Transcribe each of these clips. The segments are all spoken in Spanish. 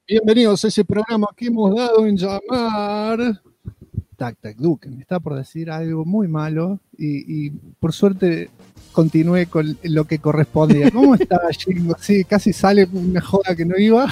Bienvenidos a ese programa que hemos dado en llamar Tac Tac Duque. Me está por decir algo muy malo y por suerte continué con lo que correspondía. ¿Cómo está, Jingo? Sí, casi sale una joda que no iba.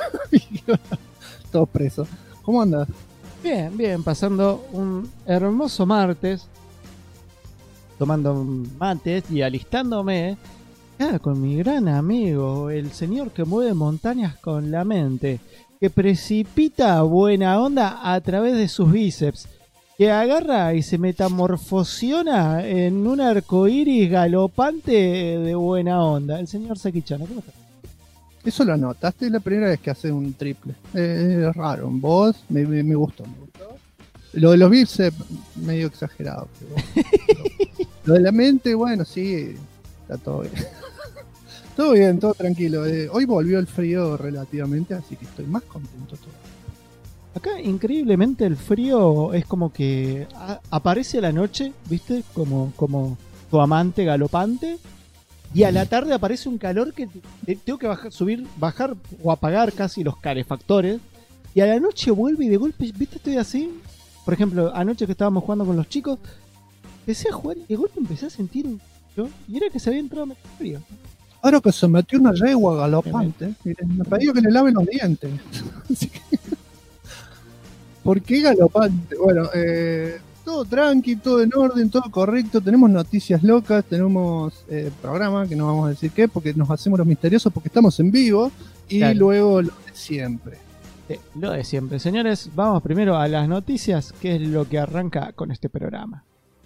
Todos presos. ¿Cómo andas? Bien, bien, pasando un hermoso martes, tomando mates y alistándome con mi gran amigo, el señor que mueve montañas con la mente, que precipita buena onda a través de sus bíceps, que agarra y se metamorfosiona en un arcoíris galopante de buena onda. El señor Sekichano, ¿cómo está? Eso lo anotaste, es la primera vez que hace un triple. Es raro, en vos me gustó. Lo de los bíceps, medio exagerado. Pero lo de la mente, bueno, sí, está todo bien. Todo bien, todo tranquilo. Hoy volvió el frío relativamente, así que estoy más contento todavía. Acá, increíblemente, el frío es como que aparece a la noche, ¿viste? Como tu amante galopante. Y a la tarde aparece un calor que tengo que bajar o apagar casi los calefactores. Y a la noche vuelve y de golpe, ¿viste? Estoy así. Por ejemplo, anoche que estábamos jugando con los chicos, empecé a jugar y de golpe empecé a sentir un frío. Y era que se había entrado a meter frío. Ahora que se metió una yegua galopante, miren, me pidió que le lave los dientes. ¿Por qué galopante? Bueno, todo tranqui, todo en orden, todo correcto. Tenemos noticias locas, tenemos programa, que no vamos a decir qué, porque nos hacemos los misteriosos porque estamos en vivo. Y claro, luego lo de siempre. Lo de siempre. Señores, vamos primero a las noticias, que es lo que arranca con este programa.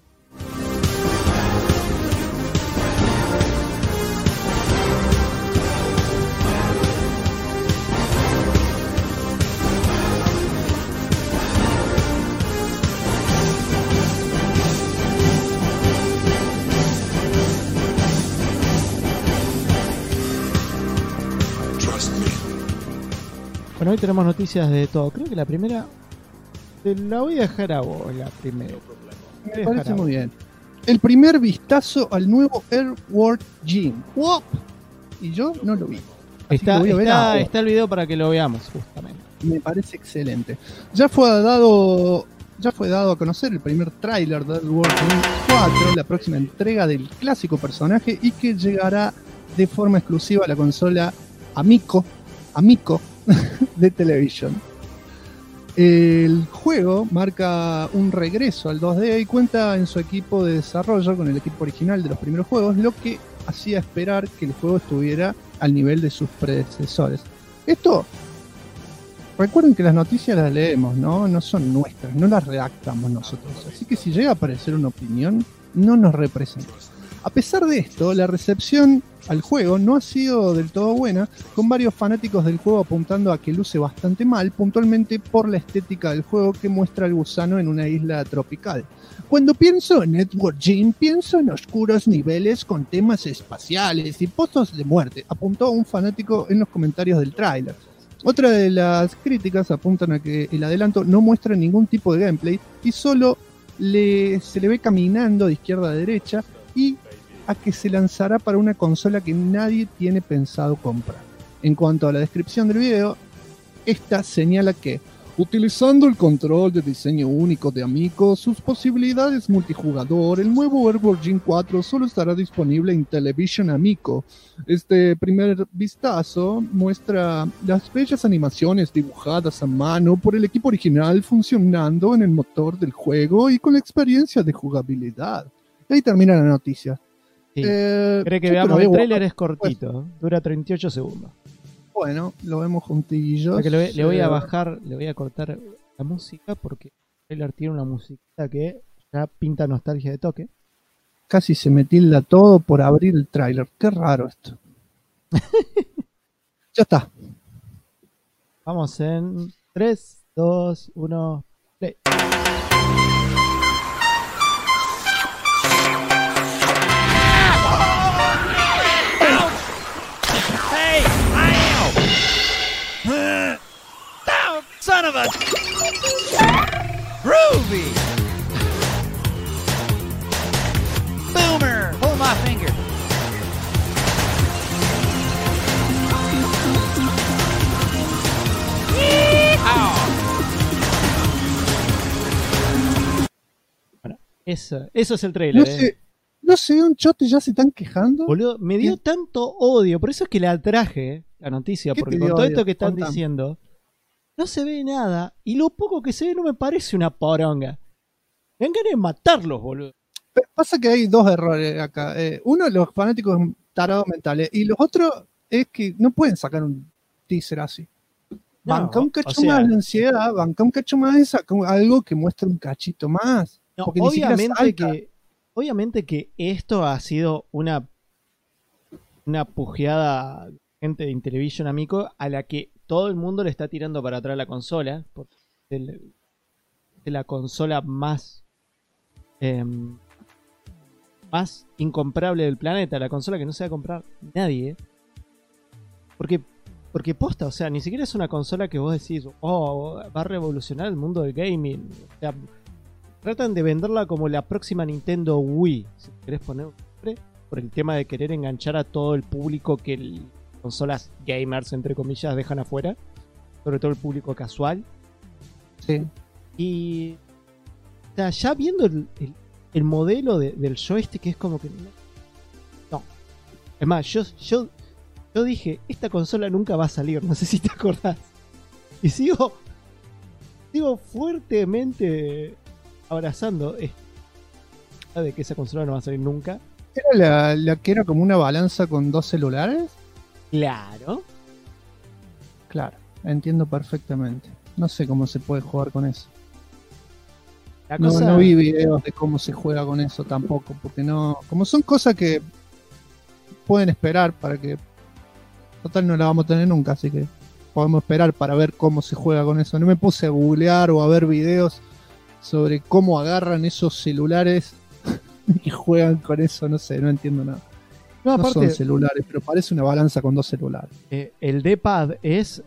Bueno, hoy tenemos noticias de todo. Creo que la primera te la voy a dejar a vos, la primera. Me parece muy bien. El primer vistazo al nuevo Earthworm Jim. ¡Wow! Y yo no lo vi. Está el video para que lo veamos, justamente. Me parece excelente. Ya fue dado a conocer el primer tráiler de Earthworm Jim 4, la próxima entrega del clásico personaje, y que llegará de forma exclusiva a la consola Amico de Television. El juego marca un regreso al 2D y cuenta en su equipo de desarrollo con el equipo original de los primeros juegos, lo que hacía esperar que el juego estuviera al nivel de sus predecesores. Esto, recuerden que las noticias las leemos, no son nuestras, no las redactamos nosotros, así que si llega a aparecer una opinión, no nos representa. A pesar de esto, la recepción al juego no ha sido del todo buena, con varios fanáticos del juego apuntando a que luce bastante mal, puntualmente por la estética del juego que muestra al gusano en una isla tropical. Cuando pienso en Earthworm Jim, pienso en oscuros niveles con temas espaciales y pozos de muerte, apuntó un fanático en los comentarios del tráiler. Otra de las críticas apuntan a que el adelanto no muestra ningún tipo de gameplay y solo se le ve caminando de izquierda a derecha y a que se lanzará para una consola que nadie tiene pensado comprar. En cuanto a la descripción del video, esta señala que, utilizando el control de diseño único de Amico, sus posibilidades multijugador, el nuevo Earthworm Jim 4 solo estará disponible en Television Amico. Este primer vistazo muestra las bellas animaciones dibujadas a mano por el equipo original funcionando en el motor del juego y con la experiencia de jugabilidad. Y ahí termina la noticia. Sí. Creo que veamos el trailer, es cortito, dura 38 segundos. Bueno, lo vemos juntillos. Le voy a bajar, le voy a cortar la música porque el trailer tiene una musiquita que ya pinta nostalgia de toque. Casi se me tilda todo por abrir el trailer. Qué raro esto. Ya está. Vamos en 3, 2, 1, play. Son of a Groovy! Boomer! Hold my finger. Eso es el No trailer, sé, no sé, un chote ya se están quejando. Boludo, me dio tanto odio, por eso es que la traje, la noticia, ¿Qué porque te con dio todo odio? esto que están Contame. diciendo, no se ve nada, y lo poco que se ve no me parece una poronga. Me dan ganas de matarlos, boludo. Pero pasa que hay dos errores acá. Uno, los fanáticos tarados mentales. Y los otros es que no pueden sacar un teaser así. Banca un cacho más la ansiedad, banca un cacho más y saca algo que muestre un cachito más. No, Porque ni siquiera salta. obviamente que esto ha sido una pujeada gente de Intellivision Amico a la que todo el mundo le está tirando para atrás la consola. Porque es la consola más más incomprable del planeta, la consola que no se va a comprar nadie. Porque posta, o sea, ni siquiera es una consola que vos decís, oh, va a revolucionar el mundo del gaming. O sea, tratan de venderla como la próxima Nintendo Wii, si querés poner un nombre, por el tema de querer enganchar a todo el público que consolas gamers, entre comillas, dejan afuera. Sobre todo el público casual. Sí. Y o sea, ya viendo el modelo del joystick, que es como que no. Es más, yo dije, esta consola nunca va a salir, no sé si te acordás. Y sigo fuertemente abrazando de que esa consola no va a salir nunca. ¿Era la que era como una balanza con dos celulares? Claro. Claro, entiendo perfectamente. No sé cómo se puede jugar con eso. No vi videos de cómo se juega con eso tampoco, porque no, como son cosas que pueden esperar para que, total no la vamos a tener nunca, así que podemos esperar para ver cómo se juega con eso. No me puse a googlear o a ver videos sobre cómo agarran esos celulares y juegan con eso, no sé, no entiendo nada. No, aparte, son celulares, pero parece una balanza con dos celulares. El D-pad es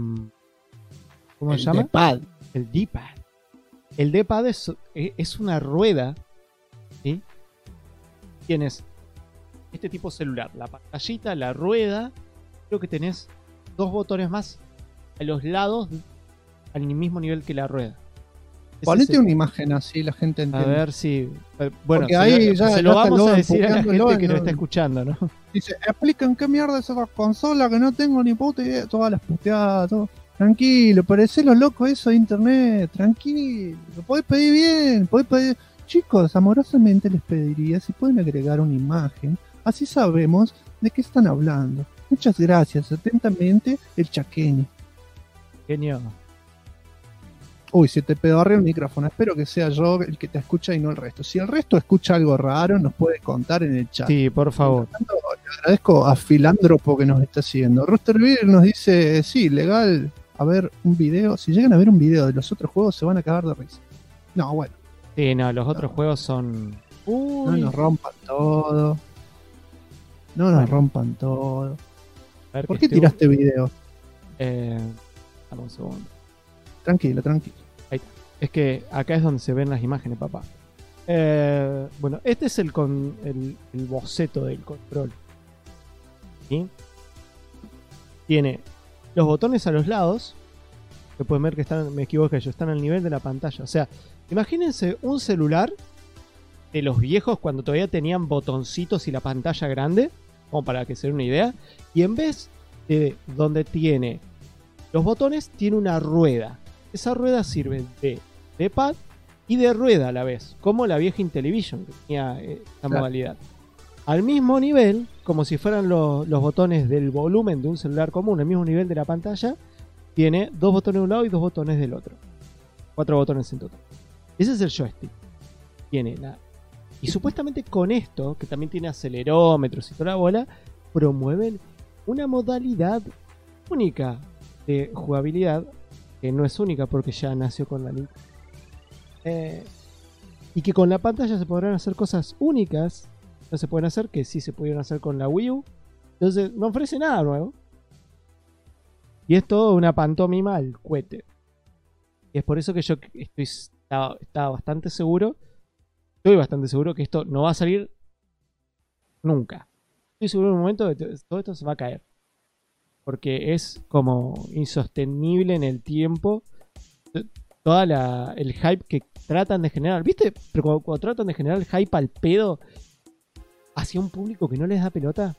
¿cómo se llama? El D-pad. El D-pad es una rueda, ¿sí? Tienes este tipo celular, la pantallita, la rueda, creo que tenés dos botones más a los lados al mismo nivel que la rueda. Ponete una imagen así, la gente entiende. A ver si... Bueno, se lo vamos a decir a la gente que nos está escuchando, ¿no? Dice, explican qué mierda es esa consola que no tengo ni puta idea. Todas las puteadas, todo. Tranquilo, parecés los locos eso de internet, tranquilo, lo podés pedir bien, podés pedir... Chicos, amorosamente les pediría si pueden agregar una imagen, así sabemos de qué están hablando. Muchas gracias, atentamente, el chaqueño. Genio. Uy, se te pedorrea el micrófono, espero que sea yo el que te escucha y no el resto. Si el resto escucha algo raro, nos puede contar en el chat. Sí, por favor. Tanto, le agradezco a Filántropo que nos está siguiendo. Roosterbeer nos dice, sí, legal... a ver un video, si llegan a ver un video de los otros juegos se van a cagar de risa. No, bueno. Sí, no, los otros juegos son... Uy. No nos rompan todo. No nos rompan todo. ¿Por qué tiraste video? Dame un segundo. Tranquilo. Ahí está. Es que acá es donde se ven las imágenes, papá. Bueno, este es el boceto del control. ¿Sí? Tiene los botones a los lados, que pueden ver que están, me equivoqué yo, están al nivel de la pantalla. O sea, imagínense un celular de los viejos cuando todavía tenían botoncitos y la pantalla grande, como para que se den una idea. Y en vez de donde tiene los botones, tiene una rueda. Esa rueda sirve de pad y de rueda a la vez, como la vieja Intellivision que tenía esta modalidad. Al mismo nivel, como si fueran los botones del volumen de un celular común, al mismo nivel de la pantalla, tiene dos botones de un lado y dos botones del otro. 4 botones en total. Ese es el joystick. Y supuestamente con esto, que también tiene acelerómetros y toda la bola, promueven una modalidad única de jugabilidad, que no es única porque ya nació con la Nintendo. Y que con la pantalla se podrán hacer cosas únicas. No se pueden hacer, que sí se pudieron hacer con la Wii U. Entonces no ofrece nada nuevo. Y es todo una pantomima al cohete. Y es por eso que yo estaba bastante seguro. Estoy bastante seguro que esto no va a salir nunca. Estoy seguro en un momento de que todo esto se va a caer. Porque es como insostenible en el tiempo. Toda el hype tratan de generar, ¿viste? Pero cuando tratan de generar el hype al pedo hacia un público que no les da pelota.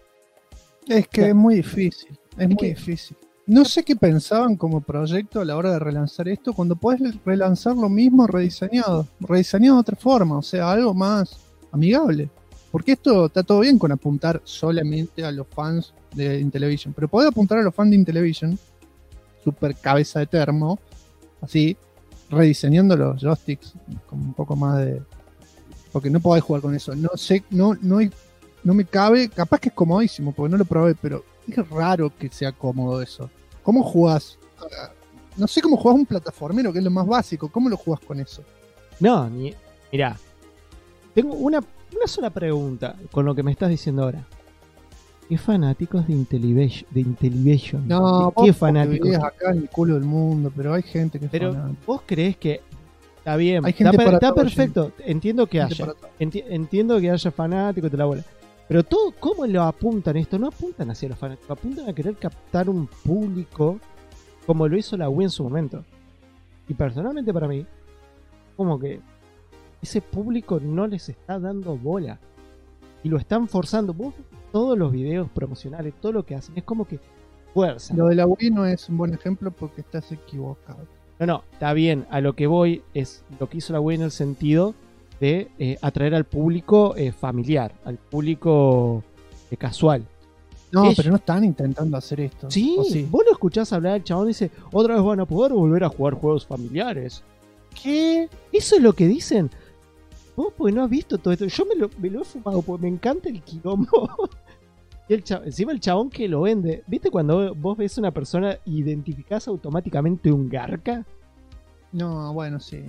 Es que O sea, es muy difícil, es muy que- difícil. No sé qué pensaban como proyecto a la hora de relanzar esto, cuando podés relanzar lo mismo rediseñado de otra forma, o sea, algo más amigable. Porque esto está todo bien con apuntar solamente a los fans de Intellivision, pero podés apuntar a los fans de Intellivision, super cabeza de termo, así, rediseñando los joysticks con un poco más de... Porque no podés jugar con eso. No sé, no me cabe, capaz que es comodísimo, porque no lo probé, pero es raro que sea cómodo eso. ¿Cómo jugás? No sé cómo jugás un plataformero, que es lo más básico. ¿Cómo lo jugás con eso? No, mirá. Tengo una sola pregunta con lo que me estás diciendo ahora. ¿Qué fanáticos de Intellivision? No, ¿Qué vos fanáticos? vivías acá en el culo del mundo, pero hay gente que es Pero fanática. vos creés que está bien, Hay gente para está todo, perfecto, entiendo que Gente haya. para todo. Entiendo que haya fanáticos de la bola. Pero todo, ¿cómo lo apuntan esto? No apuntan hacia los fanáticos, apuntan a querer captar un público como lo hizo la Wii en su momento. Y personalmente para mí, como que ese público no les está dando bola. Y lo están forzando. Vos ves todos los videos promocionales, todo lo que hacen, es como que fuerza. Lo de la Wii no es un buen ejemplo porque estás equivocado. No, está bien. A lo que voy es lo que hizo la Wii en el sentido de atraer al público familiar, al público casual. No, Ellos- pero no están intentando hacer esto. Sí, ¿O sí? vos lo escuchás hablar, el chabón dice, otra vez van a poder volver a jugar juegos familiares. ¿Qué? Eso es lo que dicen. Vos porque no has visto todo esto. Yo me lo he fumado porque me encanta el quilombo. Y encima el chabón que lo vende. ¿Viste cuando vos ves una persona identificás automáticamente un garca? No, bueno, sí,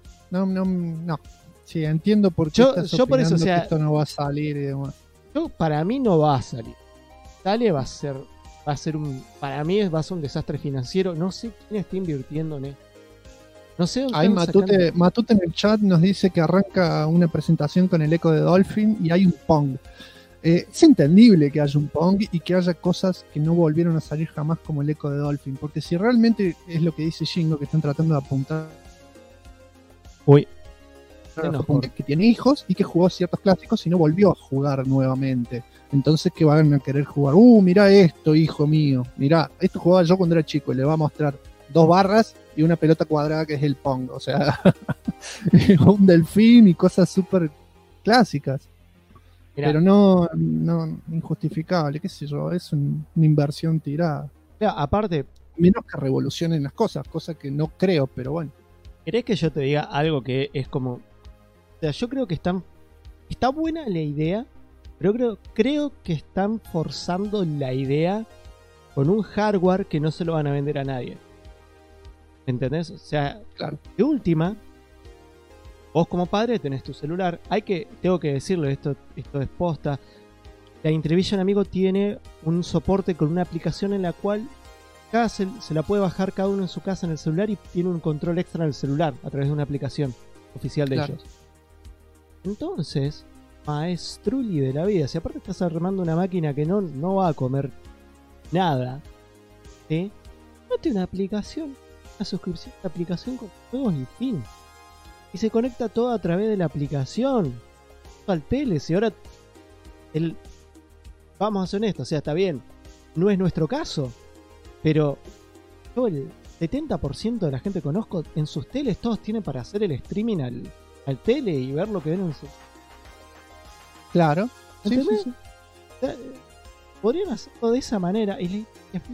no. Sí, entiendo por qué Yo- estás yo por eso, opinando o sea- que esto no va a salir y demás. Para mí no va a salir. Dale va a ser un... Para mí va a ser un desastre financiero. No sé quién está invirtiendo en esto. No sé dónde Ahí están sacando- Matute en el chat nos dice que arranca una presentación con el eco de Dolphin y hay un Pong. Es entendible que haya un Pong y que haya cosas que no volvieron a salir jamás como el eco de Dolphin, porque si realmente es lo que dice Jingo, que están tratando de apuntar Uy, a se nos Japón, que tiene hijos y que jugó ciertos clásicos y no volvió a jugar nuevamente. Entonces que van a querer jugar, mirá esto, hijo mío, mirá, esto jugaba yo cuando era chico y le va a mostrar 2 barras y una pelota cuadrada que es el Pong, o sea, un delfín y cosas súper clásicas. mirá, Pero no injustificable, qué sé yo, es una inversión tirada. mirá, aparte, Menos que revolucionen las cosas, cosa que no creo, pero bueno. ¿querés que yo te diga algo que es como... O sea, yo creo que está buena la idea, pero creo que están forzando la idea con un hardware que no se lo van a vender a nadie. ¿Me entendés? O sea, Claro. de última, vos como padre tenés tu celular. Tengo que decirlo, esto es posta. La Intellivision Amigo tiene un soporte con una aplicación en la cual se la puede bajar cada uno en su casa en el celular y tiene un control extra en el celular a través de una aplicación oficial de Claro. ellos. Entonces, maestruli de la vida, si aparte estás armando una máquina que no va a comer nada, ¿sí? Date una aplicación, una suscripción de aplicación con juegos y fin. Y se conecta todo a través de la aplicación. Al tele, si ahora vamos a ser honestos, o sea, está bien, no es nuestro caso, pero yo el 70% de la gente que conozco en sus teles todos tienen para hacer el streaming al tele y ver lo que ven en su... Claro. Sí, sí, ¿Entendés? sí. O sea, podrían hacerlo de esa manera y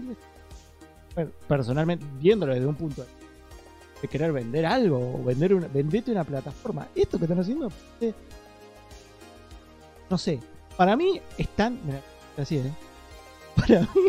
personalmente viéndolo desde un punto de querer vender algo o venderte una plataforma, esto que están haciendo no sé, para mí están, mira, así para mí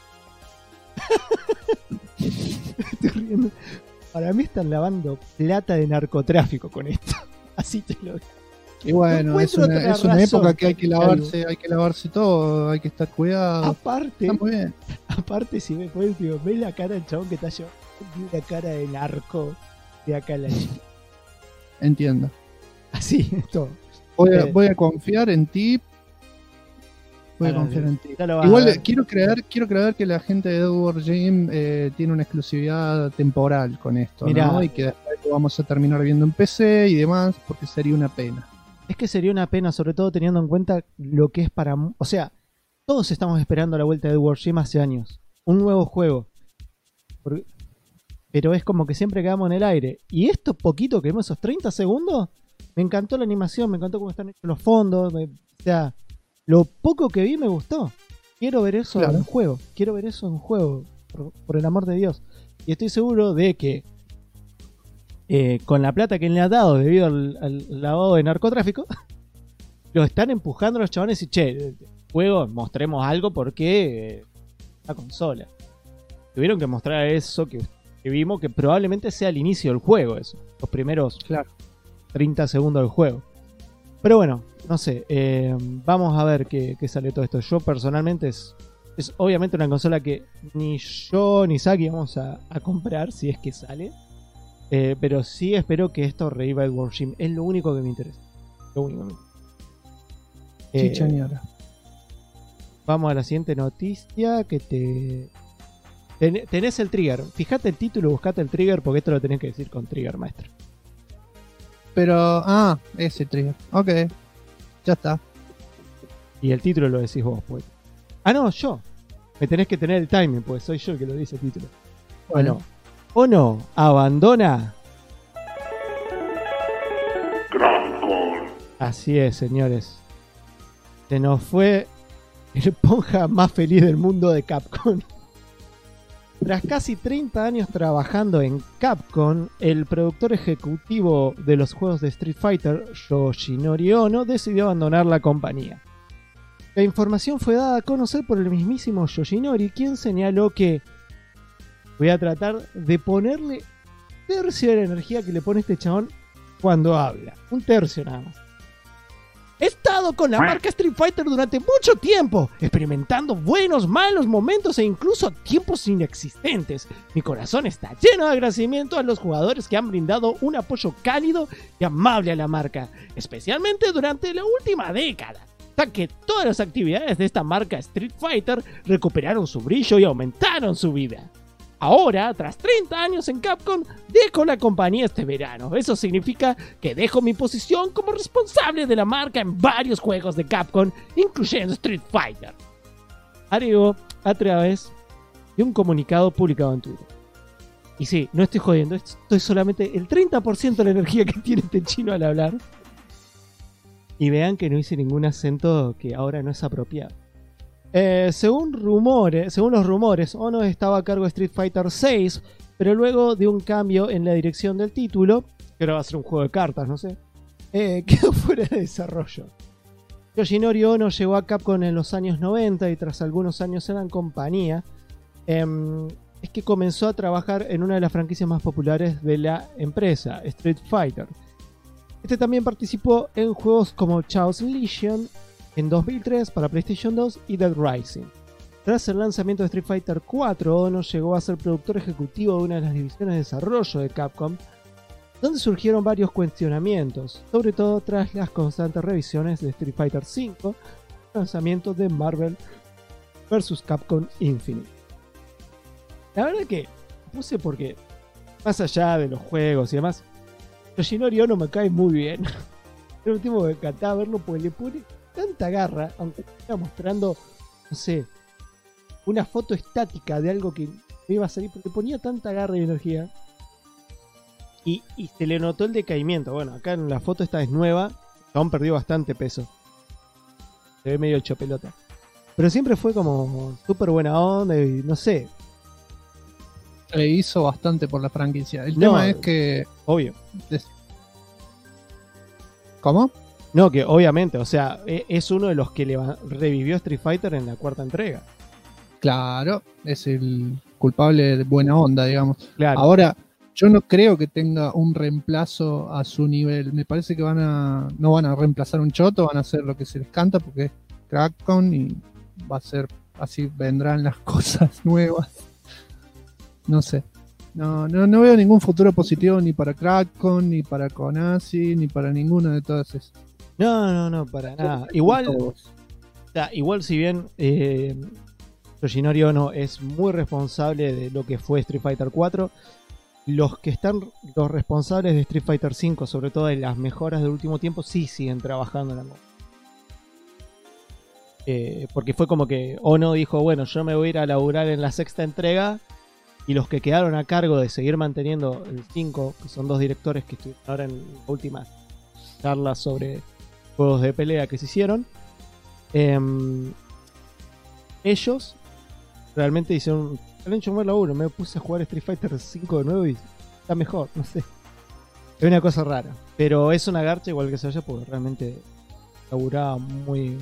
estoy riendo. Para mí están lavando plata de narcotráfico con esto. Así te lo digo. Y bueno, No es encuentro una otra razón época que hay que algo. lavarse todo, hay que estar cuidado. Aparte, Está muy bien. aparte si me puedes, digo, ves la cara del chabón que está llevando una cara de narco de acá a la chica. Entiendo. Así, todo. Voy a confiar en ti. Voy a Bueno, confiar en ti. ya lo vas a Igual ver. quiero creer que la gente de Edward Game tiene una exclusividad temporal con esto, Mirá. ¿no? Y que después vamos a terminar viendo en PC y demás, porque sería una pena. Es que sería una pena, sobre todo teniendo en cuenta lo que es para... O sea, todos estamos esperando la vuelta de Edward Jim hace años. Un nuevo juego. Pero es como que siempre quedamos en el aire. Y esto poquito que vimos, esos 30 segundos, me encantó la animación, me encantó cómo están hechos los fondos. O sea, lo poco que vi me gustó. Quiero ver eso en juego. Quiero ver eso en juego. Por el amor de Dios. Y estoy seguro de que con la plata que le ha dado debido al lavado de narcotráfico, lo están empujando los chabones y juego, mostremos algo porque la consola. Tuvieron que mostrar eso que vimos, que probablemente sea el inicio del juego, eso. Los primeros 30 segundos del juego. Pero bueno, no sé. Vamos a ver qué sale todo esto. Yo personalmente es obviamente una consola que ni yo ni Saki vamos a comprar si es que sale. Pero sí espero que esto reviva Edward Jim. Es lo único que me interesa. Lo único que me interesa. Chichañora. Vamos a la siguiente noticia. Que tenés el trigger. Fíjate el título, buscate el trigger, porque esto lo tenés que decir con trigger, maestro. Pero, ese trigger. Ok, ya está. Y el título lo decís vos, pues. No, yo. Me tenés que tener el timing, pues soy yo el que lo dice el título. Bueno. ¿O no? ¿Abandona? Así es, señores. Se nos fue el ponja más feliz del mundo de Capcom. Tras casi 30 años trabajando en Capcom, el productor ejecutivo de los juegos de Street Fighter, Yoshinori Ono, decidió abandonar la compañía. La información fue dada a conocer por el mismísimo Yoshinori, quien señaló que voy a tratar de ponerle tercio de la energía que le pone este chabón cuando habla. Un tercio nada más. He estado con la marca Street Fighter durante mucho tiempo, experimentando buenos, malos momentos e incluso tiempos inexistentes. Mi corazón está lleno de agradecimiento a los jugadores que han brindado un apoyo cálido y amable a la marca, especialmente durante la última década, ya que todas las actividades de esta marca Street Fighter recuperaron su brillo y aumentaron su vida. Ahora, tras 30 años en Capcom, dejo la compañía este verano. Eso significa que dejo mi posición como responsable de la marca en varios juegos de Capcom, incluyendo Street Fighter. Agregó a través de un comunicado publicado en Twitter. Y sí, no estoy jodiendo, esto es solamente el 30% de la energía que tiene este chino al hablar. Y vean que no hice ningún acento que ahora no es apropiado. Según los rumores, Ono estaba a cargo de Street Fighter VI, pero luego de un cambio en la dirección del título, que ahora va a ser un juego de cartas, no sé, quedó fuera de desarrollo. Yoshinori Ono llegó a Capcom en los años 90 y tras algunos años en la compañía, es que comenzó a trabajar en una de las franquicias más populares de la empresa, Street Fighter. Este también participó en juegos como Chaos Legion en 2003 para PlayStation 2 y Dead Rising. Tras el lanzamiento de Street Fighter 4, Ono llegó a ser productor ejecutivo de una de las divisiones de desarrollo de Capcom, donde surgieron varios cuestionamientos, sobre todo tras las constantes revisiones de Street Fighter 5, lanzamiento de Marvel vs. Capcom Infinite. La verdad que puse porque, más allá de los juegos y demás, Yoshinori Ono me cae muy bien. Era un tipo que me encantaba verlo porque le pone tanta garra, aunque estaba mostrando, no sé, una foto estática de algo que me iba a salir, porque ponía tanta garra y energía. Y se le notó el decaimiento. Bueno, acá en la foto esta es nueva, aún perdió bastante peso. Se ve medio hecho pelota. Pero siempre fue como súper buena onda y no sé. Hizo bastante por la franquicia. El tema es que... Obvio. ¿Cómo? No, que obviamente, o sea, es uno de los que revivió Street Fighter en la cuarta entrega. Claro, es el culpable de buena onda, digamos. Claro. Ahora, yo no creo que tenga un reemplazo a su nivel. Me parece que no van a reemplazar un choto, van a hacer lo que se les canta porque es Capcom y va a ser así, vendrán las cosas nuevas. No sé. No veo ningún futuro positivo ni para Capcom, ni para Konami, ni para ninguna de todas esas. No, para nada. Igual si bien Yoshinori Ono es muy responsable de lo que fue Street Fighter 4, los responsables de Street Fighter V, sobre todo de las mejoras del último tiempo, sí siguen trabajando en la moda. Porque fue como que Ono dijo, bueno, yo me voy a ir a laburar en la sexta entrega, y los que quedaron a cargo de seguir manteniendo el 5, que son dos directores que estuvieron ahora en las últimas charlas sobre juegos de pelea que se hicieron, ellos realmente hicieron han hecho un buen laburo. Me puse a jugar Street Fighter 5 de nuevo y está mejor, no sé. Es una cosa rara, pero es una garcha igual que se haya, porque realmente laburaba muy.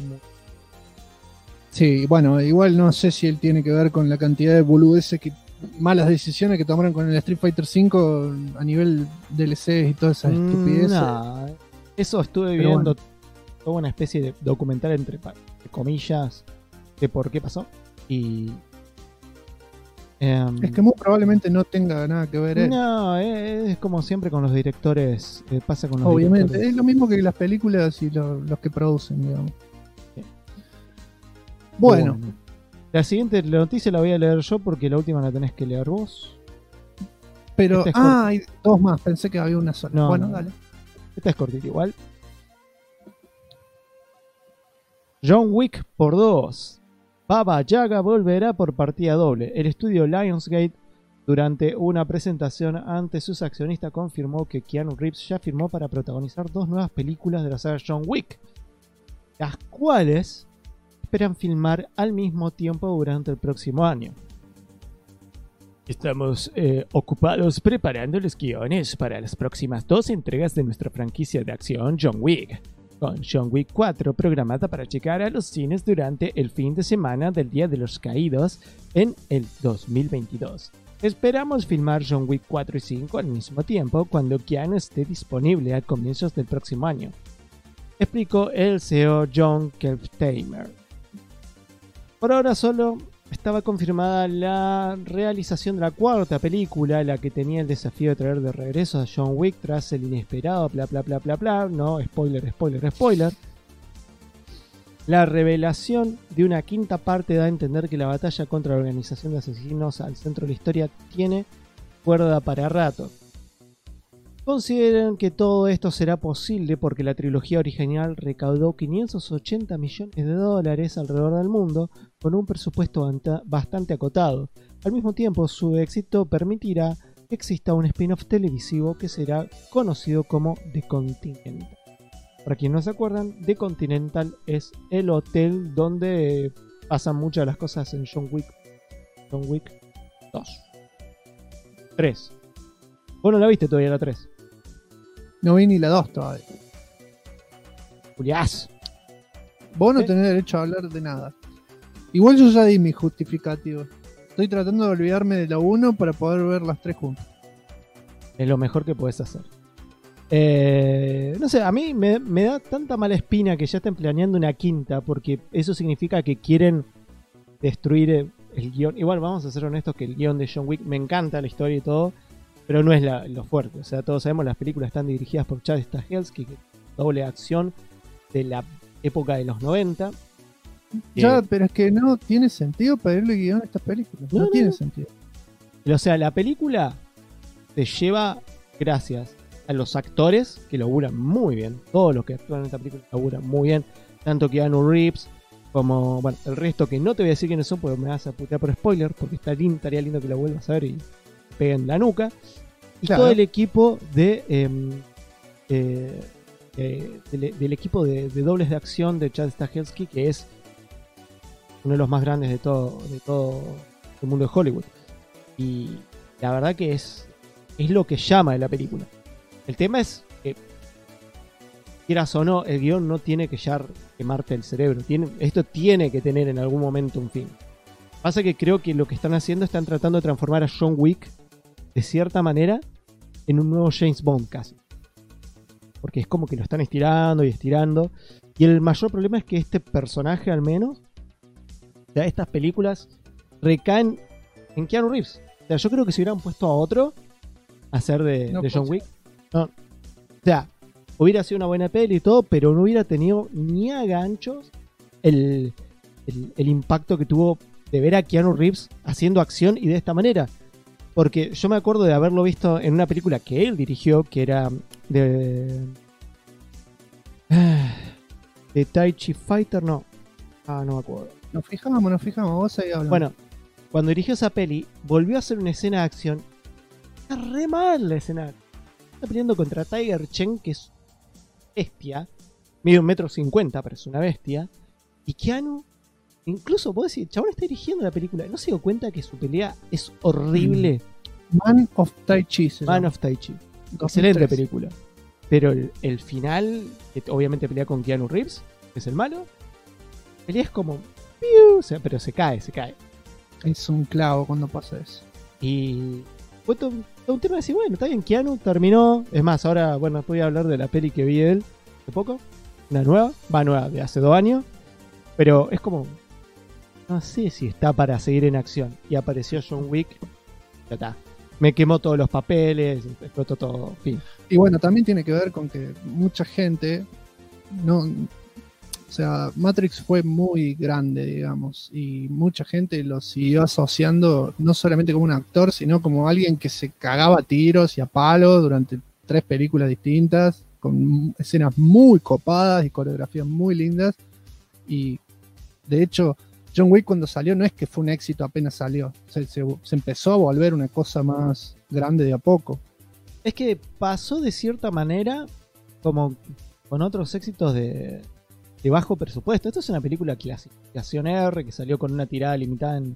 Sí, bueno, igual no sé si él tiene que ver con la cantidad de boludeces, malas decisiones que tomaron con el Street Fighter 5 a nivel DLCs y todas esas estupideces. Nah, eso estuve Pero viendo, bueno, toda una especie de documental entre comillas de por qué pasó. Y es que muy probablemente no tenga nada que ver él. no, es como siempre con los directores, pasa con los Obviamente, directores. es lo mismo que las películas y los que producen, digamos. Sí. Bueno, La siguiente noticia la voy a leer yo porque la última la tenés que leer vos. pero... Esta es corta. hay dos más, pensé que había una sola. No, bueno, no. dale. Esta es cortita igual. John Wick por 2. Baba Yaga volverá por partida doble. El estudio Lionsgate, durante una presentación ante sus accionistas, confirmó que Keanu Reeves ya firmó para protagonizar 2 nuevas películas de la saga John Wick, las cuales esperan filmar al mismo tiempo durante el próximo año. Estamos ocupados preparando los guiones para las próximas 2 entregas de nuestra franquicia de acción John Wick, con John Wick 4 programada para llegar a los cines durante el fin de semana del Día de los Caídos en el 2022. Esperamos filmar John Wick 4 y 5 al mismo tiempo cuando Keanu esté disponible a comienzos del próximo año, explicó el CEO John Kelftheimer. Por ahora solo estaba confirmada la realización de la 4ª película, la que tenía el desafío de traer de regreso a John Wick tras el inesperado bla bla bla bla bla, no, spoiler. La revelación de una 5ª parte da a entender que la batalla contra la organización de asesinos al centro de la historia tiene cuerda para rato. Consideran que todo esto será posible porque la trilogía original recaudó $580 millones alrededor del mundo, con un presupuesto bastante acotado. Al mismo tiempo, su éxito permitirá que exista un spin-off televisivo que será conocido como The Continental. Para quienes no se acuerdan, The Continental es el hotel donde pasan muchas de las cosas en John Wick 2. 3. Vos no la viste todavía la 3. No vi ni la 2 todavía. Juliás. Vos no tenés derecho a hablar de nada. Igual yo ya di mi justificativo. Estoy tratando de olvidarme de la 1 para poder ver las 3 juntas. Es lo mejor que puedes hacer. No sé, a mí me da tanta mala espina que ya estén planeando una 5ª, porque eso significa que quieren destruir el guión. Igual vamos a ser honestos que el guión de John Wick, me encanta la historia y todo, pero no es lo fuerte. O sea, todos sabemos, las películas están dirigidas por Chad Stahelski, que es doble acción de la época de los 90. Ya, pero es que no tiene sentido pedirle guión a estas películas. No tiene sentido. O sea, la película te lleva gracias a los actores que laburan muy bien. Todos los que actúan en esta película laburan muy bien. Tanto Keanu Reeves como, bueno, el resto, que no te voy a decir quiénes son porque me vas a putear por spoiler, porque estaría lindo que la vuelvas a ver y peguen la nuca. Y claro, todo el equipo del equipo de dobles de acción de Chad Stahelski, que es uno de los más grandes de todo el mundo de Hollywood. Y la verdad que es lo que llama de la película. El tema es que, quieras o no, el guión no tiene que ya quemarte el cerebro. Esto tiene que tener en algún momento un fin. Pasa que creo que lo que están haciendo, están tratando de transformar a John Wick de cierta manera en un nuevo James Bond casi. Porque es como que lo están estirando y estirando. Y el mayor problema es que este personaje, al menos, o sea, estas películas recaen en Keanu Reeves. O sea, yo creo que si hubieran puesto a otro a hacer de John Wick, no. O sea, hubiera sido una buena peli y todo, pero no hubiera tenido ni a ganchos el impacto que tuvo de ver a Keanu Reeves haciendo acción y de esta manera. Porque yo me acuerdo de haberlo visto en una película que él dirigió, que era de Tai Chi Fighter, no. No me acuerdo. Nos fijamos, vos ahí hablando. Bueno, cuando dirigió esa peli, volvió a hacer una escena de acción. Está re mal la escena. Está peleando contra Tiger Chen, que es bestia. Mide 1,50 m, pero es una bestia. Y Keanu, incluso puedo decir, el chabón está dirigiendo la película. ¿No se dio cuenta que su pelea es horrible? Man of Tai Chi. Man of Tai Chi. 2003. Excelente película. Pero el final, que obviamente pelea con Keanu Reeves, que es el malo. Pelea es como... O sea, pero se cae. Es un clavo cuando pasa eso. Y fue todo un tema de decir, bueno, está bien, Keanu terminó. Es más, ahora, bueno, voy a hablar de la peli que vi de él hace poco. Una nueva, de hace 2 años. Pero es como, no sé si está para seguir en acción. Y apareció John Wick. Ya está. Me quemó todos los papeles, explotó todo, fin. Y bueno, también tiene que ver con que mucha gente no... O sea, Matrix fue muy grande, digamos, y mucha gente lo siguió asociando no solamente como un actor, sino como alguien que se cagaba a tiros y a palos durante 3 películas distintas, con escenas muy copadas y coreografías muy lindas. Y de hecho, John Wick cuando salió no es que fue un éxito apenas salió, se empezó a volver una cosa más grande de a poco. Es que pasó de cierta manera como con otros éxitos de bajo presupuesto. Esto es una película clasificación R que salió con una tirada limitada en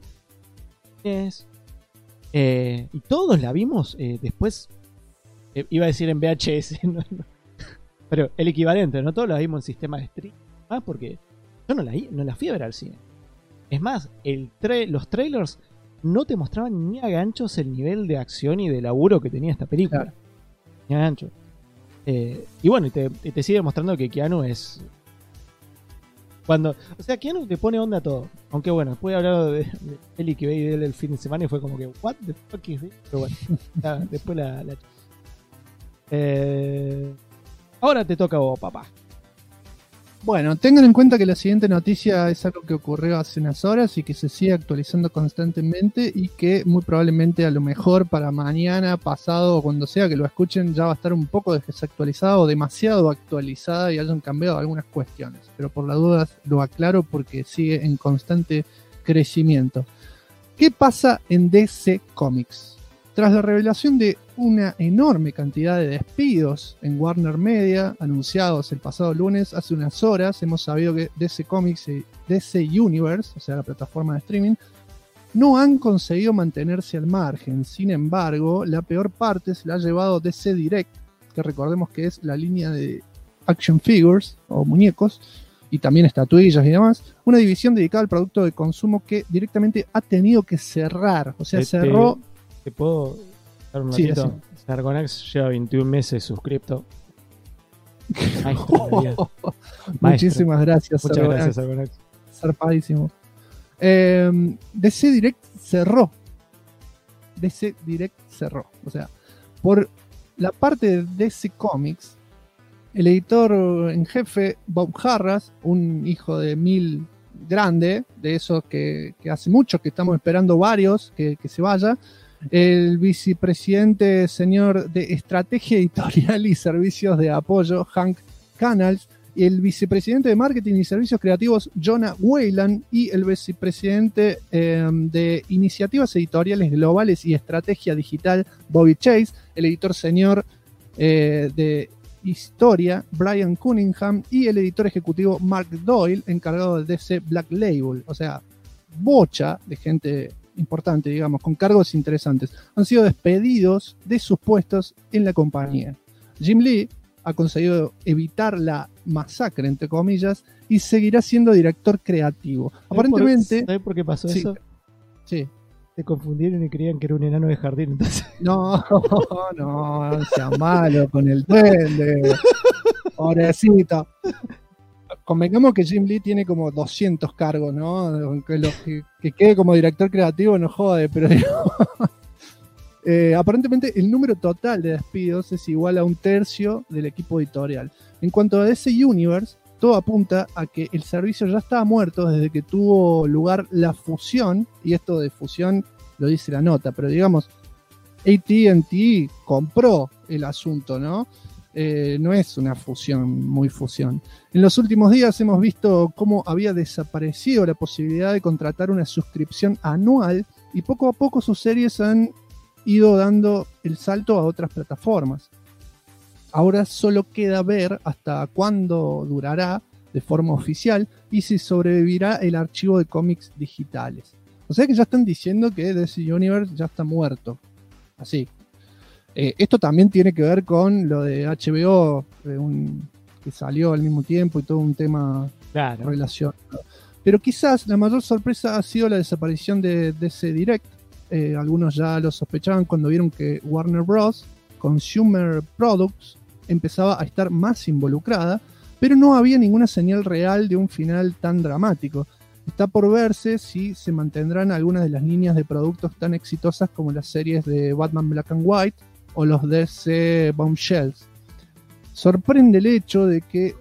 y todos la vimos después, iba a decir en VHS, no. Pero el equivalente, no todos la vimos en sistema de streaming, más porque yo no la fui a ver al cine. Es más, los trailers no te mostraban ni a ganchos el nivel de acción y de laburo que tenía esta película. Claro. Ni a ganchos. Y bueno, te sigue mostrando que Keanu es... Keanu te pone onda a todo. Aunque bueno, después he hablado de peli que veí de él el fin de semana y fue como que, what the fuck is this? Pero bueno, después ahora te toca a vos, papá. Bueno, tengan en cuenta que la siguiente noticia es algo que ocurrió hace unas horas y que se sigue actualizando constantemente y que muy probablemente a lo mejor para mañana, pasado o cuando sea que lo escuchen ya va a estar un poco desactualizada o demasiado actualizada y hayan cambiado algunas cuestiones. Pero por las dudas lo aclaro porque sigue en constante crecimiento. ¿Qué pasa en DC Comics? Tras la revelación de una enorme cantidad de despidos en Warner Media, anunciados el pasado lunes, hace unas horas, hemos sabido que DC Comics y DC Universe, o sea, la plataforma de streaming, no han conseguido mantenerse al margen. Sin embargo, la peor parte se la ha llevado DC Direct, que recordemos que es la línea de action figures o muñecos, y también estatuillas y demás, una división dedicada al producto de consumo que directamente ha tenido que cerrar. O sea, cerró... ¿Te puedo dar un ratito? Sargonax lleva 21 meses suscripto. Maestro, muchísimas gracias. Muchas gracias, Sargonax. Zarpadísimo. DC Direct cerró. O sea, por la parte de DC Comics, el editor en jefe, Bob Harras, un hijo de mil grande, de esos que hace mucho que estamos esperando varios que se vaya, el vicepresidente señor de Estrategia Editorial y Servicios de Apoyo, Hank Canals, y el vicepresidente de Marketing y Servicios Creativos, Jonah Wayland, y el vicepresidente de Iniciativas Editoriales Globales y Estrategia Digital, Bobby Chase, el editor señor de Historia, Brian Cunningham, y el editor ejecutivo Mark Doyle, encargado de DC Black Label. O sea, bocha de gente importante, digamos, con cargos interesantes, han sido despedidos de sus puestos en la compañía. Jim Lee ha conseguido evitar la masacre, entre comillas, y seguirá siendo director creativo. Aparentemente... ¿Sabes por qué pasó eso? Sí. Se confundieron y creían que era un enano de jardín, entonces... No sea malo con el duende. Pobrecito. Convengamos que Jim Lee tiene como 200 cargos, ¿no? Que quede como director creativo no jode, pero aparentemente el número total de despidos es igual a 1/3 del equipo editorial. En cuanto a DC Universe, todo apunta a que el servicio ya estaba muerto desde que tuvo lugar la fusión, y esto de fusión lo dice la nota, pero digamos, AT&T compró el asunto, ¿no? No es una muy fusión. En los últimos días hemos visto cómo había desaparecido la posibilidad de contratar una suscripción anual y poco a poco sus series han ido dando el salto a otras plataformas. Ahora solo queda ver hasta cuándo durará de forma oficial y si sobrevivirá el archivo de cómics digitales. O sea que ya están diciendo que DC Universe ya está muerto. Así. Esto también tiene que ver con lo de HBO, que salió al mismo tiempo y todo un tema relacionado. Pero quizás la mayor sorpresa ha sido la desaparición de DC Direct. Algunos ya lo sospechaban cuando vieron que Warner Bros. Consumer Products empezaba a estar más involucrada, pero no había ninguna señal real de un final tan dramático. Está por verse si se mantendrán algunas de las líneas de productos tan exitosas como las series de Batman Black and White o los DC Bombshells. Sorprende el hecho de que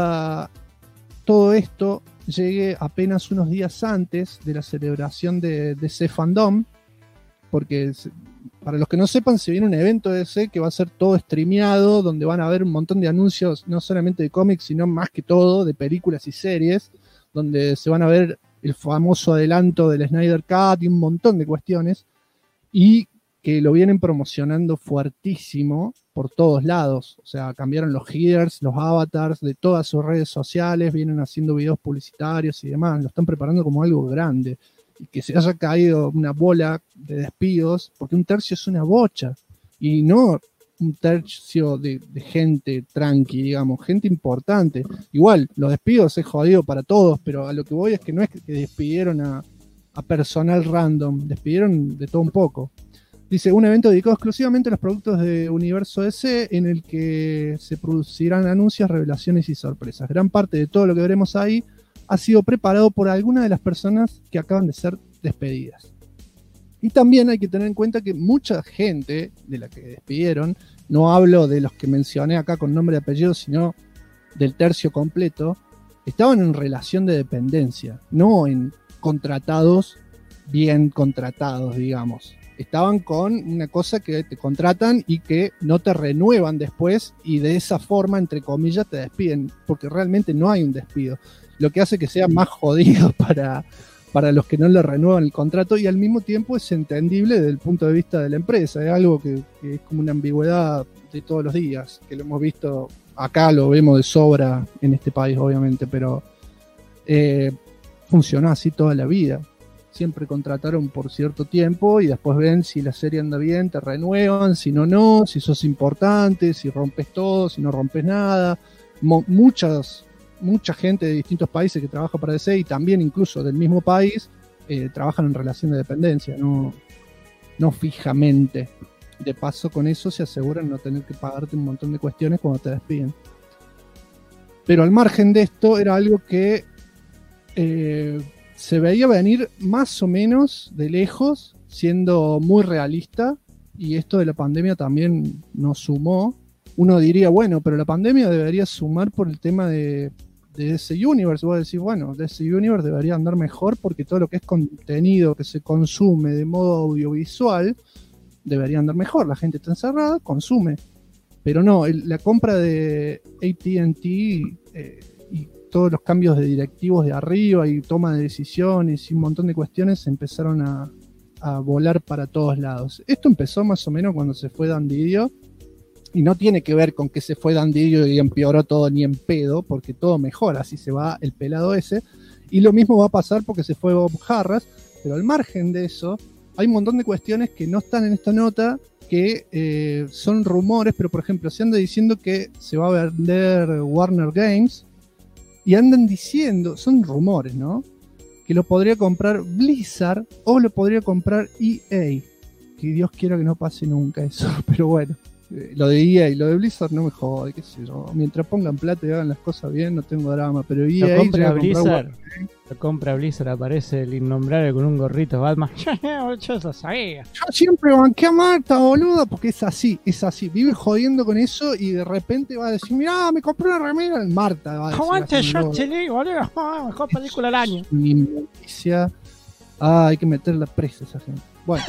todo esto llegue apenas unos días antes de la celebración de DC Fandom, porque para los que no sepan, se viene un evento de DC que va a ser todo streameado, donde van a haber un montón de anuncios, no solamente de cómics, sino más que todo de películas y series, donde se van a ver el famoso adelanto del Snyder Cut y un montón de cuestiones, y que lo vienen promocionando fuertísimo por todos lados. O sea, cambiaron los headers, los avatars de todas sus redes sociales, vienen haciendo videos publicitarios y demás, lo están preparando como algo grande. Y que se haya caído una bola de despidos, porque un tercio es una bocha, y no un tercio de gente tranqui, digamos, gente importante. Igual, los despidos es jodido para todos, pero a lo que voy es que no es que despidieron a personal random, despidieron de todo un poco. Dice, un evento dedicado exclusivamente a los productos de Universo DC, en el que se producirán anuncios, revelaciones y sorpresas. Gran parte de todo lo que veremos ahí ha sido preparado por alguna de las personas que acaban de ser despedidas. Y también hay que tener en cuenta que mucha gente de la que despidieron, no hablo de los que mencioné acá con nombre y apellido, sino del tercio completo, estaban en relación de dependencia, no en contratados, bien contratados, digamos. Estaban con una cosa que te contratan y que no te renuevan después y de esa forma, entre comillas, te despiden, porque realmente no hay un despido. Lo que hace que sea más jodido para los que no le renuevan el contrato, y al mismo tiempo es entendible desde el punto de vista de la empresa. Es algo que es como una ambigüedad de todos los días, que lo hemos visto acá, lo vemos de sobra en este país, obviamente, pero funcionó así toda la vida. Siempre contrataron por cierto tiempo y después ven si la serie anda bien, te renuevan, si no, si sos importante, si rompes todo, si no rompes nada. Mucha gente de distintos países que trabaja para DC y también incluso del mismo país trabajan en relación de dependencia, no fijamente. De paso, con eso se aseguran no tener que pagarte un montón de cuestiones cuando te despiden. Pero al margen de esto, era algo que se veía venir más o menos de lejos, siendo muy realista, y esto de la pandemia también nos sumó. Uno diría, bueno, pero la pandemia debería sumar por el tema de DC Universe. Vos decís, bueno, DC Universe debería andar mejor porque todo lo que es contenido que se consume de modo audiovisual debería andar mejor. La gente está encerrada, consume. Pero no, la compra de AT&T y todos los cambios de directivos de arriba y toma de decisiones y un montón de cuestiones empezaron a volar para todos lados. Esto empezó más o menos cuando se fue Dan Didio, y no tiene que ver con que se fue Dan Didio y empeoró todo ni en pedo, porque todo mejora si se va el pelado ese, y lo mismo va a pasar porque se fue Bob Harras. Pero al margen de eso, hay un montón de cuestiones que no están en esta nota, que son rumores, pero por ejemplo se anda diciendo que se va a vender Warner Games, y andan diciendo, son rumores, ¿no?, que lo podría comprar Blizzard o lo podría comprar EA. Que Dios quiera que no pase nunca eso, pero bueno. Lo de EA y lo de Blizzard no me jode, qué sé yo. Mientras pongan plata y hagan las cosas bien, no tengo drama. Pero EA lo compra Blizzard, aparece el innombrable con un gorrito Batman. Yo eso sabía. Yo siempre banqué a Marta, boludo, porque es así. Vive jodiendo con eso y de repente va a decir, mirá, me compré una remera. Marta va a decir. Aguante, yo te boludo. Mejor película del año. Inmundicia. Hay que meterla presa esa gente. Bueno,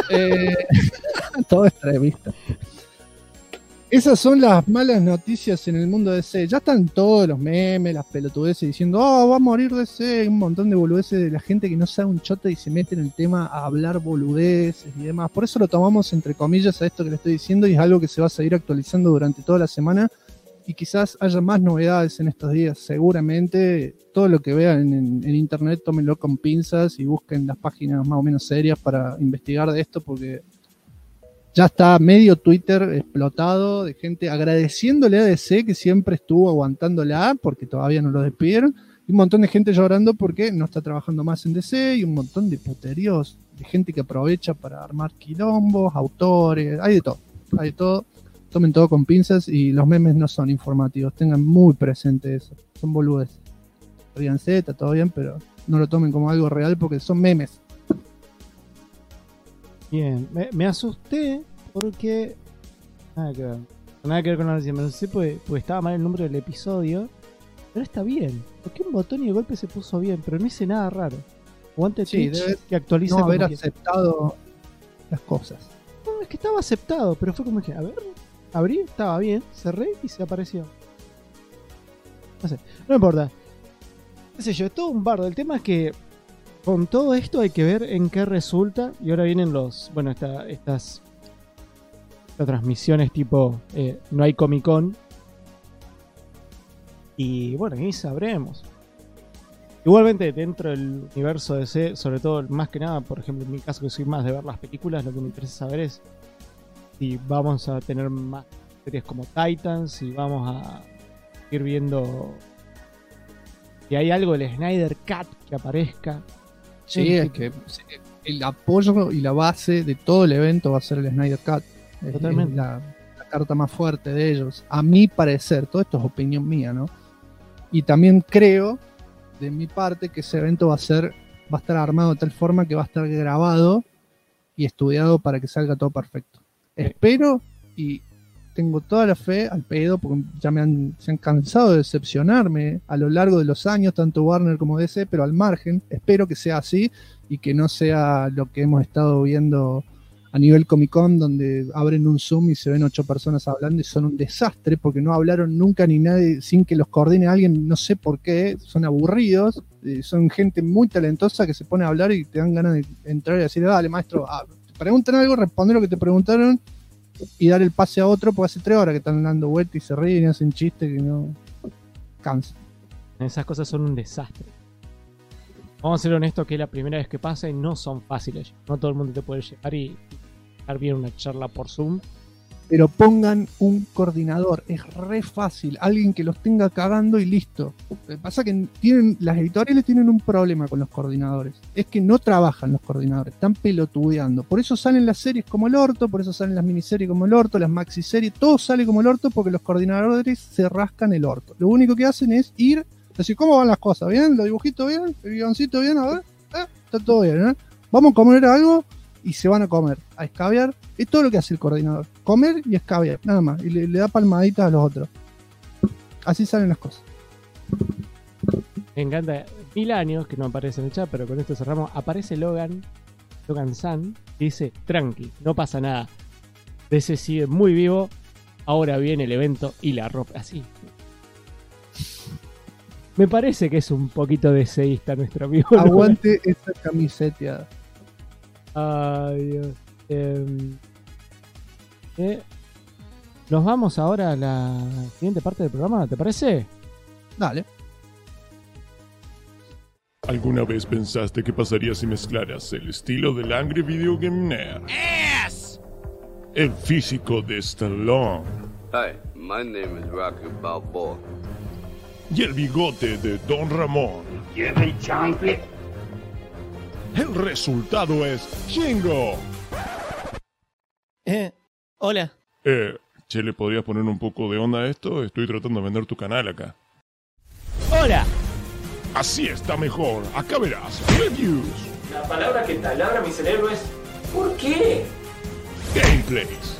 todo extremista. Esas son las malas noticias en el mundo de DC. Ya están todos los memes, las pelotudeces diciendo, oh, va a morir DC, un montón de boludeces de la gente que no sabe un chote y se mete en el tema a hablar boludeces y demás. Por eso lo tomamos entre comillas a esto que le estoy diciendo y es algo que se va a seguir actualizando durante toda la semana y quizás haya más novedades en estos días. Seguramente todo lo que vean en internet tómenlo con pinzas y busquen las páginas más o menos serias para investigar de esto porque ya está medio Twitter explotado de gente agradeciéndole a DC que siempre estuvo aguantándola porque todavía no lo despidieron. Y un montón de gente llorando porque no está trabajando más en DC y un montón de puteríos de gente que aprovecha para armar quilombos, autores, hay de todo. Hay de todo. Tomen todo con pinzas y los memes no son informativos. Tengan muy presente eso. Son boludes. Ríanse, está todo bien, pero no lo tomen como algo real porque son memes. Bien, me asusté porque nada que ver con la noticia, me asusté porque estaba mal el número del episodio, pero está bien, porque un botón y de golpe se puso bien, pero no hice nada raro. Aguante Sí, Twitch debe que actualiza no haber como que- aceptado las cosas. No, es que estaba aceptado, pero fue como que, a ver, abrí, estaba bien, cerré y se apareció. No sé, no importa. Qué sé yo, es todo un bardo. El tema es que con todo esto hay que ver en qué resulta. Y ahora vienen estas transmisiones tipo no hay Comic Con. Y bueno, ahí sabremos. Igualmente dentro del universo DC, sobre todo más que nada, por ejemplo en mi caso que soy más de ver las películas, lo que me interesa saber es si vamos a tener más series como Titans, si vamos a ir viendo si hay algo del Snyder Cut que aparezca. Sí, es que el apoyo y la base de todo el evento va a ser el Snyder Cut. Totalmente. Es la carta más fuerte de ellos. A mi parecer, todo esto es opinión mía, ¿no? Y también creo, de mi parte, que ese evento va a estar armado de tal forma que va a estar grabado y estudiado para que salga todo perfecto. Espero y tengo toda la fe al pedo, porque ya se han cansado de decepcionarme a lo largo de los años, tanto Warner como DC, pero al margen, espero que sea así y que no sea lo que hemos estado viendo a nivel Comic Con, donde abren un Zoom y se ven 8 personas hablando y son un desastre, porque no hablaron nunca ni nadie sin que los coordine alguien, no sé por qué, son aburridos, son gente muy talentosa que se pone a hablar y te dan ganas de entrar y decir, dale maestro, te preguntan algo, responde lo que te preguntaron, y dar el pase a otro, porque hace 3 horas que están dando vueltas y se ríen y hacen chistes que no cansan. Esas cosas son un desastre. Vamos a ser honestos que es la primera vez que pasa y no son fáciles. No todo el mundo te puede llegar y dar bien una charla por Zoom. Pero pongan un coordinador, es re fácil, alguien que los tenga cagando y listo. Lo que pasa es que las editoriales tienen un problema con los coordinadores, es que no trabajan los coordinadores, están pelotudeando. Por eso salen las series como el orto, por eso salen las miniseries como el orto, las maxiseries, todo sale como el orto porque los coordinadores se rascan el orto. Lo único que hacen es ir, decir, ¿cómo van las cosas? ¿Bien? ¿Los dibujitos bien? ¿El guioncito bien? A ver, está todo bien, ¿eh? ¿Vamos a comer algo? Y se van a comer, a escabiar. Es todo lo que hace el coordinador, comer y escabiar, nada más, y le da palmaditas a los otros. Así salen las cosas. Me encanta. 1000 años, que no aparece en el chat, pero con esto cerramos. Aparece Logan San, y dice, tranqui, no pasa nada. DC sigue muy vivo. Ahora viene el evento y la ropa así. Me parece que es un poquito deseísta nuestro amigo. Aguante esta camiseta. Ay, Dios. Nos vamos ahora a la siguiente parte del programa, ¿te parece? Dale. ¿Alguna vez pensaste qué pasaría si mezclaras el estilo del Angry Video Game Nerd, Ass! el físico de Stallone Hi, my name is Rocky Balboa. y el bigote de Don Ramón? El resultado es Shingo. Hola. Che, ¿le podrías poner un poco de onda a esto? Estoy tratando de vender tu canal acá. Hola. Así está mejor. Acá verás. Reviews, La palabra que taladra mi cerebro es ¿por qué? gameplays,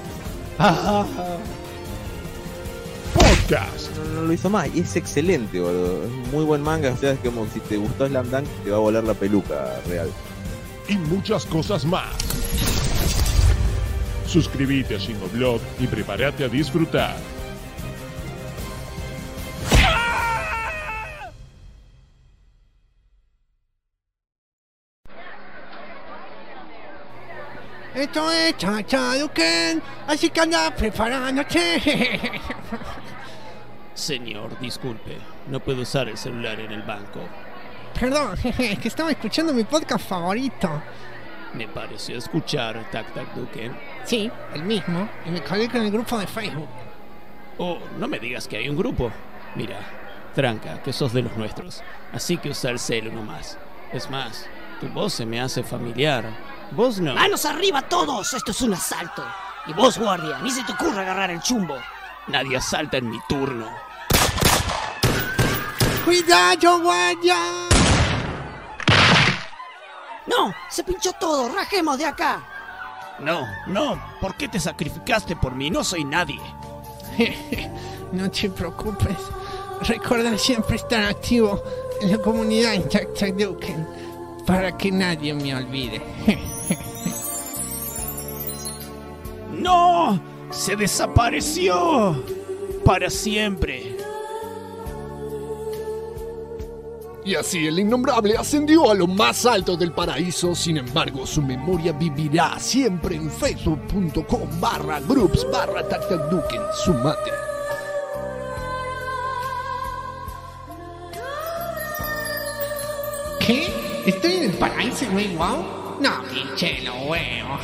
podcast, No lo hizo mal y es excelente, boludo. Es muy buen manga. O sea, es como si te gustó Slam Dunk, te va a volar la peluca real. y muchas cosas más. Suscríbete a Shingoblog y prepárate a disfrutar. Esto es Chachaduken, así que anda preparándote. Señor, disculpe. No puedo usar el celular en el banco. Perdón, es que estaba escuchando mi podcast favorito. Me pareció escuchar Tac Tac Duken. Sí, el mismo, y me colgué con el grupo de Facebook. Oh, no me digas que hay un grupo. Mira, tranca, que sos de los nuestros. Así que usa el celu nomás. Es más, tu voz se me hace familiar. Vos no. ¡Manos arriba todos! Esto es un asalto. Y vos, guardia, ni se te ocurra agarrar el chumbo. Nadie asalta en mi turno. ¡Cuidado, guardia! ¡No! ¡Se pinchó todo! ¡Rajemos de acá! No, ¿por qué te sacrificaste por mí? No soy nadie. No te preocupes. Recuerda siempre estar activo en la comunidad en Chachaduken para que nadie me olvide. ¡No! ¡Se desapareció! ¡Para siempre! Y así el innombrable ascendió a lo más alto del paraíso. Sin embargo, su memoria vivirá siempre en facebook.com/groups/TacTacDuken. Sumate. ¿Qué? ¿Estoy en el paraíso, güey? ¿Wow? No, pinche lo huevo.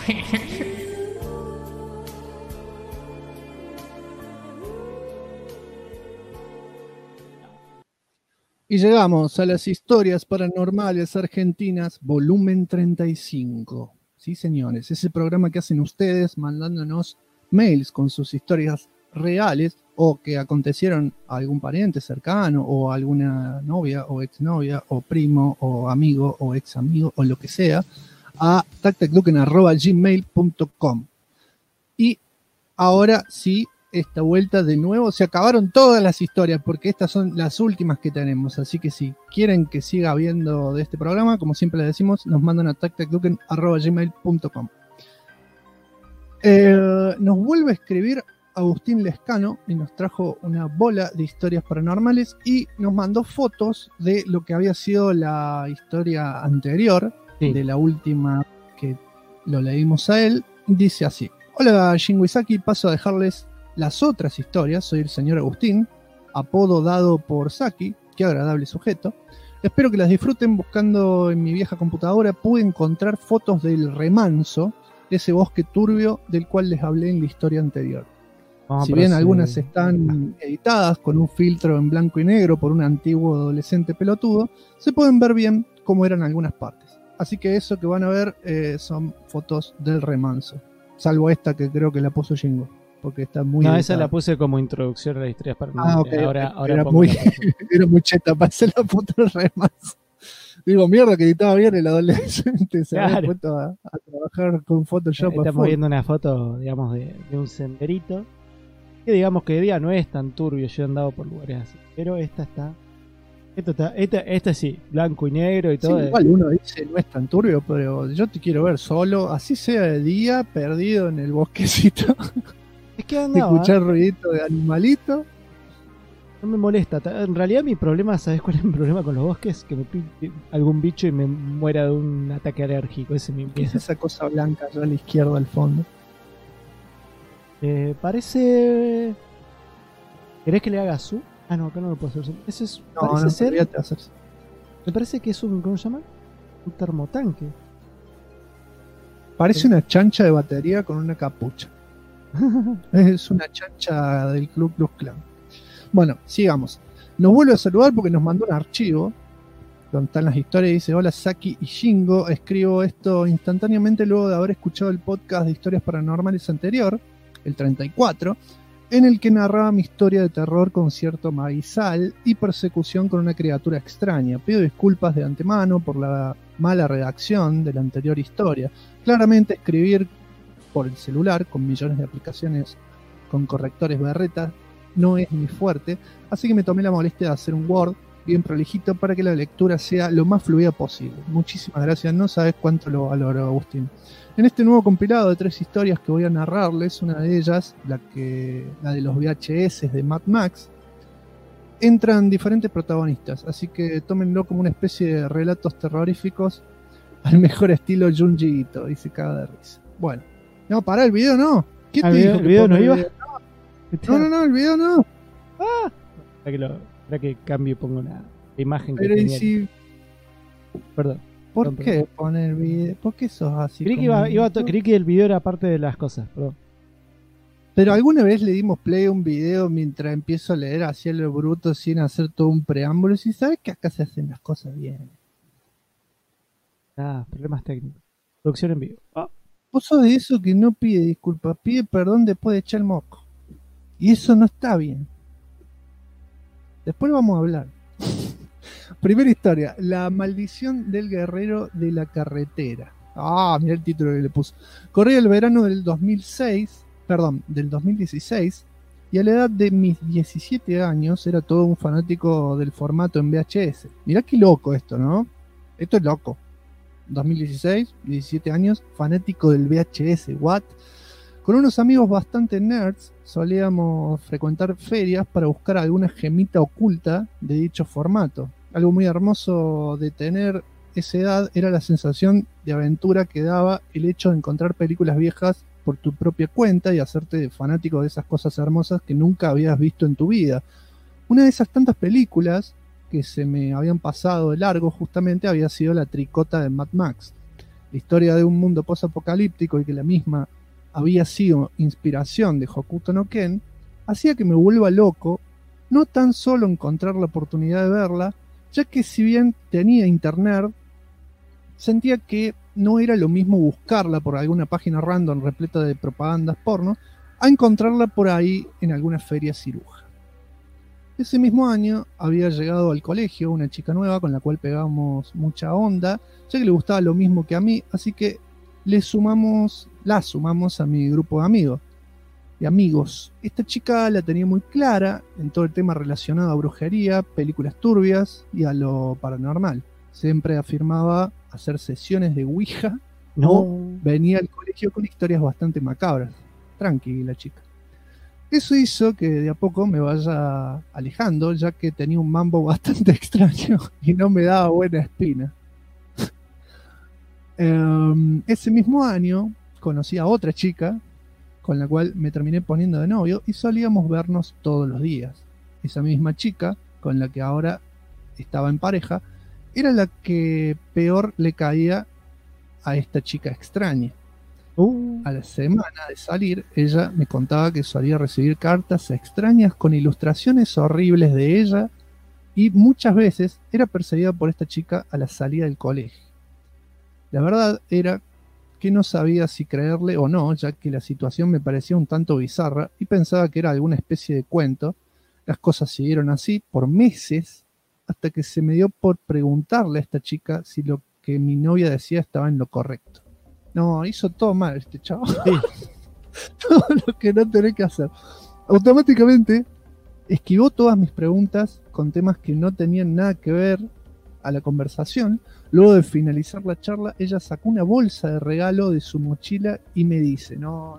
Y llegamos a las historias paranormales argentinas, volumen 35. Sí, señores, ese programa que hacen ustedes mandándonos mails con sus historias reales o que acontecieron a algún pariente cercano o a alguna novia o exnovia o primo o amigo o ex amigo o lo que sea a tactacduken@gmail.com. Y ahora sí, esta vuelta de nuevo, se acabaron todas las historias porque estas son las últimas que tenemos, así que si quieren que siga habiendo de este programa, como siempre les decimos, nos mandan a tactacduken@gmail.com. Nos vuelve a escribir Agustín Lescano y nos trajo una bola de historias paranormales y nos mandó fotos de lo que había sido la historia anterior, sí, de la última que lo leímos a él. Dice así: hola Shinguizaki, paso a dejarles las otras historias. Soy el señor Agustín, apodo dado por Saki. Qué agradable sujeto. Espero que las disfruten. Buscando en mi vieja computadora pude encontrar fotos del remanso, ese bosque turbio del cual les hablé en la historia anterior. Si bien algunas están editadas con un filtro en blanco y negro por un antiguo adolescente pelotudo, se pueden ver bien cómo eran algunas partes. Así que eso que van a ver son fotos del remanso, salvo esta que creo que la puso Shingo, porque está muy... No, editada. esa la puse como introducción a las historias paranormales. Okay, ahora era muy cheta para hacer la foto del remanso. Digo, mierda, que editaba bien el adolescente. Se había puesto a trabajar con Photoshop. Estamos viendo una foto, digamos, de un senderito. Que digamos que de día no es tan turbio. Yo he andado por lugares así. Pero esta sí, blanco y negro y todo. Sí, igual uno dice no es tan turbio, pero yo te quiero ver solo, así sea de día, perdido en el bosquecito. Es que andaba, escuchar ruidito de animalito. No me molesta. En realidad mi problema, ¿sabes cuál es mi problema con los bosques? Que me pique algún bicho y me muera de un ataque alérgico. Ese me ¿Qué es esa cosa blanca allá a la izquierda al fondo? Parece... ¿Querés que le haga zoom? Ah, no, acá no lo puedo hacer zoom. Ese es... No, parece no, ser... hacer. Me parece que es un... ¿Cómo se llama? Un termotanque. Parece una chancha de batería con una capucha. Es una chancha del Ku Klux Klan. Bueno, sigamos. Nos vuelve a saludar porque nos mandó un archivo donde están las historias y dice: hola Saki y Shingo, escribo esto instantáneamente luego de haber escuchado el podcast de historias paranormales anterior, el 34, en el que narraba mi historia de terror, concierto maguizal y persecución con una criatura extraña. Pido disculpas de antemano por la mala redacción de la anterior historia. Claramente escribir por el celular con millones de aplicaciones con correctores berretas no es mi fuerte, así que me tomé la molestia de hacer un Word bien prolijito para que la lectura sea lo más fluida posible. Muchísimas gracias, no sabes cuánto lo valoro, Agustín. En este nuevo compilado de 3 historias que voy a narrarles, una de ellas, la de los VHS de Mad Max, entran diferentes protagonistas, así que tómenlo como una especie de relatos terroríficos al mejor estilo Junji Ito, y se caga de risa. Bueno, no, pará el video, no. ¿Quién te dijo ¿El que video no ponga iba? el video? No, el video no. Para que cambie y pongo la imagen que Pero y tenía. si... Perdón. ¿Por qué poner video? ¿Por qué sos así? Creí que el video era parte de las cosas, perdón. Pero alguna vez le dimos play a un video mientras empiezo a leer hacia lo bruto sin hacer todo un preámbulo. Si sabes que acá se hacen las cosas bien. Problemas técnicos. Producción en vivo. Vos sos de eso que no pide disculpas, pide perdón después de echar el moco. Y eso no está bien. Después vamos a hablar. Primera historia, la maldición del guerrero de la carretera. Mirá el título que le puso. Corría el verano del 2016, y a la edad de mis 17 años era todo un fanático del formato en VHS. Mirá qué loco esto, ¿no? Esto es loco. 2016, 17 años, fanático del VHS, what? Con unos amigos bastante nerds solíamos frecuentar ferias para buscar alguna gemita oculta de dicho formato. Algo muy hermoso de tener esa edad era la sensación de aventura que daba el hecho de encontrar películas viejas por tu propia cuenta y hacerte fanático de esas cosas hermosas que nunca habías visto en tu vida. Una de esas tantas películas que se me habían pasado de largo justamente había sido la tricota de Mad Max. La historia de un mundo post-apocalíptico y que la misma había sido inspiración de Hokuto no Ken, hacía que me vuelva loco no tan solo encontrar la oportunidad de verla, ya que si bien tenía internet, sentía que no era lo mismo buscarla por alguna página random repleta de propagandas porno, a encontrarla por ahí en alguna feria ciruja. Ese mismo año había llegado al colegio una chica nueva con la cual pegábamos mucha onda, ya que le gustaba lo mismo que a mí, así que la sumamos a mi grupo de amigos. Esta chica la tenía muy clara en todo el tema relacionado a brujería, películas turbias y a lo paranormal. Siempre afirmaba hacer sesiones de Ouija o venía al colegio con historias bastante macabras. Tranqui la chica. Eso hizo que de a poco me vaya alejando, ya que tenía un mambo bastante extraño y no me daba buena espina. Ese mismo año conocí a otra chica con la cual me terminé poniendo de novio y solíamos vernos todos los días. Esa misma chica, con la que ahora estaba en pareja, era la que peor le caía a esta chica extraña. A la semana de salir, ella me contaba que solía recibir cartas extrañas con ilustraciones horribles de ella y muchas veces era perseguida por esta chica a la salida del colegio. La verdad era que no sabía si creerle o no, ya que la situación me parecía un tanto bizarra y pensaba que era alguna especie de cuento. Las cosas siguieron así por meses hasta que se me dio por preguntarle a esta chica si lo que mi novia decía estaba en lo correcto. No, hizo todo mal este chavo. Sí. Todo lo que no tenés que hacer. Automáticamente esquivó todas mis preguntas con temas que no tenían nada que ver a la conversación. Luego de finalizar la charla, ella sacó una bolsa de regalo de su mochila y me dice,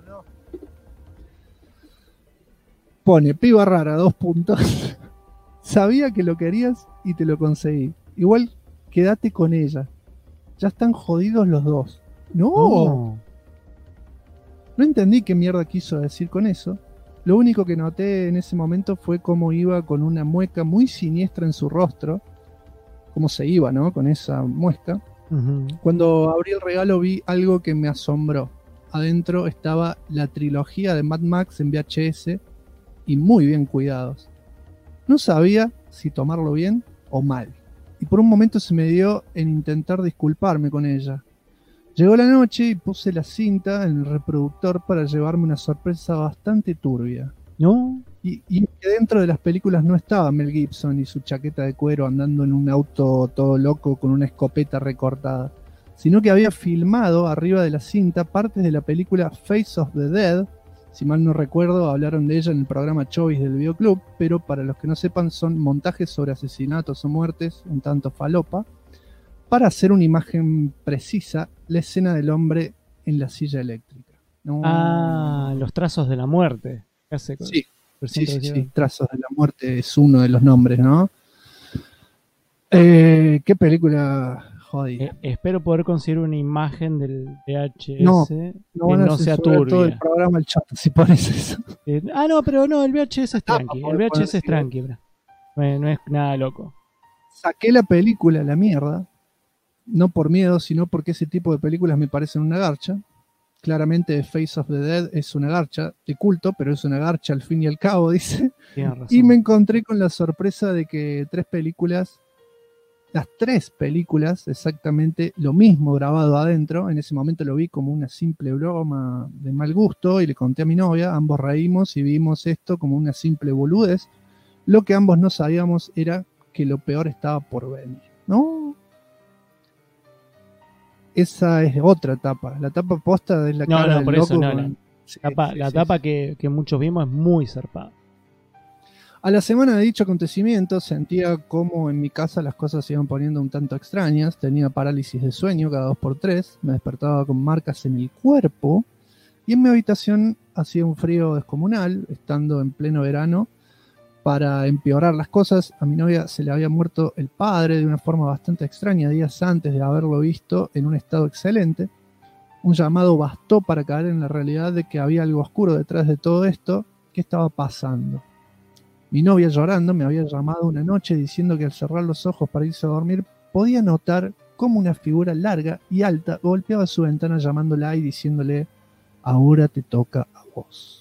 pone, piba rara, 2 puntos. Sabía que lo querías y te lo conseguí. Igual, quédate con ella. Ya están jodidos los dos. No entendí qué mierda quiso decir con eso. Lo único que noté en ese momento fue cómo iba con una mueca muy siniestra en su rostro. Cómo se iba, ¿no? Con esa muesca. Cuando abrí el regalo vi algo que me asombró. Adentro estaba la trilogía de Mad Max en VHS y muy bien cuidados. No sabía si tomarlo bien o mal. Y por un momento se me dio en intentar disculparme con ella. Llegó la noche y puse la cinta en el reproductor para llevarme una sorpresa bastante turbia. Y que dentro de las películas no estaba Mel Gibson y su chaqueta de cuero andando en un auto todo loco con una escopeta recortada, sino que había filmado arriba de la cinta partes de la película Face of the Dead Si mal no recuerdo, hablaron de ella en el programa Chovis del Videoclub, pero para los que no sepan, son montajes sobre asesinatos o muertes, un tanto falopa, para hacer una imagen precisa, la escena del hombre en la silla eléctrica. No. Los trazos de la muerte. Sí, Trazos de la muerte es uno de los nombres, ¿no? ¿Qué película jodida? Espero poder conseguir una imagen del VHS no que van a no sea censurar turbia. todo el programa el chat si pones eso. No, pero no, el VHS es tranqui. El VHS es tranqui, bro. No es nada loco. Saqué la película a la mierda, no por miedo, sino porque ese tipo de películas me parecen una garcha. Claramente The Face of the Dead es una garcha de culto, pero es una garcha al fin y al cabo, dice. Tienes razón. Y me encontré con la sorpresa de que las tres películas, exactamente lo mismo grabado adentro. En ese momento lo vi como una simple broma de mal gusto y le conté a mi novia, ambos reímos y vimos esto como una simple boludez. Lo que ambos no sabíamos era que lo peor estaba por venir, ¿no? Esa es otra etapa. La etapa posta es la cara del por loco eso no. con... La etapa que muchos vimos es muy zarpada. A la semana de dicho acontecimiento sentía como en mi casa las cosas se iban poniendo un tanto extrañas. Tenía parálisis de sueño cada 2x3, me despertaba con marcas en el cuerpo y en mi habitación hacía un frío descomunal, estando en pleno verano. Para empeorar las cosas, a mi novia se le había muerto el padre de una forma bastante extraña días antes de haberlo visto en un estado excelente. Un llamado bastó para caer en la realidad de que había algo oscuro detrás de todo esto. ¿Qué estaba pasando? Mi novia, llorando, me había llamado una noche diciendo que al cerrar los ojos para irse a dormir podía notar cómo una figura larga y alta golpeaba su ventana llamándola y diciéndole: ahora te toca a vos.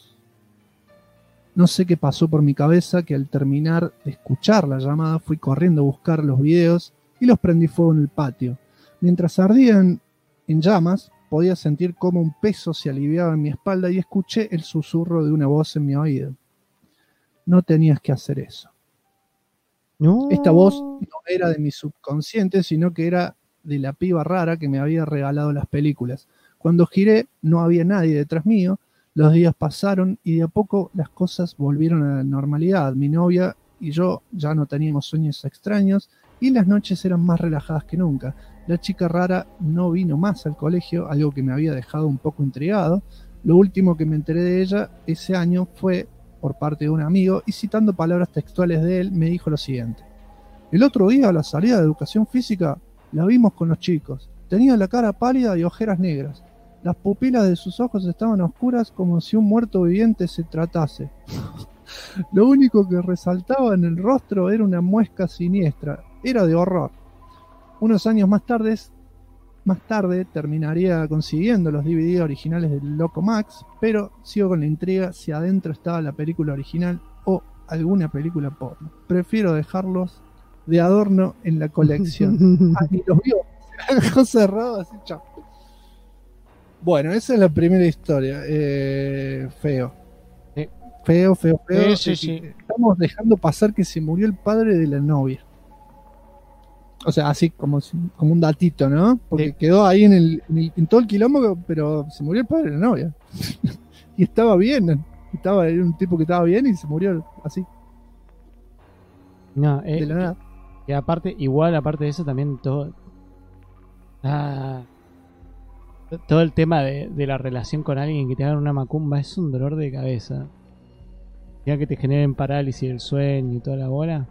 No sé qué pasó por mi cabeza, que al terminar de escuchar la llamada fui corriendo a buscar los videos y los prendí fuego en el patio. Mientras ardían en llamas, podía sentir cómo un peso se aliviaba en mi espalda y escuché el susurro de una voz en mi oído: no tenías que hacer eso. No. Esta voz no era de mi subconsciente, sino que era de la piba rara que me había regalado las películas. Cuando giré, no había nadie detrás mío. Los días pasaron y de a poco las cosas volvieron a la normalidad. Mi novia y yo ya no teníamos sueños extraños y las noches eran más relajadas que nunca. La chica rara no vino más al colegio, algo que me había dejado un poco intrigado. Lo último que me enteré de ella ese año fue por parte de un amigo y, citando palabras textuales de él, me dijo lo siguiente: el otro día a la salida de educación física la vimos con los chicos. Tenía la cara pálida y ojeras negras. Las pupilas de sus ojos estaban oscuras como si un muerto viviente se tratase. Lo único que resaltaba en el rostro era una muesca siniestra. Era de horror. Unos años más tarde terminaría consiguiendo los DVD originales del Loco Max, pero sigo con la intriga si adentro estaba la película original o alguna película porno. Prefiero dejarlos de adorno en la colección. Ni los vio. Se dejó cerrado así, chao. Bueno, esa es la primera historia. Feo. Feo. Sí. Estamos dejando pasar que se murió el padre de la novia. O sea, así como un datito, ¿no? Porque quedó ahí en todo el quilombo, pero se murió el padre de la novia. Y estaba bien. Era un tipo que estaba bien y se murió así. No, de la nada. Y aparte de eso también todo el tema de la relación con alguien que te hagan una macumba es un dolor de cabeza. Ya que te generen parálisis del sueño y toda la bola.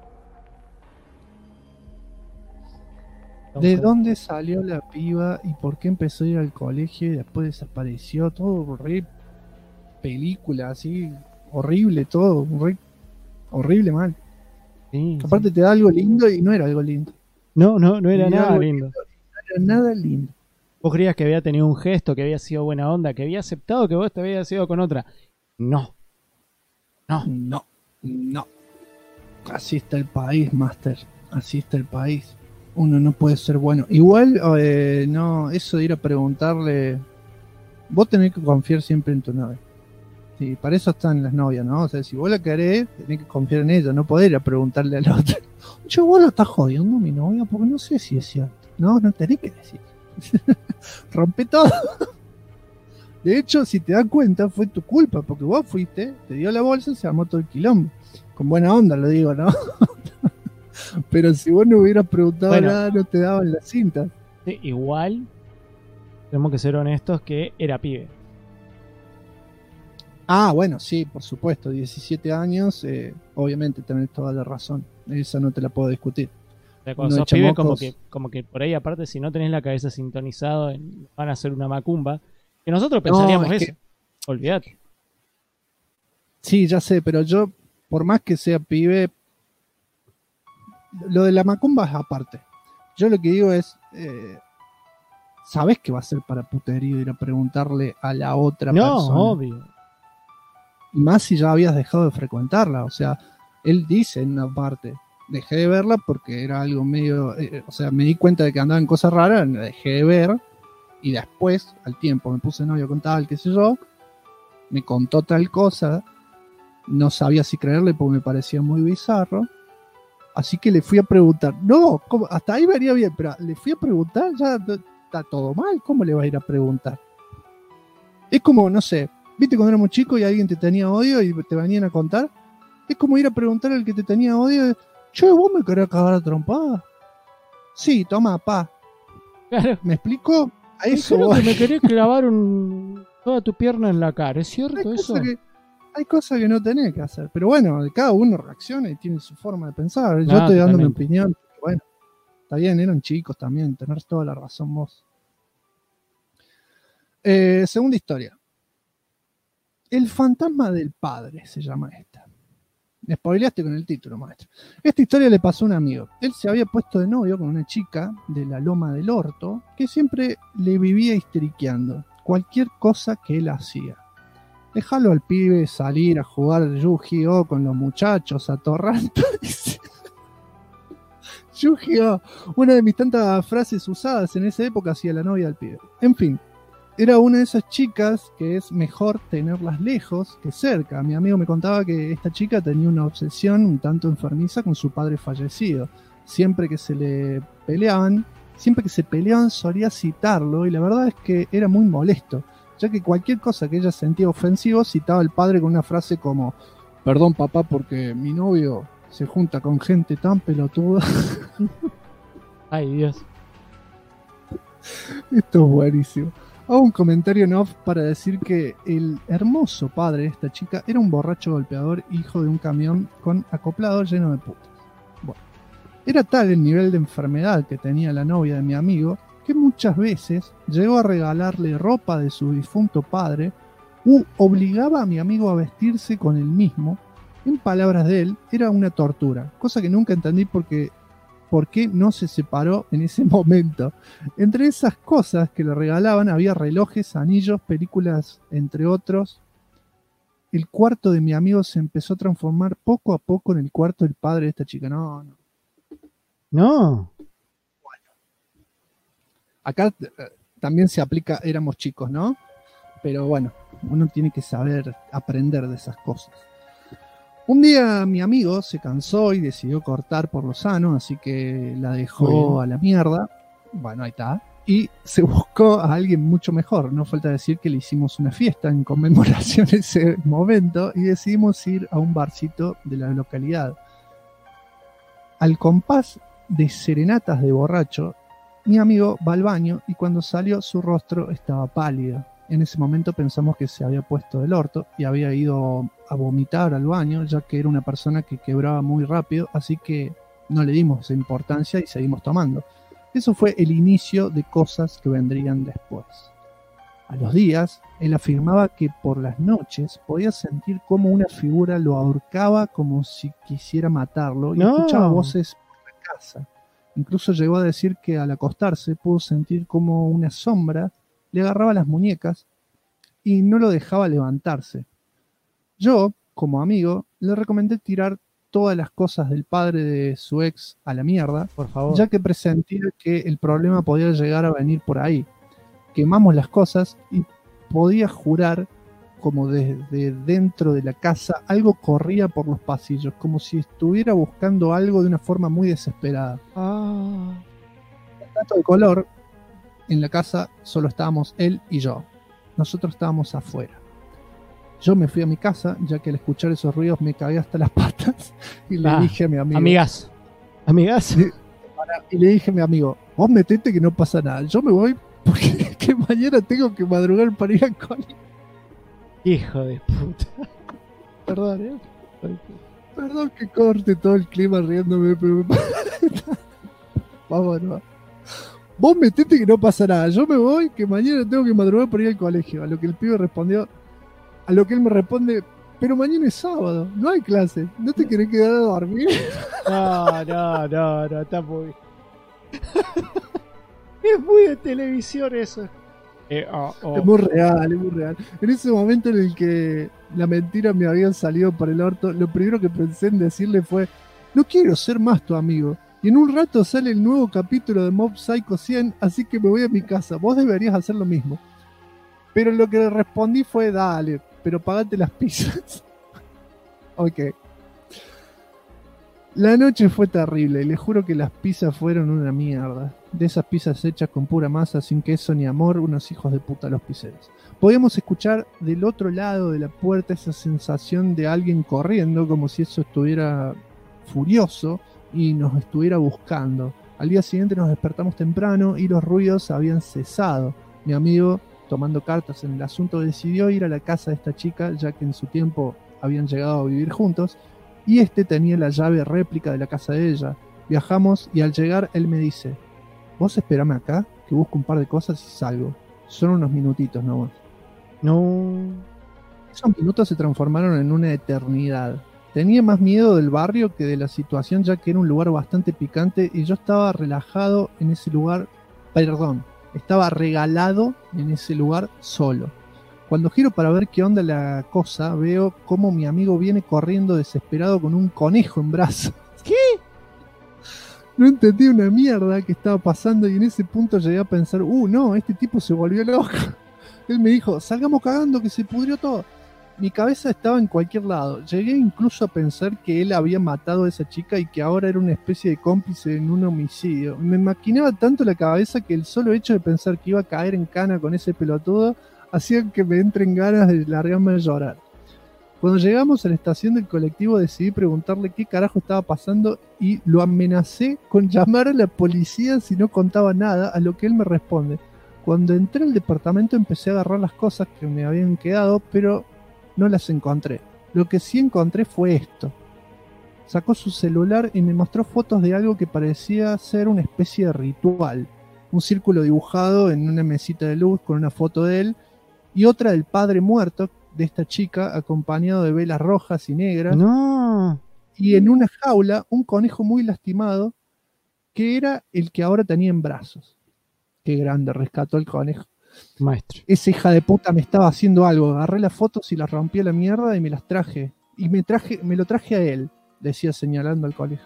¿De dónde salió la piba y por qué empezó a ir al colegio y después desapareció? Todo re película así, horrible todo, horrible mal. Sí, aparte te da algo lindo y no era algo lindo. No era nada lindo. No era nada lindo. Vos creías que había tenido un gesto, que había sido buena onda, que había aceptado que vos te habías ido con otra. No. Así está el país, Master. Así está el país. Uno no puede ser bueno. Igual, no, eso de ir a preguntarle. Vos tenés que confiar siempre en tu novia. Sí, para eso están las novias, ¿no? O sea, si vos la querés, tenés que confiar en ella. No podés ir a preguntarle a la otra: che, vos la estás jodiendo a mi novia, porque no sé si es cierto. No tenés que decir. Rompe todo. De hecho, si te das cuenta, fue tu culpa, porque vos fuiste, te dio la bolsa y se armó todo el quilombo. Con buena onda lo digo, ¿no? Pero si vos no hubieras preguntado nada, no te daban la cinta. Sí, igual, tenemos que ser honestos que era pibe. Ah, bueno, sí, por supuesto, 17 años, obviamente tenés toda la razón. Esa no te la puedo discutir. O sea, cuando sos pibe, como que por ahí, aparte, si no tenés la cabeza sintonizado, van a hacer una macumba. Que nosotros pensaríamos eso. Olvídate. Sí, ya sé, pero yo, por más que sea pibe, lo de la macumba es aparte. Yo lo que digo es, ¿sabés que va a ser para puterío ir a preguntarle a la otra persona? No, obvio. Y más si ya habías dejado de frecuentarla. O sea, él dice en una parte, dejé de verla porque era algo medio... o sea, me di cuenta de que andaban cosas raras, la dejé de ver. Y después, al tiempo, me puse novio con tal, qué sé yo. Me contó tal cosa. No sabía si creerle porque me parecía muy bizarro. Así que le fui a preguntar. No, ¿cómo? Hasta ahí venía bien, pero le fui a preguntar, ya está todo mal. ¿Cómo le va a ir a preguntar? Es como, no sé, ¿viste cuando éramos chicos y alguien te tenía odio y te venían a contar? Es como ir a preguntar al que te tenía odio. Che, ¿vos me querés cagar a trompada? Sí, toma, pa. Claro. ¿Me explico? A eso creo que me querés clavar toda tu pierna en la cara, ¿es cierto eso? Hay cosas que no tenés que hacer, pero bueno, cada uno reacciona y tiene su forma de pensar. Yo estoy dando mi opinión. Bueno, está bien, eran chicos también, tenés toda la razón vos. Segunda historia. El fantasma del padre se llama esta. Me spoileaste con el título, maestro. Esta historia le pasó a un amigo. Él se había puesto de novio con una chica de la Loma del Orto que siempre le vivía histeriqueando cualquier cosa que él hacía. Déjalo al pibe salir a jugar Yu-Gi-Oh con los muchachos, atorrando. Yu-Gi-Oh, una de mis tantas frases usadas en esa época hacia la novia del pibe. En fin, era una de esas chicas que es mejor tenerlas lejos que cerca. Mi amigo me contaba que esta chica tenía una obsesión un tanto enfermiza con su padre fallecido. Siempre que se peleaban solía citarlo y la verdad es que era muy molesto, ya que cualquier cosa que ella sentía ofensivo citaba al padre con una frase como: perdón papá porque mi novio se junta con gente tan pelotuda. Ay Dios. Esto es buenísimo. Hago un comentario en off para decir que el hermoso padre de esta chica era un borracho golpeador, hijo de un camión con acoplado lleno de putas. Bueno, era tal el nivel de enfermedad que tenía la novia de mi amigo que muchas veces llegó a regalarle ropa de su difunto padre u obligaba a mi amigo a vestirse con él mismo. En palabras de él, era una tortura, cosa que nunca entendí por qué no se separó en ese momento. Entre esas cosas que le regalaban había relojes, anillos, películas, entre otros. El cuarto de mi amigo se empezó a transformar poco a poco en el cuarto del padre de esta chica. No. Bueno. Acá también se aplica, éramos chicos, ¿no? Pero bueno, uno tiene que saber aprender de esas cosas. Un día mi amigo se cansó y decidió cortar por lo sano, así que la dejó a la mierda. Bueno, ahí está. Y se buscó a alguien mucho mejor. No falta decir que le hicimos una fiesta en conmemoración de ese momento y decidimos ir a un barcito de la localidad. Al compás de serenatas de borracho, mi amigo va al baño y cuando salió su rostro estaba pálido. En ese momento pensamos que se había puesto del orto y había ido a vomitar al baño, ya que era una persona que quebraba muy rápido, así que no le dimos esa importancia y seguimos tomando. Eso fue el inicio de cosas que vendrían después. A los días, él afirmaba que por las noches podía sentir como una figura lo ahorcaba como si quisiera matarlo y escuchaba voces por la casa. Incluso llegó a decir que al acostarse pudo sentir como una sombra le agarraba las muñecas y no lo dejaba levantarse. Yo, como amigo, le recomendé tirar todas las cosas del padre de su ex a la mierda, por favor, ya que presentía que el problema podía llegar a venir por ahí. Quemamos las cosas y podía jurar como desde dentro de la casa algo corría por los pasillos, como si estuviera buscando algo de una forma muy desesperada. Dato de color, en la casa solo estábamos él y yo. nosotros estábamos afuera. Yo me fui a mi casa, ya que al escuchar esos ruidos me cagué hasta las patas y le dije a mi amigo... Amigas. Y le dije a mi amigo, vos metete que no pasa nada. Yo me voy porque que mañana tengo que madrugar para ir al colegio. Hijo de puta. Perdón, Perdón que corte todo el clima riéndome, pero... Vámonos. Vos metete que no pasa nada. Yo me voy que mañana tengo que madrugar para ir al colegio. A lo que el pibe respondió... A lo que él me responde, pero mañana es sábado, no hay clase, ¿no te querés quedar a dormir? No, está muy bien. Es muy de televisión eso. Es muy real. En ese momento en el que la mentira me había salido por el orto, lo primero que pensé en decirle fue, no quiero ser más tu amigo. Y en un rato sale el nuevo capítulo de Mob Psycho 100, así que me voy a mi casa. Vos deberías hacer lo mismo. Pero lo que le respondí fue, dale, pero pagate las pizzas. Ok. La noche fue terrible y les juro que las pizzas fueron una mierda. De esas pizzas hechas con pura masa, sin queso ni amor, unos hijos de puta los pizzeros. Podíamos escuchar del otro lado de la puerta esa sensación de alguien corriendo, como si eso estuviera furioso y nos estuviera buscando. Al día siguiente nos despertamos temprano y los ruidos habían cesado. Mi amigo, tomando cartas en el asunto, decidió ir a la casa de esta chica, ya que en su tiempo habían llegado a vivir juntos, y tenía la llave réplica de la casa de ella. Viajamos y al llegar él me dice, vos esperame acá, que busco un par de cosas y salgo. Son unos minutitos nomás. No. Esos minutos se transformaron en una eternidad. Tenía más miedo del barrio que de la situación, ya que era un lugar bastante picante y yo estaba relajado en ese lugar, estaba regalado en ese lugar solo. Cuando giro para ver qué onda la cosa, veo cómo mi amigo viene corriendo desesperado con un conejo en brazos. ¿Qué? No entendí una mierda que estaba pasando y en ese punto llegué a pensar, no, este tipo se volvió loco. Él me dijo, salgamos cagando que se pudrió todo. Mi cabeza estaba en cualquier lado. Llegué incluso a pensar que él había matado a esa chica y que ahora era una especie de cómplice en un homicidio. Me maquinaba tanto la cabeza que el solo hecho de pensar que iba a caer en cana con ese pelotudo hacía que me entren ganas de largarme a llorar. Cuando llegamos a la estación del colectivo decidí preguntarle qué carajo estaba pasando y lo amenacé con llamar a la policía si no contaba nada, a lo que él me responde. Cuando entré al departamento empecé a agarrar las cosas que me habían quedado, pero no las encontré. Lo que sí encontré fue esto. Sacó su celular y me mostró fotos de algo que parecía ser una especie de ritual. Un círculo dibujado en una mesita de luz con una foto de él y otra del padre muerto de esta chica acompañado de velas rojas y negras. No. Y en una jaula un conejo muy lastimado que era el que ahora tenía en brazos. Qué grande, rescató el conejo. Maestro. Esa hija de puta me estaba haciendo algo. Agarré las fotos y las rompí a la mierda y me las traje. Y me lo traje a él, decía señalando al colegio.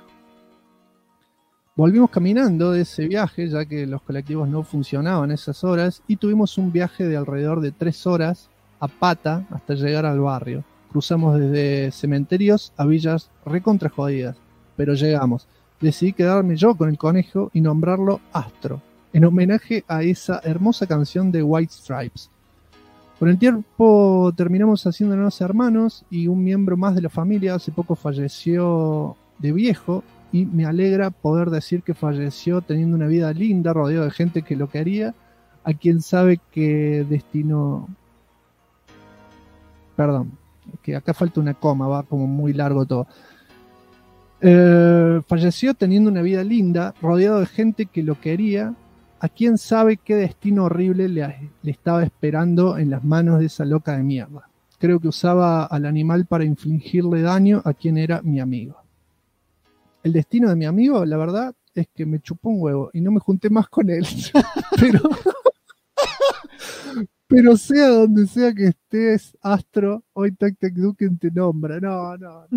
Volvimos caminando de ese viaje, ya que los colectivos no funcionaban esas horas, y tuvimos un viaje de alrededor de 3 horas a pata hasta llegar al barrio. Cruzamos desde cementerios a villas recontra jodidas, pero llegamos. Decidí quedarme yo con el conejo y nombrarlo Astro, en homenaje a esa hermosa canción de White Stripes. Con el tiempo terminamos haciéndonos hermanos y un miembro más de la familia hace poco falleció de viejo y me alegra poder decir que falleció teniendo una vida linda, rodeado de gente que lo quería, a quien sabe qué destino... Perdón, que acá falta una coma, va como muy largo todo. Falleció teniendo una vida linda, rodeado de gente que lo quería, a quien sabe qué destino horrible le estaba esperando en las manos de esa loca de mierda. Creo que usaba al animal para infligirle daño a quien era mi amigo. El destino de mi amigo, la verdad, es que me chupó un huevo y no me junté más con él. Pero sea donde sea que estés, Astro, hoy Tac Tac Duken te nombra. No.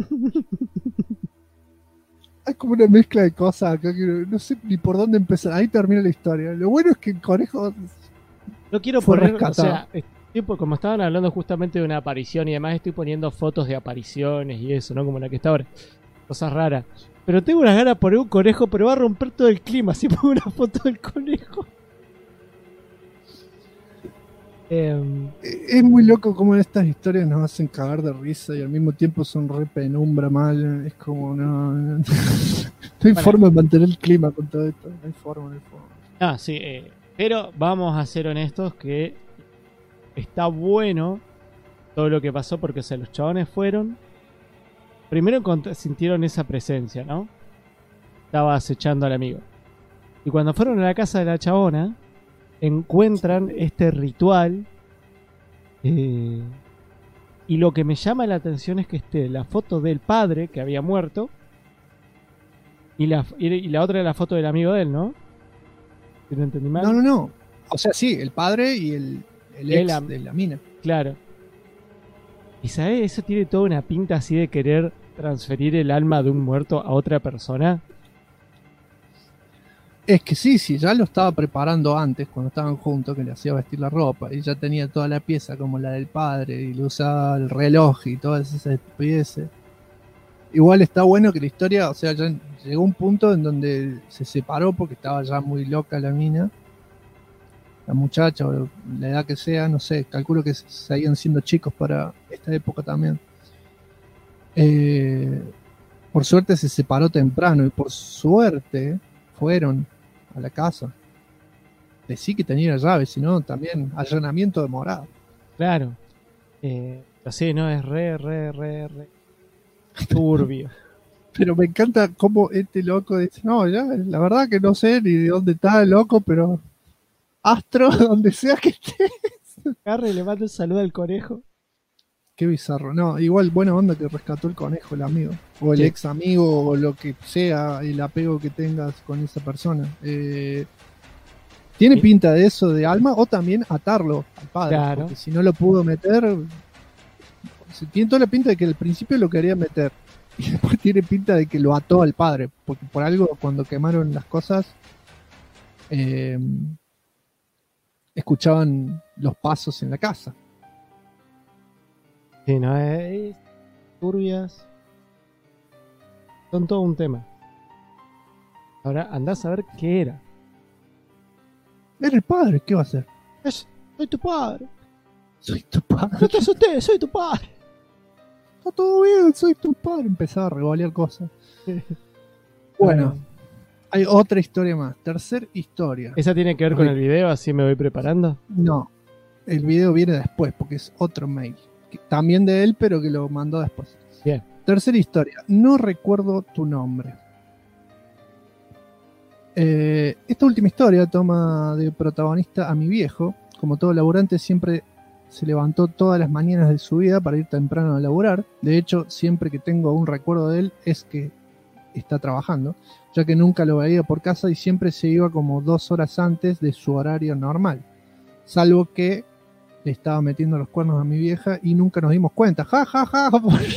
Hay como una mezcla de cosas acá que no sé ni por dónde empezar. Ahí termina la historia. Lo bueno es que el conejo no quiero fue poner, rescatado. o sea, como estaban hablando justamente de una aparición y además estoy poniendo fotos de apariciones y eso, ¿no? Como la que está ahora. Cosas raras. Pero tengo unas ganas de poner un conejo, pero va a romper todo el clima si pongo una foto del conejo. Es muy loco cómo estas historias nos hacen cagar de risa y al mismo tiempo son re penumbra mal. Es como, no hay forma de mantener el clima con todo esto. No hay forma. Sí, pero vamos a ser honestos que está bueno todo lo que pasó porque los chabones fueron. Primero sintieron esa presencia, ¿no? Estaba acechando al amigo. Y cuando fueron a la casa de la chabona, encuentran este ritual. Y lo que me llama la atención es que esté la foto del padre que había muerto. Y la otra es la foto del amigo de él, ¿no? ¿No entendí mal? No. O sea, sí, el padre y el ex de la mina. Claro. Y ¿sabes? Eso tiene toda una pinta así de querer transferir el alma de un muerto a otra persona. Es que sí, ya lo estaba preparando antes, cuando estaban juntos, que le hacía vestir la ropa, y ya tenía toda la pieza como la del padre, y le usaba el reloj y todas esas estupideces. Igual está bueno que la historia, o sea, ya llegó un punto en donde se separó porque estaba ya muy loca la mina, la muchacha, o la edad que sea, no sé, calculo que seguían siendo chicos para esta época también. Por suerte se separó temprano, y por suerte fueron a la casa. Decí que tenía la llave, si no, también allanamiento de morada. Claro. Así, ¿no? Es re turbio. Pero me encanta cómo este loco dice, no, ya, la verdad que no sé ni de dónde está el loco, pero Astro, donde sea que estés. Agarra y le manda un saludo al conejo. Qué bizarro. No, igual buena onda que rescató el conejo, el amigo. O el ex amigo, o lo que sea, el apego que tengas con esa persona. Tiene pinta de eso, de alma, o también atarlo al padre. Claro. Porque si no lo pudo meter, tiene toda la pinta de que al principio lo quería meter. Y después tiene pinta de que lo ató al padre. Porque por algo, cuando quemaron las cosas, escuchaban los pasos en la casa. Sí, no es turbias. Son todo un tema. Ahora andás a ver qué era. Era el padre, ¿qué va a hacer? Soy tu padre. Soy tu padre. No te asustes, soy tu padre. Está todo bien, soy tu padre. Empezaba a revolear cosas. Bueno, hay otra historia más. Tercer historia. ¿Esa tiene que ver con el video? Así me voy preparando. No, el video viene después porque es otro mail. También de él, pero que lo mandó después. Bien. Tercera historia. No recuerdo tu nombre. Esta última historia toma de protagonista a mi viejo. Como todo laburante, siempre se levantó todas las mañanas de su vida para ir temprano a laburar. De hecho, siempre que tengo un recuerdo de él es que está trabajando, ya que nunca lo veía por casa y siempre se iba como 2 horas antes de su horario normal. Salvo que le estaba metiendo los cuernos a mi vieja y nunca nos dimos cuenta. Ja, ja, ja.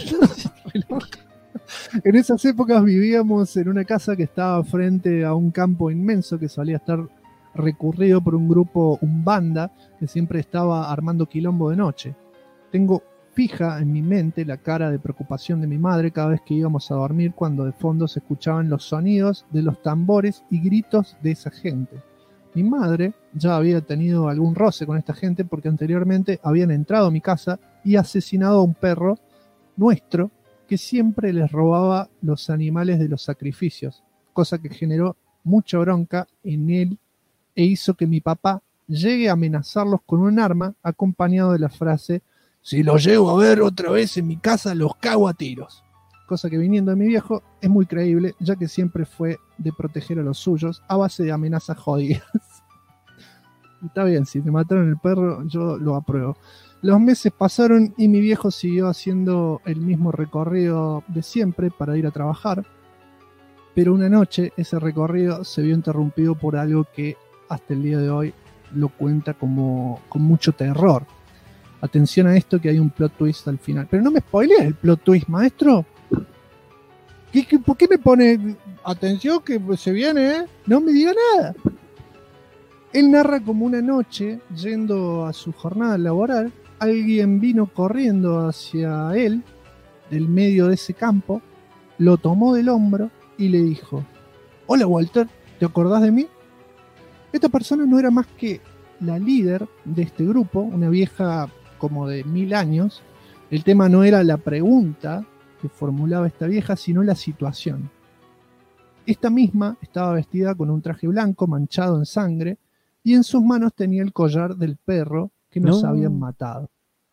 En esas épocas vivíamos en una casa que estaba frente a un campo inmenso que solía estar recurrido por un grupo umbanda que siempre estaba armando quilombo de noche. Tengo fija en mi mente la cara de preocupación de mi madre cada vez que íbamos a dormir, cuando de fondo se escuchaban los sonidos de los tambores y gritos de esa gente. Mi madre ya había tenido algún roce con esta gente porque anteriormente habían entrado a mi casa y asesinado a un perro nuestro que siempre les robaba los animales de los sacrificios, cosa que generó mucha bronca en él e hizo que mi papá llegue a amenazarlos con un arma acompañado de la frase: si los llego a ver otra vez en mi casa los cago a tiros. Cosa que viniendo de mi viejo es muy creíble, ya que siempre fue de proteger a los suyos a base de amenazas jodidas. Está bien, si me mataron el perro, yo lo apruebo. Los meses pasaron y mi viejo siguió haciendo el mismo recorrido de siempre para ir a trabajar. Pero una noche ese recorrido se vio interrumpido por algo que hasta el día de hoy lo cuenta como con mucho terror. Atención a esto, que hay un plot twist al final. Pero no me spoilees el plot twist, maestro. ¿Por qué me pone atención que se viene, No me diga nada. Él narra como una noche, yendo a su jornada laboral, alguien vino corriendo hacia él, del medio de ese campo, lo tomó del hombro y le dijo: hola Walter, ¿te acordás de mí? Esta persona no era más que la líder de este grupo, una vieja como de 1000 años. El tema no era la pregunta que formulaba esta vieja, sino la situación. Esta misma estaba vestida con un traje blanco manchado en sangre y en sus manos tenía el collar del perro que nos habían matado.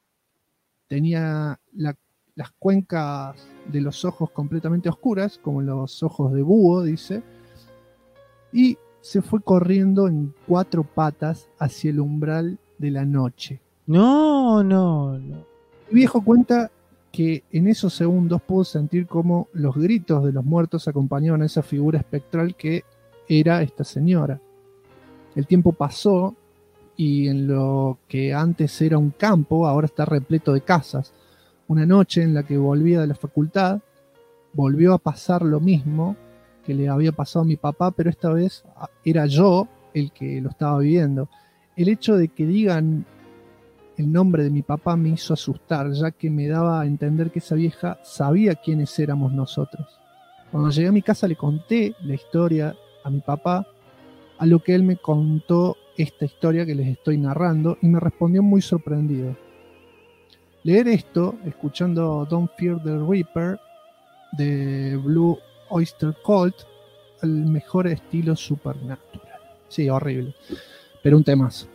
Tenía las cuencas de los ojos completamente oscuras, como los ojos de búho, dice, y se fue corriendo en 4 patas hacia el umbral de la noche. No. El viejo cuenta que en esos segundos pudo sentir cómo los gritos de los muertos acompañaban a esa figura espectral que era esta señora. El tiempo pasó y en lo que antes era un campo, ahora está repleto de casas. Una noche en la que volvía de la facultad, volvió a pasar lo mismo que le había pasado a mi papá, pero esta vez era yo el que lo estaba viviendo. El hecho de que digan el nombre de mi papá me hizo asustar, ya que me daba a entender que esa vieja sabía quiénes éramos nosotros. Cuando llegué a mi casa le conté la historia a mi papá, a lo que él me contó esta historia que les estoy narrando y me respondió muy sorprendido. Leer esto, escuchando Don't Fear the Reaper de Blue Oyster Cult, al mejor estilo Supernatural. Sí, horrible, pero un temazo.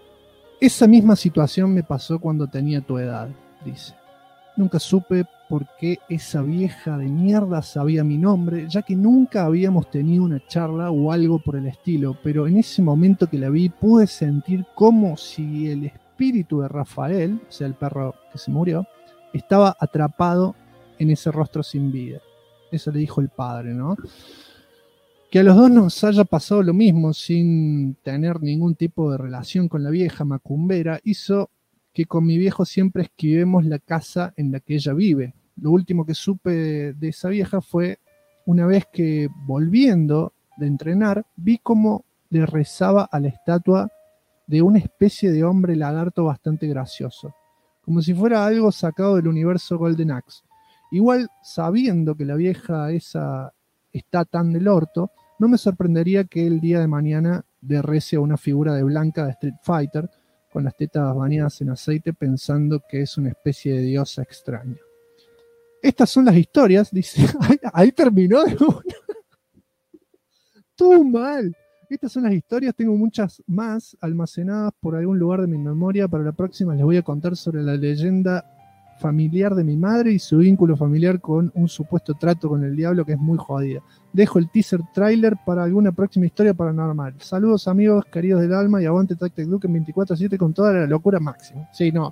Esa misma situación me pasó cuando tenía tu edad, dice. Nunca supe por qué esa vieja de mierda sabía mi nombre, ya que nunca habíamos tenido una charla o algo por el estilo, pero en ese momento que la vi pude sentir como si el espíritu de Rafael, o sea el perro que se murió, estaba atrapado en ese rostro sin vida. Eso le dijo el padre, ¿no? Que a los dos nos haya pasado lo mismo sin tener ningún tipo de relación con la vieja macumbera hizo que con mi viejo siempre esquivemos la casa en la que ella vive. Lo último que supe de esa vieja fue una vez que, volviendo de entrenar, vi cómo le rezaba a la estatua de una especie de hombre lagarto bastante gracioso, como si fuera algo sacado del universo Golden Axe. Igual, sabiendo que la vieja esa está tan del orto, no me sorprendería que el día de mañana le rece a una figura de Blanca de Street Fighter con las tetas bañadas en aceite pensando que es una especie de diosa extraña. Estas son las historias, dice. Ahí terminó de una. Todo mal. Estas son las historias, tengo muchas más almacenadas por algún lugar de mi memoria. Para la próxima les voy a contar sobre la leyenda familiar de mi madre y su vínculo familiar con un supuesto trato con el diablo que es muy jodida. Dejo el teaser trailer para alguna próxima historia paranormal. Saludos amigos queridos del alma y aguante Tactic Duke en 24/7 con toda la locura máxima. Sí, no.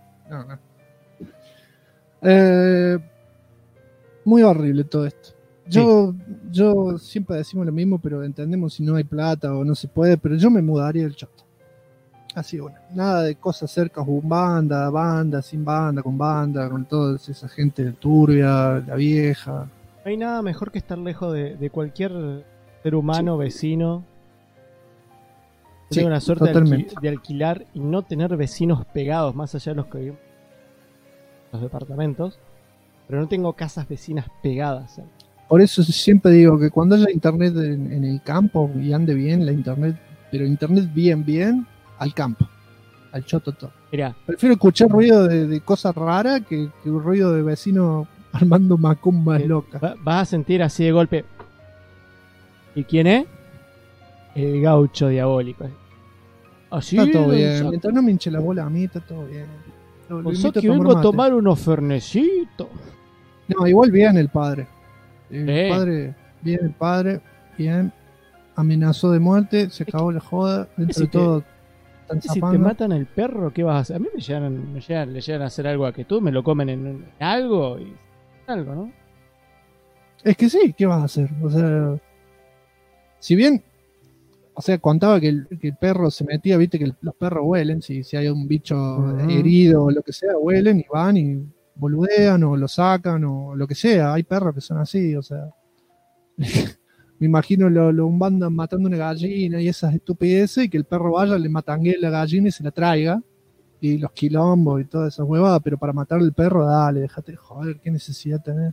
Muy horrible todo esto. Yo siempre decimos lo mismo, pero entendemos si no hay plata o no se puede, pero yo me mudaría del choto. Así, bueno, nada de cosas cerca, banda, sin banda, con toda esa gente turbia, la vieja. No hay nada mejor que estar lejos de cualquier ser humano, vecino. Tengo una suerte de alquilar y no tener vecinos pegados, más allá de los que viven en los departamentos. Pero no tengo casas vecinas pegadas. Por eso siempre digo que cuando haya internet en el campo y ande bien la internet, pero internet bien, al campo, al choto todo. Mirá. Prefiero escuchar ruido de cosas raras que un ruido de vecinos armando macumbas locas. Vas a sentir así de golpe. ¿Y quién es? El gaucho diabólico. Así está todo bien. Mientras no me hinche la bola a mí, está todo bien. Pensó que vengo a tomar unos fernecitos. No, igual bien el padre. El padre, bien. Amenazó de muerte, se acabó la joda. Dentro de todo, si te matan el perro, ¿qué vas a hacer? A mí le llegan a hacer algo a que tú, me lo comen en algo y algo, ¿no? Es que sí, ¿qué vas a hacer? O sea, si bien, o sea, contaba que el perro se metía, viste que los perros huelen, si hay un bicho herido o lo que sea, huelen y van y boludean o lo sacan o lo que sea. Hay perros que son así, o sea. Me imagino un bando matando una gallina y esas estupideces y que el perro vaya, le matangue la gallina y se la traiga. Y los quilombos y todas esas huevadas, pero para matar al perro, dale, déjate de joder, qué necesidad tenés.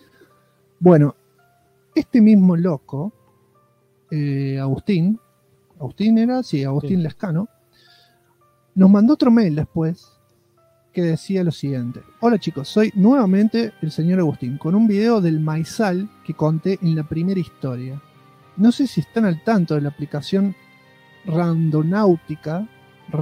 Bueno, este mismo loco, Agustín, Agustín era, sí, Agustín Lescano, nos mandó otro mail después que decía lo siguiente: hola chicos, soy nuevamente el señor Agustín con un video del maizal que conté en la primera historia. No sé si están al tanto de la aplicación Randonáutica.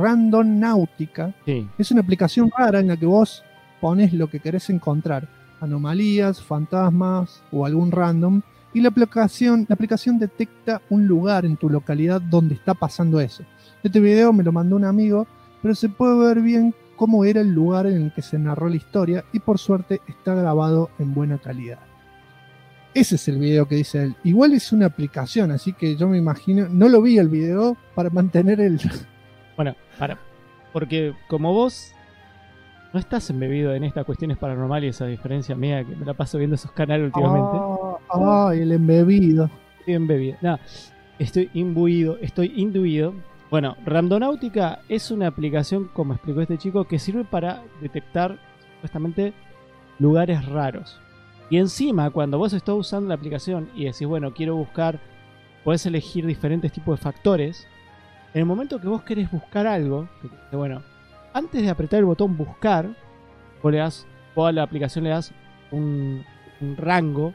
Sí. Es una aplicación rara en la que vos pones lo que querés encontrar, anomalías, fantasmas o algún random, y la aplicación detecta un lugar en tu localidad donde está pasando eso. Este video me lo mandó un amigo, pero se puede ver bien cómo era el lugar en el que se narró la historia, y por suerte está grabado en buena calidad. Ese es el video que dice él. Igual es una aplicación, así que yo me imagino, no lo vi el video para mantener el... Bueno, porque como vos no estás embebido en estas cuestiones paranormales, a diferencia mía, que me la paso viendo esos canales últimamente. El embebido. Estoy embebido. No, estoy induido. Bueno, Randonáutica es una aplicación, como explicó este chico, que sirve para detectar supuestamente lugares raros. Y encima, cuando vos estás usando la aplicación y decís, bueno, quiero buscar, podés elegir diferentes tipos de factores. En el momento que vos querés buscar algo, bueno, antes de apretar el botón buscar, vos a la aplicación le das un rango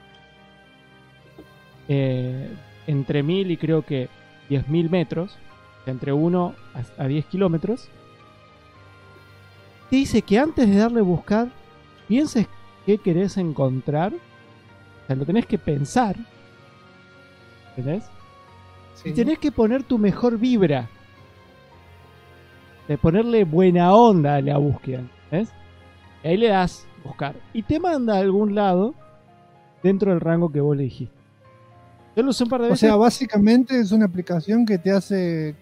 entre 1000 y creo que 10.000 metros, o sea, entre 1 a 10 kilómetros. Te dice que antes de darle buscar, pienses qué querés encontrar. O sea, lo tenés que pensar. ¿Entendés? Sí. Y tenés que poner tu mejor vibra. De ponerle buena onda a la búsqueda. ¿Ves? Y ahí le das buscar. Y te manda a algún lado dentro del rango que vos le dijiste. Yo lo usé un par de veces. O sea, básicamente es una aplicación que te hace...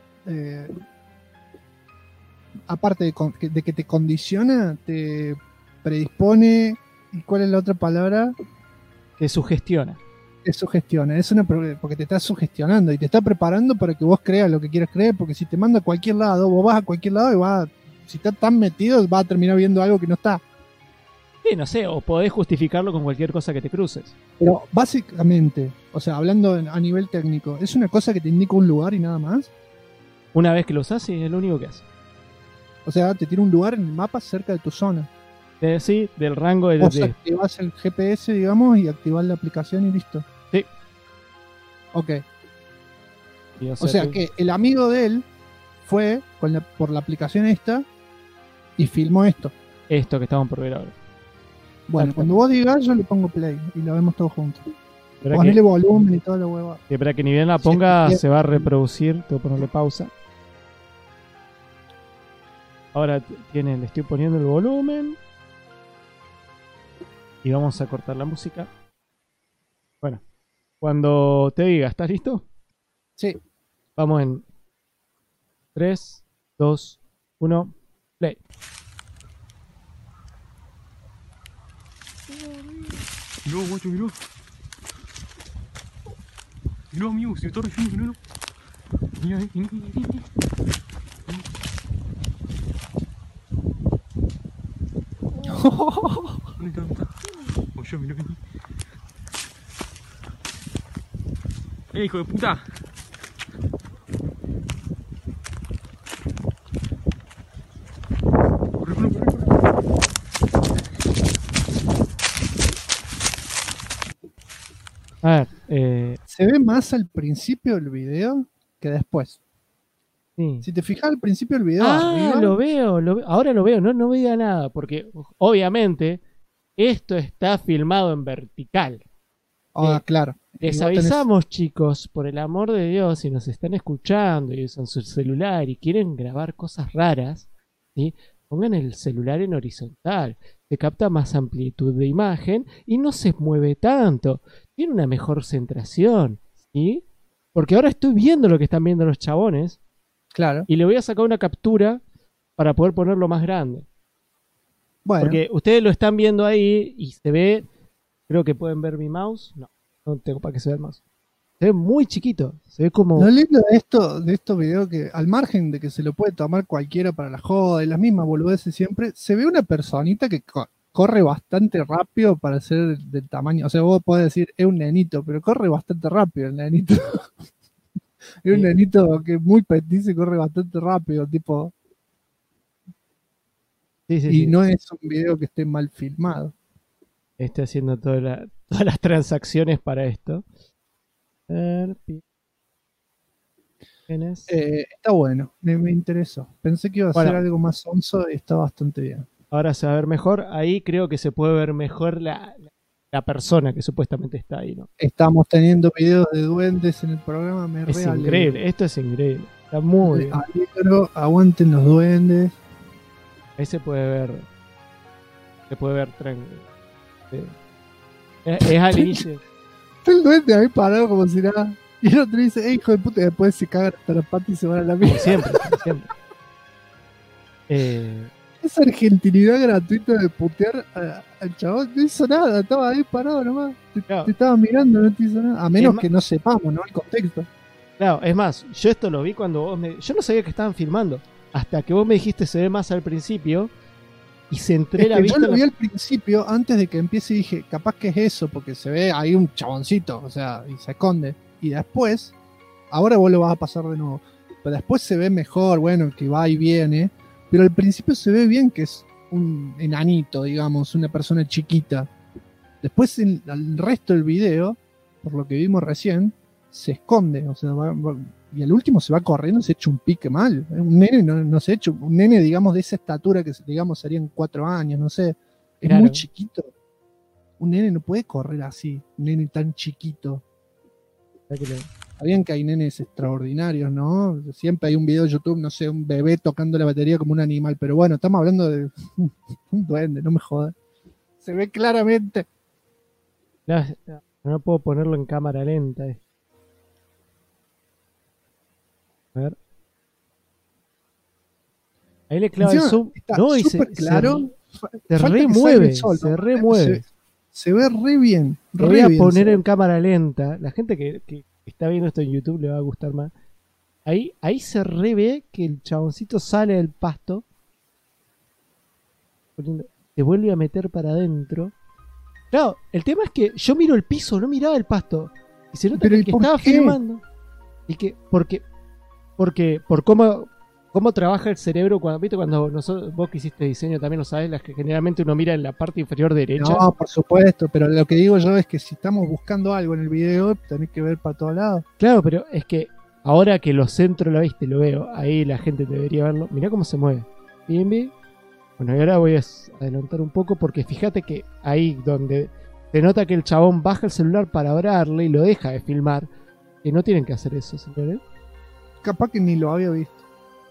aparte de que te condiciona, te predispone... ¿Y cuál es la otra palabra? Te sugestiona. Te sugestiona, porque te está sugestionando y te está preparando para que vos creas lo que quieras creer, porque si te manda a cualquier lado, vos vas a cualquier lado y si estás tan metido, vas a terminar viendo algo que no está. Sí, no sé, o podés justificarlo con cualquier cosa que te cruces. Pero básicamente, o sea, hablando a nivel técnico, ¿es una cosa que te indica un lugar y nada más? Una vez que lo usás, sí, es lo único que hace. O sea, te tira un lugar en el mapa cerca de tu zona. Sí, del rango de... Vos activás el GPS, digamos, y activás la aplicación y listo. Sí. Ok. O sea que el amigo de él fue por la aplicación esta y filmó esto. Esto que estamos por ver ahora. Bueno, cuando vos digas, yo le pongo play y lo vemos todos juntos. Ponele volumen y toda la hueva. Sí, espera que ni bien la ponga, se va a reproducir. Tengo que ponerle pausa. Ahora le estoy poniendo el volumen. Y vamos a cortar la música. Bueno, cuando te diga, ¿estás listo? Sí. Vamos en 3, 2, 1, play. Mirá, guacho, mirá. Mirá, amigo, se está recibiendo, mirá. Mira, mira. ¿Dónde está? Oye, mirá, vení. Hijo de puta. Corre, corre, corre. A ver, se ve más al principio del video que después. Sí. Si te fijas al principio del video, arriba, lo veo, ahora lo veo, no veía nada, porque obviamente esto está filmado en vertical. Claro. Les avisamos, chicos, por el amor de Dios, si nos están escuchando y usan su celular y quieren grabar cosas raras, ¿sí? Pongan el celular en horizontal, se capta más amplitud de imagen y no se mueve tanto, tiene una mejor centración, ¿sí? Porque ahora estoy viendo lo que están viendo los chabones. Claro. Y le voy a sacar una captura para poder ponerlo más grande. Bueno. Porque ustedes lo están viendo ahí y se ve... Creo que pueden ver mi mouse. No tengo para que se vea el mouse. Se ve muy chiquito. Se ve como... Lo lindo de estos videos que, al margen de que se lo puede tomar cualquiera para la joda y las mismas boludeces siempre, se ve una personita que corre bastante rápido para ser del tamaño. O sea, vos podés decir, es un nenito, pero corre bastante rápido el nenito. Es un nenito que es muy petizo y corre bastante rápido, tipo. Sí. No es un video que esté mal filmado. Estoy haciendo todas las transacciones para esto. A ver, está bueno, me interesó. Pensé que iba a ser Bueno. algo más sonso y está bastante bien. Ahora se va a ver mejor. Ahí creo que se puede ver mejor la persona que supuestamente está ahí, ¿no? Estamos teniendo videos de duendes en el programa. Es increíble, esto es increíble. Está muy bien. Alegro, aguanten los duendes. Ahí se puede ver tranquilo. Es al inicio. Está el duende ahí parado como si nada. Y el otro dice, hijo de puta, y después se cagan hasta las patas y se van a la mierda. Siempre. Esa argentinidad gratuita de putear al chabón no hizo nada, estaba ahí parado nomás. Te estaba mirando, no te hizo nada. A menos que no sepamos, ¿no? El contexto. Claro, es más, yo esto lo vi cuando vos yo no sabía que estaban filmando. Hasta que vos me dijiste se ve más al principio. Y se entré la vista. Yo lo vi al principio, antes de que empiece, y dije, capaz que es eso, porque se ve ahí un chaboncito, o sea, y se esconde. Y después, ahora vos lo vas a pasar de nuevo. Pero después se ve mejor, bueno, que va y viene. Pero al principio se ve bien que es un enanito, digamos, una persona chiquita. Después, el resto del video, por lo que vimos recién, se esconde, o sea, y al último se va corriendo, se echa un pique mal. Un nene no se echa, un nene, digamos, de esa estatura que, digamos, serían 4 años, no sé. Es claro. Muy chiquito. Un nene no puede correr así, un nene tan chiquito. Sabían que hay nenes extraordinarios, ¿no? Siempre hay un video de YouTube, no sé, un bebé tocando la batería como un animal, pero bueno, estamos hablando de un duende, no me jodas. Se ve claramente. No puedo ponerlo en cámara lenta. A ver. Ahí le clava el zoom. No, y claro. Se remueve. Se ve re bien. Lo voy a poner en cámara lenta. La gente que está viendo esto en YouTube le va a gustar más. Ahí se ve que el chaboncito sale del pasto. Se vuelve a meter para adentro. Claro, el tema es que yo miro el piso, no miraba el pasto. Y se nota que el que estaba filmando. Y que, por cómo trabaja el cerebro cuando vos que hiciste diseño también lo sabes, que generalmente uno mira en la parte inferior derecha. No, por supuesto, pero lo que digo yo es que si estamos buscando algo en el video, tenés que ver para todos lados. Claro, pero es que ahora que lo centro la viste, lo veo, ahí la gente debería verlo. Mirá cómo se mueve. Bien. Bueno, y ahora voy a adelantar un poco porque fíjate que ahí donde se nota que el chabón baja el celular para hablarle y lo deja de filmar, que no tienen que hacer eso, señores. Capaz que ni lo había visto.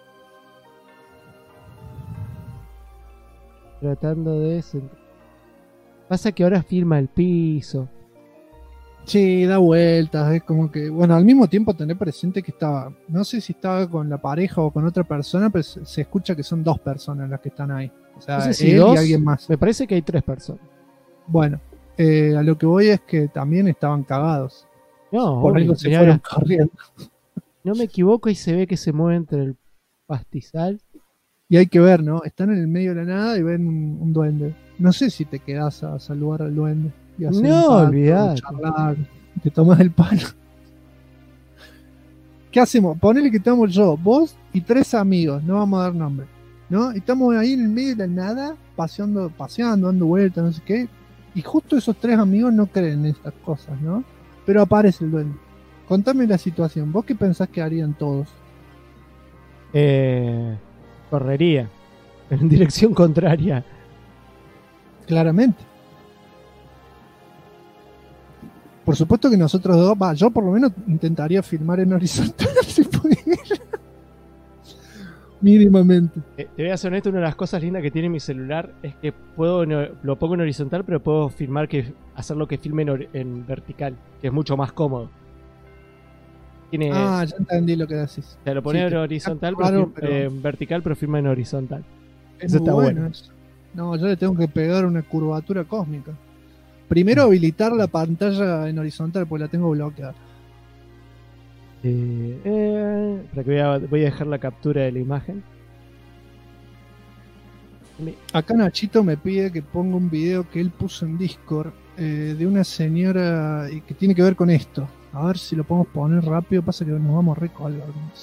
Tratando de pasa que ahora filma el piso. Sí, da vueltas, es como que, bueno, al mismo tiempo tener presente que estaba, no sé si estaba con la pareja o con otra persona, pero se escucha que son 2 personas las que están ahí. O sea, no sé si él 2, y alguien más. Me parece que hay 3 personas. Bueno, a lo que voy es que también estaban cagados. No, por algo se fueron corriendo. No me equivoco y se ve que se mueve entre el pastizal. Y hay que ver, ¿no? Están en el medio de la nada y ven un duende. No sé si te quedás a saludar al duende. Y no, olvidate. Charlar, te tomas el palo. ¿Qué hacemos? Ponele que estamos yo, vos y 3 amigos, no vamos a dar nombre, ¿no? Y estamos ahí en el medio de la nada, paseando, dando vueltas, no sé qué. Y justo esos 3 amigos no creen en estas cosas, ¿no? Pero aparece el duende. Contame la situación. ¿Vos qué pensás que harían todos? Correría en dirección contraria. Claramente. Por supuesto que nosotros dos, yo por lo menos intentaría filmar en horizontal si pudiera. Mínimamente. Te voy a ser honesto, una de las cosas lindas que tiene mi celular es que lo pongo en horizontal, pero puedo hacerlo que filme en vertical, que es mucho más cómodo. Ya entendí lo que decís. Te lo pone en horizontal, pero en vertical, pero firma en horizontal. Eso está bueno. Eso. No, yo le tengo que pegar una curvatura cósmica. Primero habilitar la pantalla en horizontal, porque la tengo bloqueada. Para que voy a dejar la captura de la imagen. Acá Nachito me pide que ponga un video que él puso en Discord de una señora que tiene que ver con esto. A ver si lo podemos poner rápido. Pasa que nos vamos a recolgar.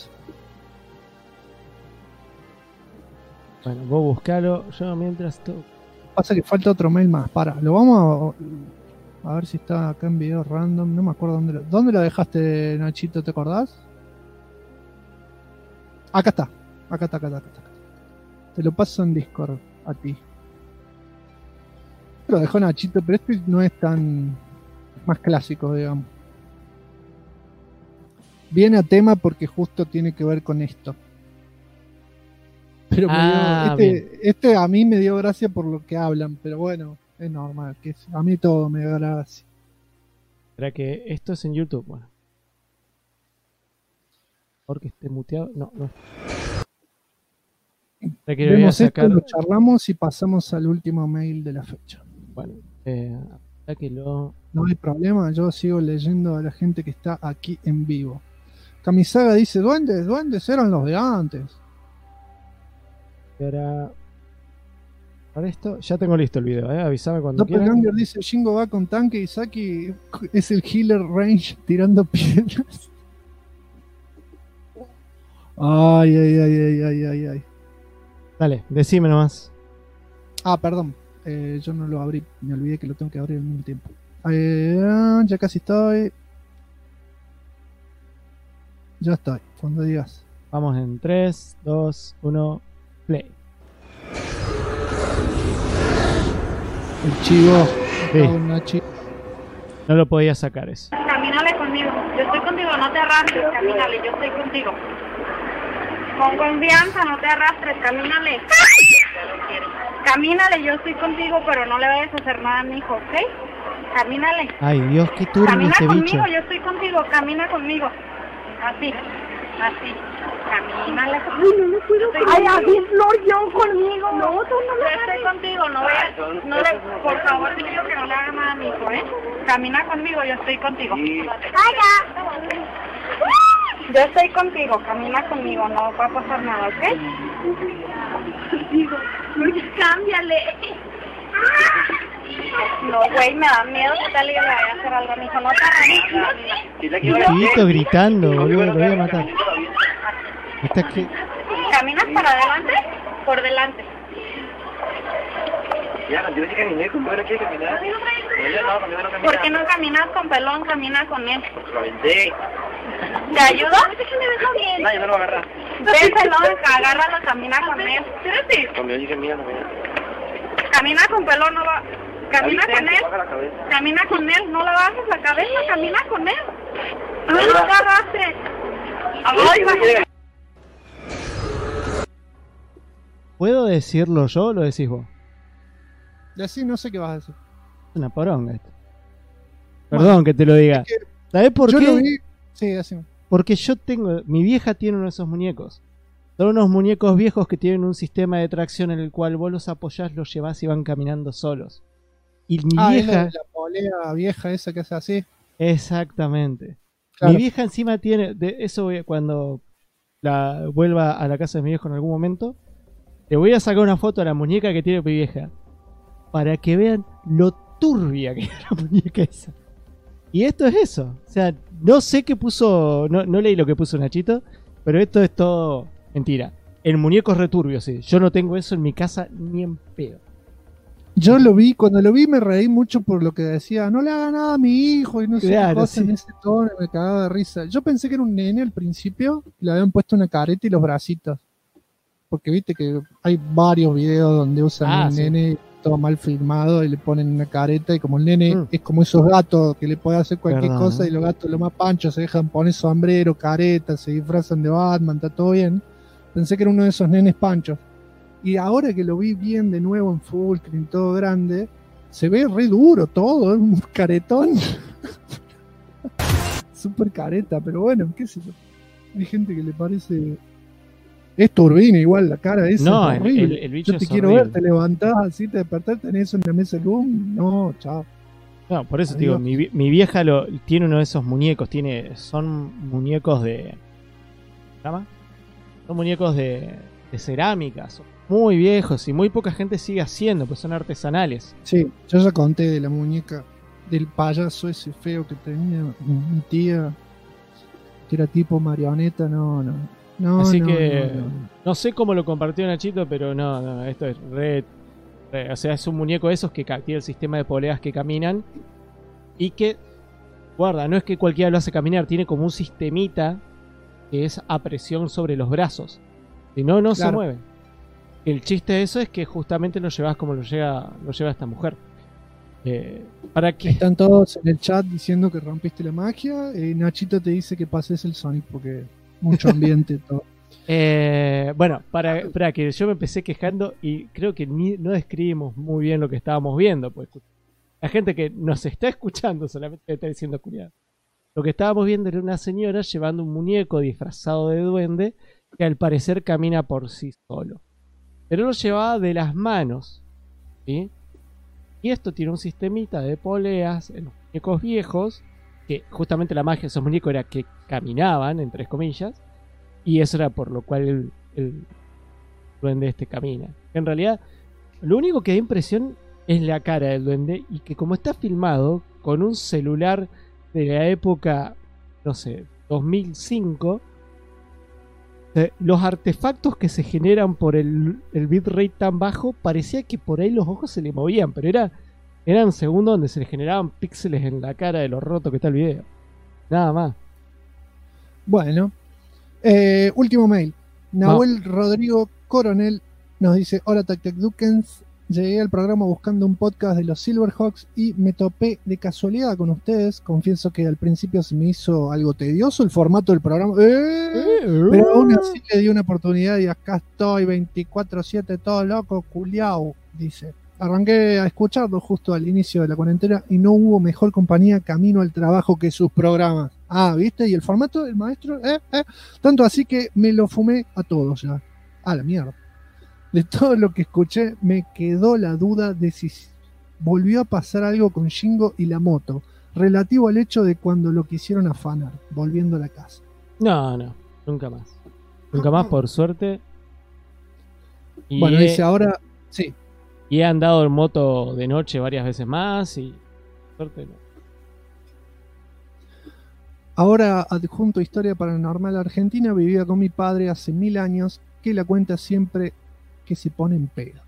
Bueno, vos buscalo. Yo mientras tú. Pasa que falta otro mail más. Lo vamos a ver si está acá en video random. No me acuerdo dónde lo dejaste, Nachito, ¿te acordás? Acá está. Acá está. Te lo paso en Discord a ti. Lo dejó Nachito, pero este no es tan más clásico, digamos. Viene a tema porque justo tiene que ver con esto. Pero este a mí me dio gracia por lo que hablan, pero bueno, es normal, que a mí todo me da gracia. ¿Será que esto es en YouTube? Bueno. Porque esté muteado. No. Que vemos esto, lo charlamos y pasamos al último mail de la fecha. Bueno, que lo... No hay problema, yo sigo leyendo a la gente que está aquí en vivo. Kamisaga dice, duendes eran los de antes. Y ahora... Para esto, ya tengo listo el video, avísame cuando quieras. Doppelganger dice, Shingo va con tanque y Saki es el healer range tirando piedras. Ay. Dale, decime nomás. Perdón. Yo no lo abrí. Me olvidé que lo tengo que abrir al mismo tiempo. Ya casi estoy. Ya estoy. Cuando digas. Vamos en 3, 2, 1, play. El chivo. Sí. No lo podía sacar eso. Camínale conmigo. Yo estoy contigo, no te arrastres. Camínale, yo estoy contigo. Con confianza, no te arrastres. Camínale. Camínale, yo estoy contigo, pero no le vayas a hacer nada a mi hijo, ¿ok? Camínale. Ay, Dios, qué turbio camina este conmigo, bicho. Yo estoy contigo, camina conmigo. Así. Camínale. Ay, no me puedo. Ay, así Flor, yo conmigo. No, tú no lo hagas. Yo estoy contigo, por favor, te digo que no le hagas nada a mi hijo, ¿eh? Camina conmigo, yo estoy contigo. ¡Vaya! Yo estoy contigo, camina conmigo, no va a pasar nada, ¿ok? Digo, cámbiale. No, güey, me da miedo que tal y le vaya a hacer algo a mi hijo. No te arranques. El pibito gritando, boludo, lo voy a matar. ¿Caminas para adelante? Por delante. Ya, yo dije caminé, ¿cómo no quiere caminar? ¿Por qué no caminas con Pelón? Camina con él. Lo aventé. ¿Te ayudo? No, yo no lo agarra. Ven, Pelón, agárralo, camina con él. Espérate. Cuando yo dije mira, no mira. Camina con Pelón, no va. Camina con él. Camina con él, no le bajes la cabeza, camina con él. No te agarraste. ¿Puedo decirlo yo o lo decís vos? Decí, no sé qué vas a decir. Es una poronga esto. Perdón que te lo diga. ¿Sabés por qué? Yo lo vi. Sí, decime. Porque mi vieja tiene uno de esos muñecos. Son unos muñecos viejos que tienen un sistema de tracción en el cual vos los apoyás, los llevás y van caminando solos. Y mi vieja... Es la polea vieja esa que hace así. Exactamente. Claro. Mi vieja encima tiene... Eso cuando la vuelva a la casa de mi viejo en algún momento, le voy a sacar una foto a la muñeca que tiene mi vieja. Para que vean lo turbia que es la muñeca esa. Y esto es eso. O sea, no sé qué puso... No leí lo que puso Nachito, pero esto es todo mentira. El muñeco es returbio, sí. Yo no tengo eso en mi casa ni en pedo. Yo lo vi, cuando lo vi me reí mucho por lo que decía, no le haga nada a mi hijo y no sé qué cosa en ese tono, me cagaba de risa. Yo pensé que era un nene al principio, le habían puesto una careta y los bracitos. Porque viste que hay varios videos donde usan un nene todo mal filmado y le ponen una careta y como el nene es como esos gatos que le puede hacer cualquier cosa y los gatos lo más panchos se dejan poner sombrero, careta, se disfrazan de Batman, está todo bien. Pensé que era uno de esos nenes panchos. Y ahora que lo vi bien de nuevo en full screen, todo grande, se ve re duro todo, es un caretón. Super careta, pero bueno, qué sé yo. Hay gente que le parece... Es turbina igual, la cara esa no, es horrible. El bicho yo te es quiero horrible. ver, te levantás así, te despertás, tenés eso en la mesa de room. No, chao. No, por eso te digo, mi vieja tiene uno de esos muñecos, son muñecos de... ¿Cómo se llama? Son muñecos de cerámica, son muy viejos y muy poca gente sigue haciendo, pues son artesanales. Sí, yo ya conté de la muñeca del payaso ese feo que tenía mi tía, que era tipo marioneta, no. Así no, que no. no sé cómo lo compartió Nachito, pero no, esto es o sea, es un muñeco de esos que tiene el sistema de poleas que caminan y que, guarda, no es que cualquiera lo hace caminar, tiene como un sistemita que es a presión sobre los brazos. Si no, no se mueve. El chiste de eso es que justamente lo llevas como lo lleva esta mujer. ¿Para qué? Están todos en el chat diciendo que rompiste la magia. Nachito te dice que pases el Sonic porque mucho ambiente todo. Bueno, para que yo me empecé quejando y creo que no describimos muy bien lo que estábamos viendo, pues la gente que nos está escuchando solamente está diciendo cuidado. Lo que estábamos viendo era una señora llevando un muñeco disfrazado de duende que al parecer camina por sí solo, pero lo llevaba de las manos, ¿sí? Y esto tiene un sistemita de poleas en los muñecos viejos, que justamente la magia de esos muñecos era que caminaban, entre comillas, y eso era por lo cual el duende camina. En realidad, lo único que da impresión es la cara del duende, y que como está filmado con un celular de la época, no sé, 2005, los artefactos que se generan por el bitrate tan bajo, parecía que por ahí los ojos se le movían, pero eran segundos donde se le generaban píxeles en la cara de lo roto que está el video. Nada más. Bueno, último mail. Nahuel Rodrigo Coronel nos dice: hola Tactecdukens, llegué al programa buscando un podcast de los Silverhawks y me topé de casualidad con ustedes. Confieso que al principio se me hizo algo tedioso el formato del programa, pero aún así le di una oportunidad y acá estoy 24/7 todo loco, culiao, dice. Arranqué a escucharlo justo al inicio de la cuarentena y no hubo mejor compañía camino al trabajo que sus programas. ¿Viste? Y el formato del maestro, tanto así que me lo fumé a todos ya. A la mierda. De todo lo que escuché, me quedó la duda de si volvió a pasar algo con Shingo y la moto, relativo al hecho de cuando lo quisieron afanar, volviendo a la casa. No, nunca más. Nunca más, por suerte. Y bueno, dice ahora, sí. Y he andado en moto de noche varias veces más y por suerte no. Ahora adjunto Historia Paranormal Argentina, vivía con mi padre hace 1000 años, que la cuenta siempre que se pone en pedo.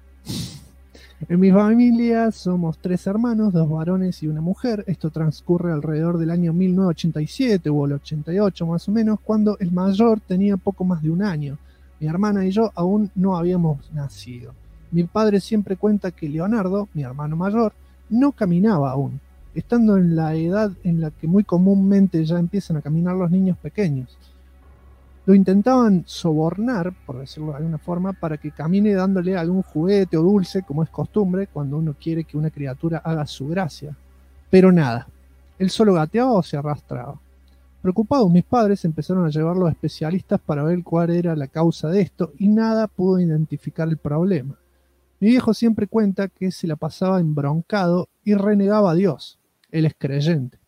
En mi familia somos 3 hermanos, 2 varones y una mujer. Esto transcurre alrededor del año 1987 o el 88 más o menos, cuando el mayor tenía poco más de 1 año. Mi hermana y yo aún no habíamos nacido. Mi padre siempre cuenta que Leonardo, mi hermano mayor, no caminaba aún, estando en la edad en la que muy comúnmente ya empiezan a caminar los niños pequeños. Lo intentaban sobornar, por decirlo de alguna forma, para que camine dándole algún juguete o dulce, como es costumbre cuando uno quiere que una criatura haga su gracia. Pero nada, él solo gateaba o se arrastraba. Preocupados mis padres empezaron a llevarlo a especialistas para ver cuál era la causa de esto y nada pudo identificar el problema. Mi viejo siempre cuenta que se la pasaba embroncado y renegaba a Dios. Él es creyente.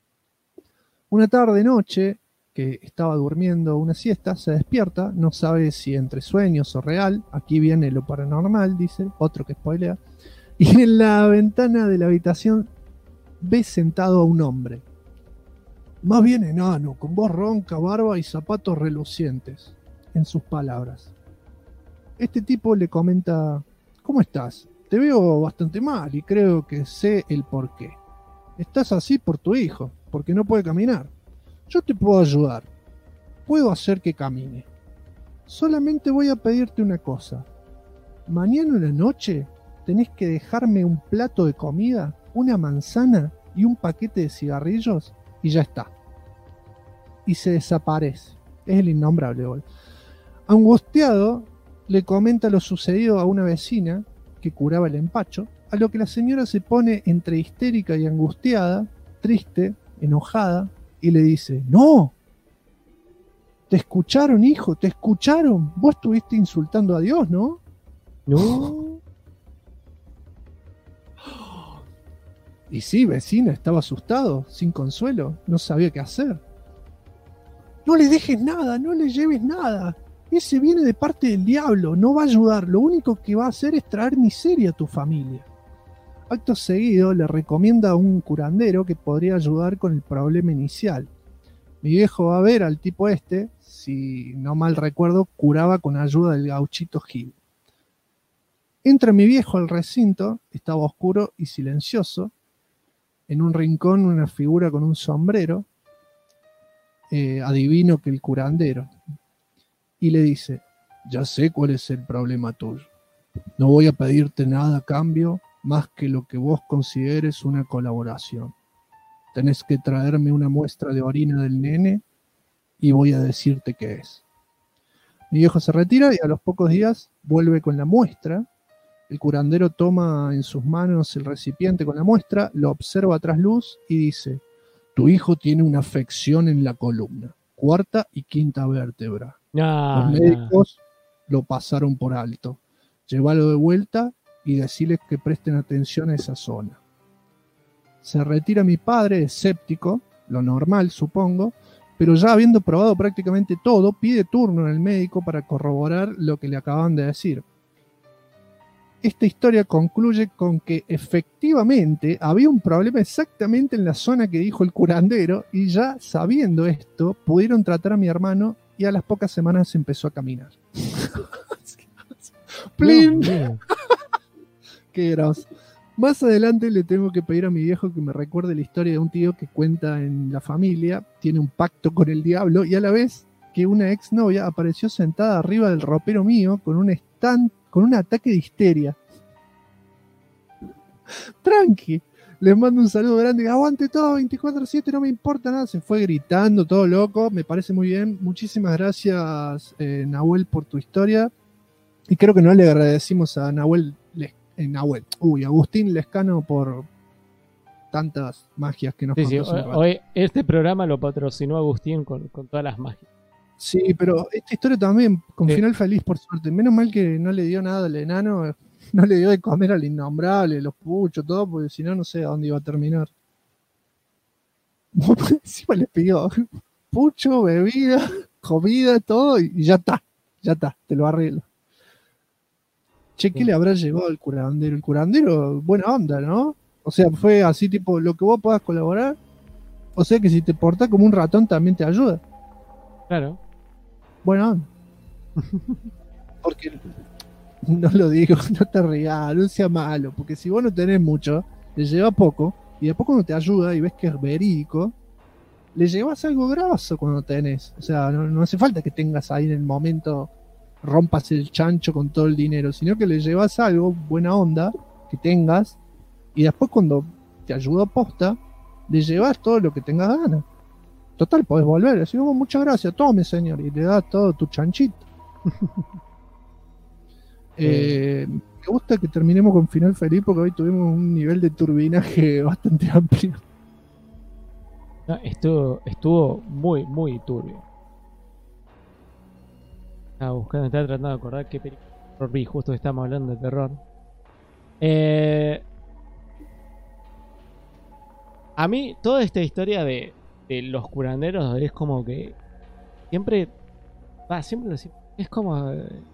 Una tarde-noche, que estaba durmiendo una siesta, se despierta, no sabe si entre sueños o real, aquí viene lo paranormal, dice, otro que spoilea, y en la ventana de la habitación ve sentado a un hombre, más bien enano, con voz ronca, barba y zapatos relucientes, en sus palabras. Este tipo le comenta: ¿cómo estás? Te veo bastante mal y creo que sé el porqué. Estás así por tu hijo, porque no puede caminar. Yo te puedo ayudar. Puedo hacer que camine. Solamente voy a pedirte una cosa. Mañana en la noche tenés que dejarme un plato de comida, una manzana y un paquete de cigarrillos y ya está. Y se desaparece. Es el innombrable, bol. Angustiado, le comenta lo sucedido a una vecina que curaba el empacho, a lo que la señora se pone entre histérica y angustiada, triste, enojada, y le dice: ¡no! ¿Te escucharon, hijo? ¿Te escucharon? Vos estuviste insultando a Dios, ¿no? No. Y sí, vecina, estaba asustado, sin consuelo, no sabía qué hacer. No le dejes nada, no le lleves nada. Ese viene de parte del diablo, no va a ayudar, lo único que va a hacer es traer miseria a tu familia. Acto seguido le recomienda a un curandero que podría ayudar con el problema inicial. Mi viejo va a ver al tipo este, si no mal recuerdo, curaba con ayuda del gauchito Gil. Entra mi viejo al recinto, estaba oscuro y silencioso. En un rincón una figura con un sombrero, adivino que el curandero, y le dice: ya sé cuál es el problema tuyo. No voy a pedirte nada a cambio más que lo que vos consideres una colaboración. Tenés que traerme una muestra de orina del nene y voy a decirte qué es. Mi viejo se retira y a los pocos días vuelve con la muestra. El curandero toma en sus manos el recipiente con la muestra, lo observa a trasluz y dice: tu hijo tiene una afección en la columna, 4ª y 5ª vértebra. Los médicos lo pasaron por alto. Llévalo de vuelta y decirles que presten atención a esa zona. Se retira mi padre, escéptico, lo normal supongo, pero ya habiendo probado prácticamente todo, pide turno en el médico para corroborar lo que le acaban de decir. Esta historia concluye con que efectivamente había un problema exactamente en la zona que dijo el curandero, y ya sabiendo esto, pudieron tratar a mi hermano y a las pocas semanas empezó a caminar. ¡Plin! ¡Qué groso! Más adelante le tengo que pedir a mi viejo que me recuerde la historia de un tío que cuenta en la familia, tiene un pacto con el diablo, y a la vez que una exnovia apareció sentada arriba del ropero mío con un ataque de histeria. Tranqui, les mando un saludo grande, aguante todo, 24/7, no me importa nada. Se fue gritando, todo loco, me parece muy bien. Muchísimas gracias, Nahuel, por tu historia. Y creo que no le agradecimos a Agustín Lescano por tantas magias que nos contó. Hoy este programa lo patrocinó Agustín con todas las magias. Sí, pero esta historia también, con final feliz, por suerte. Menos mal que no le dio nada al enano, no le dio de comer al innombrable, los puchos, todo, porque si no, no sé a dónde iba a terminar. Encima le pidió pucho, bebida, comida, todo, y ya está, te lo arreglo. Che, ¿qué le habrá llevado al curandero? El curandero, buena onda, ¿no? O sea, fue así tipo, lo que vos puedas colaborar. O sea que si te portás como un ratón también te ayuda. Claro. Buena onda. Porque, no lo digo, no te rías, no sea malo. Porque si vos no tenés mucho, le lleva poco, y de poco no te ayuda y ves que es verídico, le llevas algo grosso cuando tenés. O sea, no hace falta que tengas ahí en el momento, rompas el chancho con todo el dinero, sino que le llevas algo, buena onda, que tengas, y después cuando te ayuda posta, le llevas todo lo que tengas ganas. Total, podés volver, decís, oh, muchas gracias, tome señor, y le das todo tu chanchito. Me gusta que terminemos con final feliz porque hoy tuvimos un nivel de turbinaje bastante amplio. No, estuvo muy, muy turbio. Estaba tratando de acordar qué película vi, justo que estamos hablando de terror. A mí, toda esta historia de los curanderos es como que siempre es como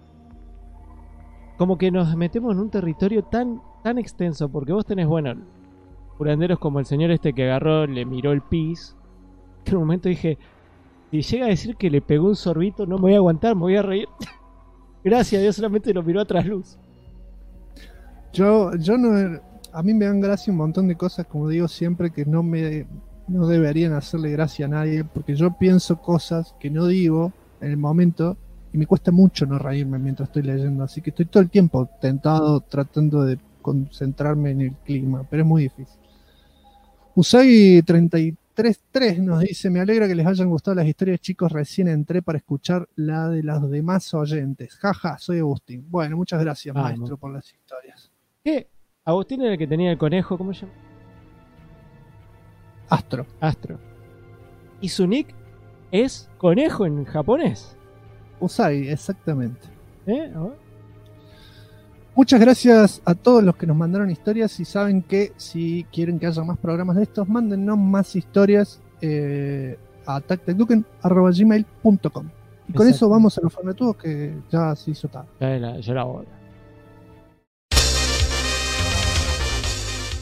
que nos metemos en un territorio tan extenso, porque vos tenés, bueno, curanderos como el señor este que agarró, le miró el pis. En un momento dije, si llega a decir que le pegó un sorbito, no me voy a aguantar, me voy a reír. Gracias a Dios, solamente lo miró a trasluz. Yo no, a mí me dan gracia un montón de cosas, como digo siempre, que no deberían hacerle gracia a nadie, porque yo pienso cosas que no digo en el momento y me cuesta mucho no reírme mientras estoy leyendo, así que estoy todo el tiempo tentado, tratando de concentrarme en el clima, pero es muy difícil. Usagi 33.3 nos dice: me alegra que les hayan gustado las historias, chicos, recién entré para escuchar la de los demás oyentes. Jaja, soy Agustín. Bueno, muchas gracias, maestro, por las historias. ¿Qué? Agustín era el que tenía el conejo, ¿cómo se llama? Astro. ¿Y su nick es conejo en japonés? Usagi, exactamente. Muchas gracias a todos los que nos mandaron historias, y saben que si quieren que haya más programas de estos, mándennos más historias a tactacduken@gmail.com. Y con eso vamos a los fornetudos, que ya se hizo tarde. Ya era hora.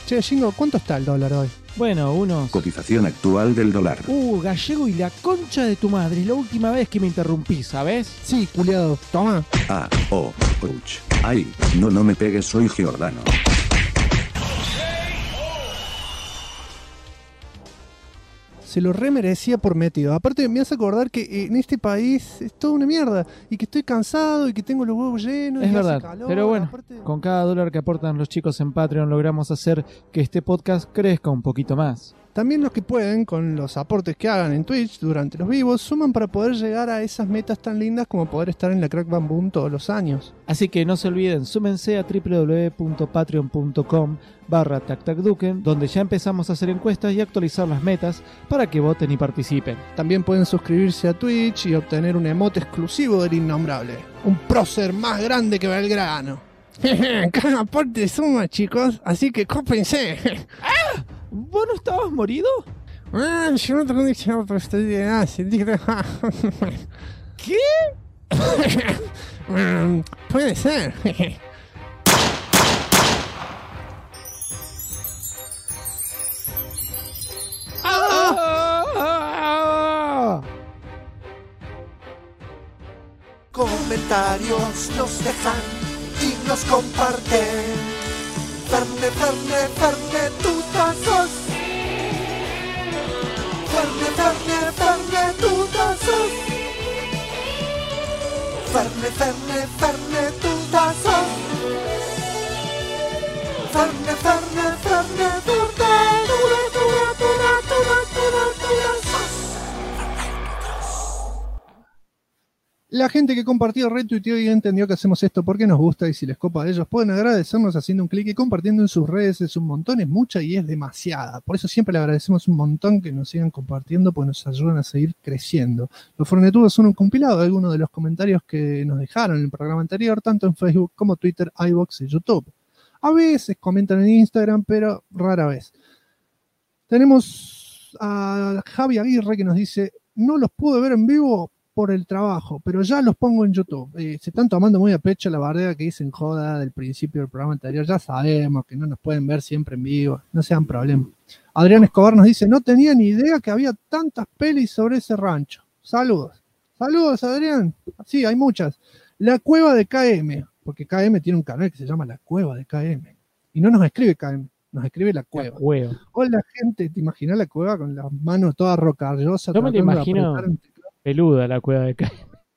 Che, Jingo, ¿cuánto está el dólar hoy? Bueno, unos... Cotización actual del dólar. Gallego y la concha de tu madre. Es la última vez que me interrumpí, ¿sabes? Sí, culiado. Toma. Ouch. Ay, no me pegues, soy Giordano. Se lo remerecía por metido. Aparte me hace acordar que en este país es toda una mierda. Y que estoy cansado y que tengo los huevos llenos. Es y verdad, hace calor, pero bueno, aparte... con cada dólar que aportan los chicos en Patreon logramos hacer que este podcast crezca un poquito más. También los que pueden, con los aportes que hagan en Twitch durante los vivos, suman para poder llegar a esas metas tan lindas como poder estar en la Crack Bam Boom todos los años. Así que no se olviden, súmense a www.patreon.com/tactacduken, donde ya empezamos a hacer encuestas y actualizar las metas para que voten y participen. También pueden suscribirse a Twitch y obtener un emote exclusivo del Innombrable. Un prócer más grande que Belgrano. Cada aporte suma, chicos, así que cópense. ¿Vos no estabas morido? Yo no tengo dicho, pero estoy bien. ¿Qué? Puede ser. Comentarios nos dejan y nos comparten. Ferne, tutazos. Ferne, tutazos. Ferne, tutazos. Ferne, La gente que compartió, retuiteó y entendió que hacemos esto porque nos gusta y si les copa a ellos pueden agradecernos haciendo un clic y compartiendo en sus redes. Es un montón, es mucha y es demasiada. Por eso siempre le agradecemos un montón que nos sigan compartiendo porque nos ayudan a seguir creciendo. Los Fornetudos son un compilado de algunos de los comentarios que nos dejaron en el programa anterior, tanto en Facebook como Twitter, iVoox y YouTube. A veces comentan en Instagram, pero rara vez. Tenemos a Javi Aguirre que nos dice: no los pude ver en vivo por el trabajo, pero ya los pongo en YouTube. Se están tomando muy a pecho la bardea que hice en joda del principio del programa anterior. Ya sabemos que no nos pueden ver siempre en vivo, no sean problema. Adrián Escobar nos dice: no tenía ni idea que había tantas pelis sobre ese rancho. Saludos. Saludos, Adrián. Sí, hay muchas. La Cueva de KM, porque KM tiene un canal que se llama La Cueva de KM. Y no nos escribe KM, nos escribe La Cueva. La Cueva. Hola, gente, ¿te imaginas la cueva con las manos todas rocallosas? Yo me la imagino peluda, la Cueva de KM.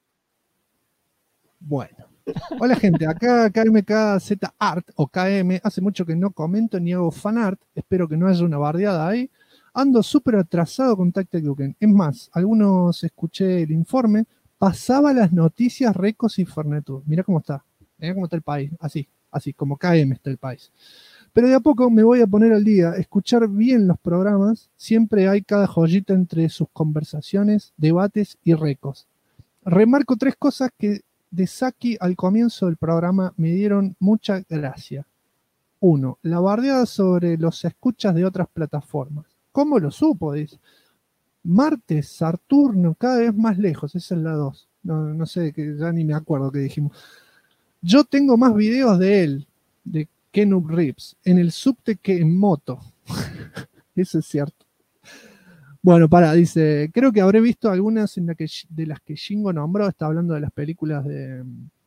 Bueno. Hola, gente, acá KMKZ Art o KM. Hace mucho que no comento ni hago fanart. Espero que no haya una bardeada ahí. Ando súper atrasado con Tactic Duken. Es más, algunos escuché el informe. Pasaba las noticias Recos y Fernetud. Mirá cómo está el país. Así como KM está el país. Pero de a poco me voy a poner al día, escuchar bien los programas. Siempre hay cada joyita entre sus conversaciones, debates y recos. Remarco 3 cosas que de Saki al comienzo del programa me dieron mucha gracia. 1. La bardeada sobre los escuchas de otras plataformas. ¿Cómo lo supo? Dice. Martes, Saturno, cada vez más lejos. Esa es la 2. No sé, que ya ni me acuerdo qué dijimos. Yo tengo más videos de él, de Kenub Rips, en el subte que en moto. Eso es cierto. Bueno, dice, creo que habré visto algunas de las que Jingo nombró. Está hablando de las películas de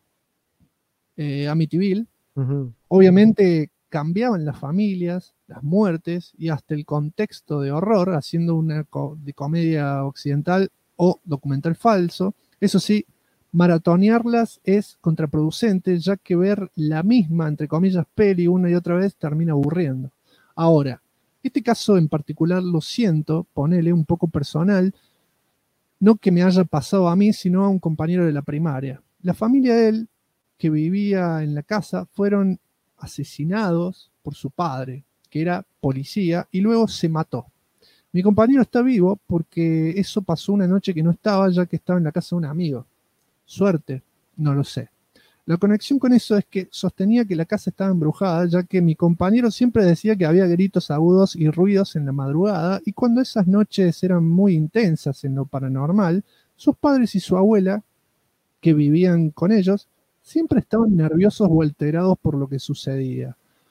Amityville. Uh-huh. Obviamente cambiaban las familias, las muertes y hasta el contexto de horror, haciendo una de comedia occidental o documental falso. Eso sí, maratonearlas es contraproducente, ya que ver la misma, entre comillas, peli una y otra vez termina aburriendo. Ahora, este caso en particular lo siento, ponele un poco personal, no que me haya pasado a mí, sino a un compañero de la primaria. La familia de él, que vivía en la casa, fueron asesinados por su padre, que era policía, y luego se mató. Mi compañero está vivo porque eso pasó una noche que no estaba, ya que estaba en la casa de un amigo. Suerte, no lo sé. La conexión con eso es que sostenía que la casa estaba embrujada, ya que mi compañero siempre decía que había gritos agudos y ruidos en la madrugada, y cuando esas noches eran muy intensas en lo paranormal, sus padres y su abuela, que vivían con ellos, siempre estaban nerviosos o alterados por lo que sucedía.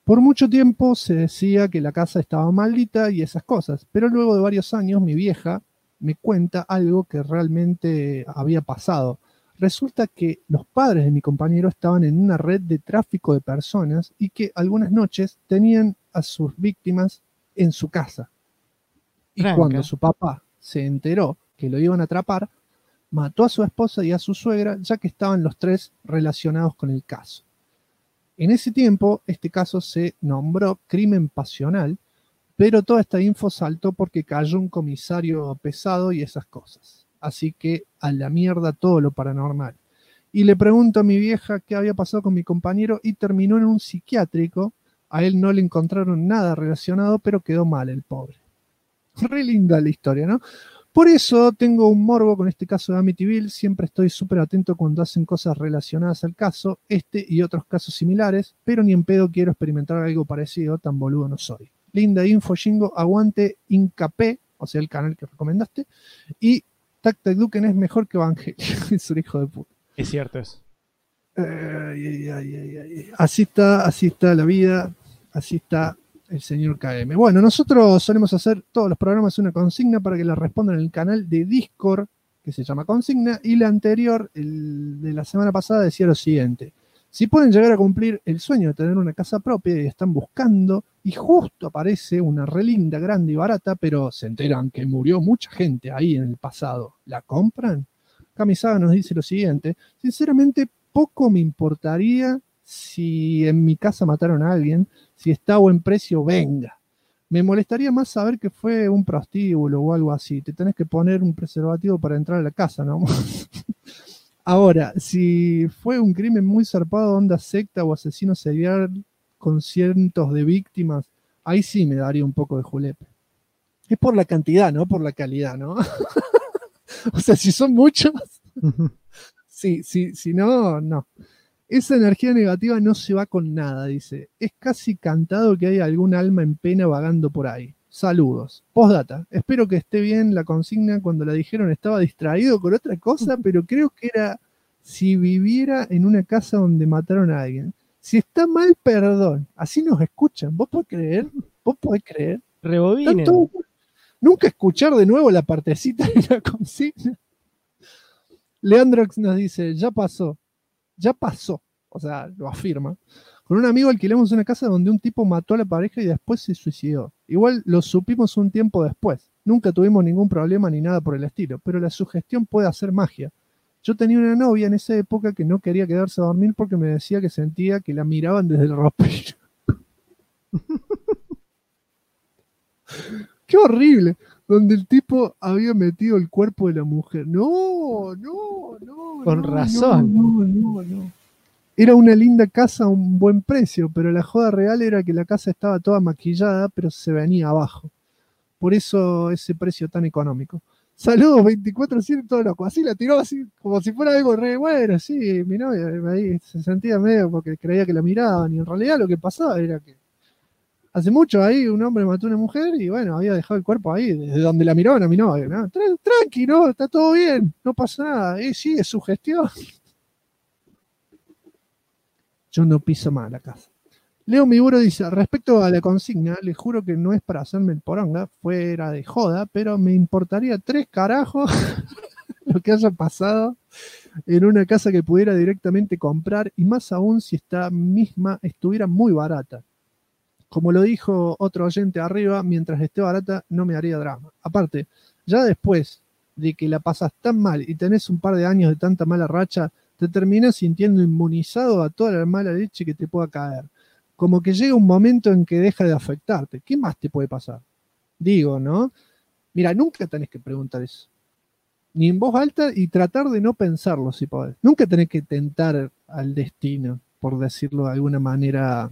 Por mucho tiempo se decía que la casa estaba maldita y esas cosas, pero luego de varios años mi vieja me cuenta algo que realmente había pasado. Resulta que los padres de mi compañero estaban en una red de tráfico de personas y que algunas noches tenían a sus víctimas en su casa. Y Tranca. cuando su papá se enteró que lo iban a atrapar, mató a su esposa y a su suegra, ya que estaban los tres relacionados con el caso. En ese tiempo, este caso se nombró crimen pasional, pero toda esta info saltó porque cayó un comisario pesado y esas cosas. Así que a la mierda todo lo paranormal. Y le pregunto a mi vieja qué había pasado con mi compañero y terminó en un psiquiátrico. A él no le encontraron nada relacionado, pero quedó mal el pobre. Re linda la historia, ¿no? Por eso tengo un morbo con este caso de Amityville. Siempre estoy súper atento cuando hacen cosas relacionadas al caso, este y otros casos similares, pero ni en pedo quiero experimentar algo parecido, tan boludo no soy. Linda info, Jingo, aguante Incapé, o sea, el canal que recomendaste, y Tac Tac Duken es mejor que Evangelion. Es un hijo de puta. Es cierto eso. Así está la vida, así está el señor KM. Bueno, nosotros solemos hacer todos los programas una consigna para que la respondan en el canal de Discord, que se llama Consigna, y la anterior, el de la semana pasada, decía lo siguiente: si pueden llegar a cumplir el sueño de tener una casa propia y están buscando, y justo aparece una re linda, grande y barata, pero se enteran que murió mucha gente ahí en el pasado, ¿la compran? Kamisaga nos dice lo siguiente: sinceramente, poco me importaría si en mi casa mataron a alguien. Si está a buen precio, venga. Me molestaría más saber que fue un prostíbulo o algo así. Te tenés que poner un preservativo para entrar a la casa, ¿no? Ahora, si fue un crimen muy zarpado, onda secta o asesino serial con cientos de víctimas, ahí sí me daría un poco de julepe. Es por la cantidad, no por la calidad, ¿no? O sea, si son muchos, sí, si no, no. Esa energía negativa no se va con nada, dice. Es casi cantado que hay algún alma en pena vagando por ahí. Saludos. Postdata. Espero que esté bien la consigna. Cuando la dijeron estaba distraído con otra cosa, pero creo que era si viviera en una casa donde mataron a alguien. Si está mal, perdón. Así nos escuchan. ¿Vos podés creer? ¿Vos podés creer? Rebobinen. Nunca escuchar de nuevo la partecita de la consigna. Leandrox nos dice, ya pasó, o sea, lo afirma. Con un amigo alquilamos una casa donde un tipo mató a la pareja y después se suicidó. Igual lo supimos un tiempo después. Nunca tuvimos ningún problema ni nada por el estilo, pero la sugestión puede hacer magia. Yo tenía una novia en esa época que no quería quedarse a dormir porque me decía que sentía que la miraban desde el ropero. ¡Qué horrible! Donde el tipo había metido el cuerpo de la mujer. No. Con razón. No. Era una linda casa a un buen precio, pero la joda real era que la casa estaba toda maquillada, pero se venía abajo. Por eso ese precio tan económico. Saludos 24/7, todo loco. Así la tiró así, como si fuera algo re bueno. Sí, mi novia ahí se sentía medio porque creía que la miraban. Y en realidad lo que pasaba era que hace mucho ahí un hombre mató a una mujer y bueno, había dejado el cuerpo ahí, desde donde la miraban a mi novia, ¿no? Tranqui, ¿no? Está todo bien, no pasa nada. Sí, es su gestión. Yo no piso más la casa. Leo Miburo dice, respecto a la consigna, les juro que no es para hacerme el poronga, fuera de joda, pero me importaría 3 carajos lo que haya pasado en una casa que pudiera directamente comprar, y más aún si esta misma estuviera muy barata. Como lo dijo otro oyente arriba, mientras esté barata no me haría drama. Aparte, ya después de que la pasas tan mal y tenés un par de años de tanta mala racha, te terminas sintiendo inmunizado a toda la mala leche que te pueda caer. Como que llega un momento en que deja de afectarte. ¿Qué más te puede pasar? Digo, ¿no? Mira, nunca tenés que preguntar eso. Ni en voz alta, y tratar de no pensarlo si podés. Nunca tenés que tentar al destino, por decirlo de alguna manera,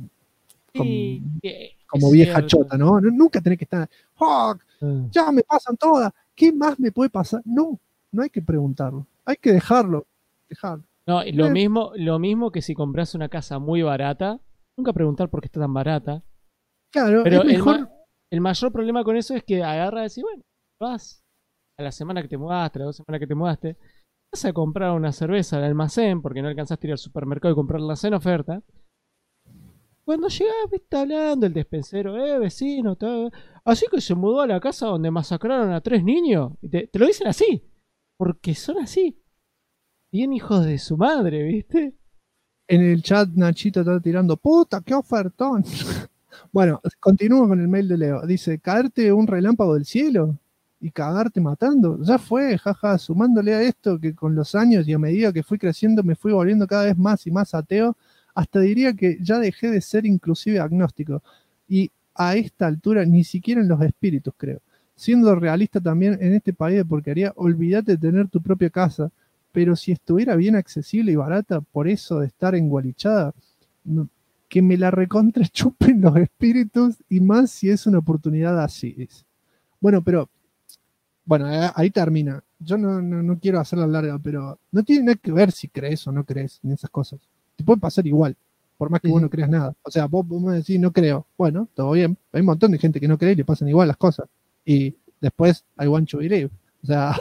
como vieja chota, ¿no? Nunca tenés que estar, ¡oh! Ya me pasan todas, ¿qué más me puede pasar? No hay que preguntarlo, hay que dejarlo. No, lo mismo que si compras una casa muy barata, nunca preguntar por qué está tan barata. Claro, pero es mejor. El mayor problema con eso es que agarra y decís, bueno, vas a la semana que te mudaste, a las 2 semanas que te mudaste, vas a comprar una cerveza al almacén porque no alcanzaste a ir al supermercado y comprarlas en oferta. Cuando llegaba, viste, hablando el despensero, vecino, todo. Así que se mudó a la casa donde masacraron a 3 niños. Y te lo dicen así, porque son así. Bien hijos de su madre, ¿viste? En el chat Nachito está tirando, puta, qué ofertón. Bueno, continúo con el mail de Leo. Dice, caerte un relámpago del cielo y cagarte matando. Ya fue, jaja, sumándole a esto que con los años y a medida que fui creciendo me fui volviendo cada vez más y más ateo. Hasta diría que ya dejé de ser inclusive agnóstico. Y a esta altura ni siquiera en los espíritus creo. Siendo realista también en este país de porquería, olvídate de tener tu propia casa. Pero si estuviera bien accesible y barata, por eso de estar engualichada, que me la recontra chupen los espíritus y más si es una oportunidad así. Bueno, pero, bueno, ahí termina. Yo no quiero hacerla larga, pero no tiene nada que ver si crees o no crees en esas cosas. Te puede pasar igual, por más que vos no creas nada. O sea, vos me decís, no creo. Bueno, todo bien. Hay un montón de gente que no cree y le pasan igual las cosas. Y después hay one to believe. O sea,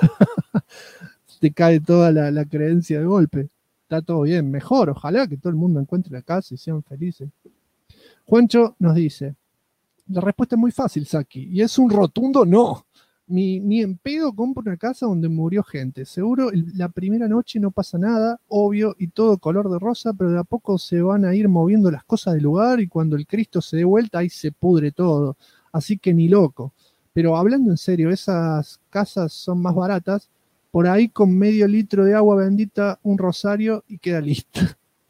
te cae toda la creencia de golpe. Está todo bien, mejor, ojalá que todo el mundo encuentre la casa y sean felices. Juancho nos dice, la respuesta es muy fácil, Saki, y es un rotundo no. Ni en pedo compro una casa donde murió gente. Seguro la primera noche no pasa nada, obvio, y todo color de rosa, pero de a poco se van a ir moviendo las cosas del lugar y cuando el Cristo se dé vuelta, ahí se pudre todo. Así que ni loco. Pero hablando en serio, esas casas son más baratas. Por ahí con medio litro de agua bendita, un rosario y queda listo.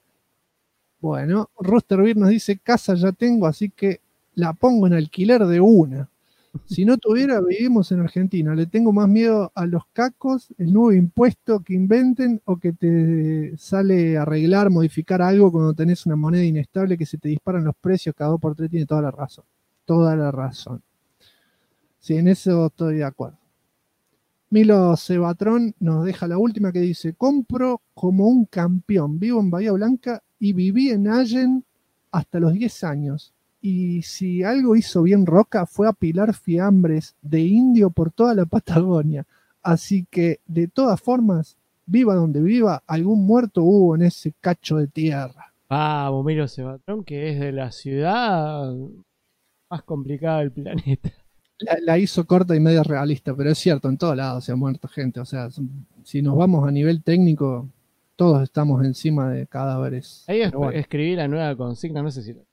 Bueno, Rosterbeer nos dice, casa ya tengo, así que la pongo en alquiler de una. Si no tuviera, vivimos en Argentina. Le tengo más miedo a los cacos, el nuevo impuesto que inventen o que te sale a arreglar, modificar algo cuando tenés una moneda inestable que se te disparan los precios cada 2 por 3. Tiene toda la razón. Toda la razón. Sí, en eso estoy de acuerdo. Milo Cebatrón nos deja la última que dice, compro como un campeón, vivo en Bahía Blanca y viví en Allen hasta los 10 años. Y si algo hizo bien Roca fue apilar fiambres de indio por toda la Patagonia. Así que, de todas formas, viva donde viva, algún muerto hubo en ese cacho de tierra. Vamos, Milo Cebatrón, que es de la ciudad más complicada del planeta. La hizo corta y media realista, pero es cierto, en todos lados se ha muerto gente. O sea, si nos vamos a nivel técnico, todos estamos encima de cadáveres. Ahí bueno. Escribí la nueva consigna, no sé si...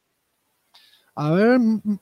A ver...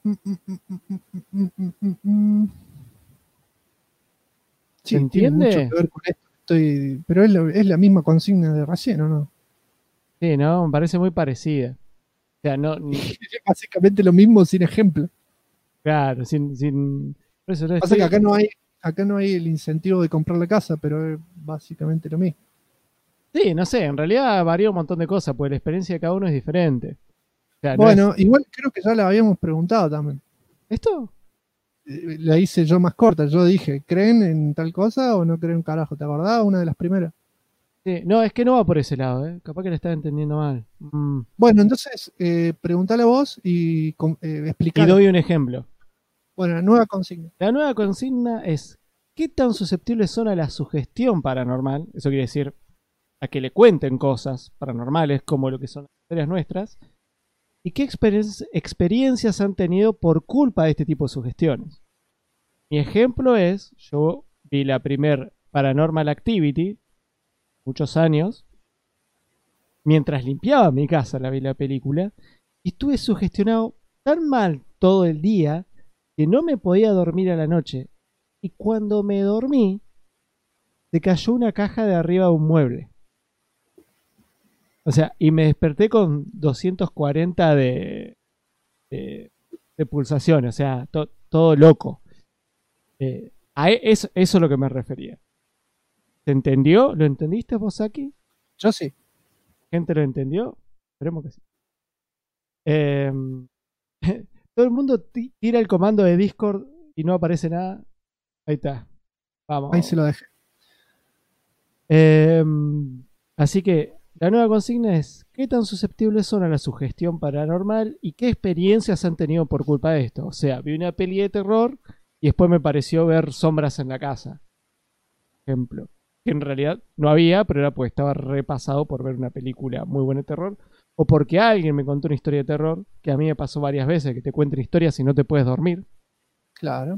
Sí, ¿se entiende? Tiene mucho que ver con esto. Pero es la misma consigna de recién, ¿o no? Sí, ¿no? Me parece muy parecida. O sea, no... Es básicamente lo mismo sin ejemplo. Claro, sin... Por eso no pasa que acá no hay el incentivo de comprar la casa, pero es básicamente lo mismo. Sí, no sé, en realidad varía un montón de cosas, porque la experiencia de cada uno es diferente. O sea, bueno, no es... igual creo que ya la habíamos preguntado también. ¿Esto? La hice yo más corta, yo dije, ¿creen en tal cosa o no creen un carajo? ¿Te acordás? Una de las primeras. Sí, no, es que no va por ese lado, capaz que la estaba entendiendo mal. Bueno, entonces, preguntale a vos y explicar. Y doy un ejemplo. Bueno, la nueva consigna. La nueva consigna es, ¿qué tan susceptibles son a la sugestión paranormal? Eso quiere decir, a que le cuenten cosas paranormales, como lo que son las historias nuestras. ¿Y qué experiencias han tenido por culpa de este tipo de sugestiones? Mi ejemplo es, yo vi la primer Paranormal Activity, muchos años, mientras limpiaba mi casa la vi la película, y estuve sugestionado tan mal todo el día que no me podía dormir a la noche. Y cuando me dormí, se cayó una caja de arriba de un mueble. O sea, y me desperté con 240 de pulsación, o sea, todo loco. A eso es lo que me refería. ¿Se entendió? ¿Lo entendiste vos aquí? Yo sí. ¿Gente lo entendió? Esperemos que sí. Todo el mundo tira el comando de Discord y no aparece nada. Ahí está. Vamos. Ahí se lo dejé. Así que la nueva consigna es, ¿qué tan susceptibles son a la sugestión paranormal y qué experiencias han tenido por culpa de esto? O sea, vi una peli de terror y después me pareció ver sombras en la casa. Ejemplo. Que en realidad no había, pero era porque estaba repasado por ver una película muy buena de terror. o porque alguien me contó una historia de terror, que a mí me pasó varias veces, que te cuenten historias y no te puedes dormir. Claro.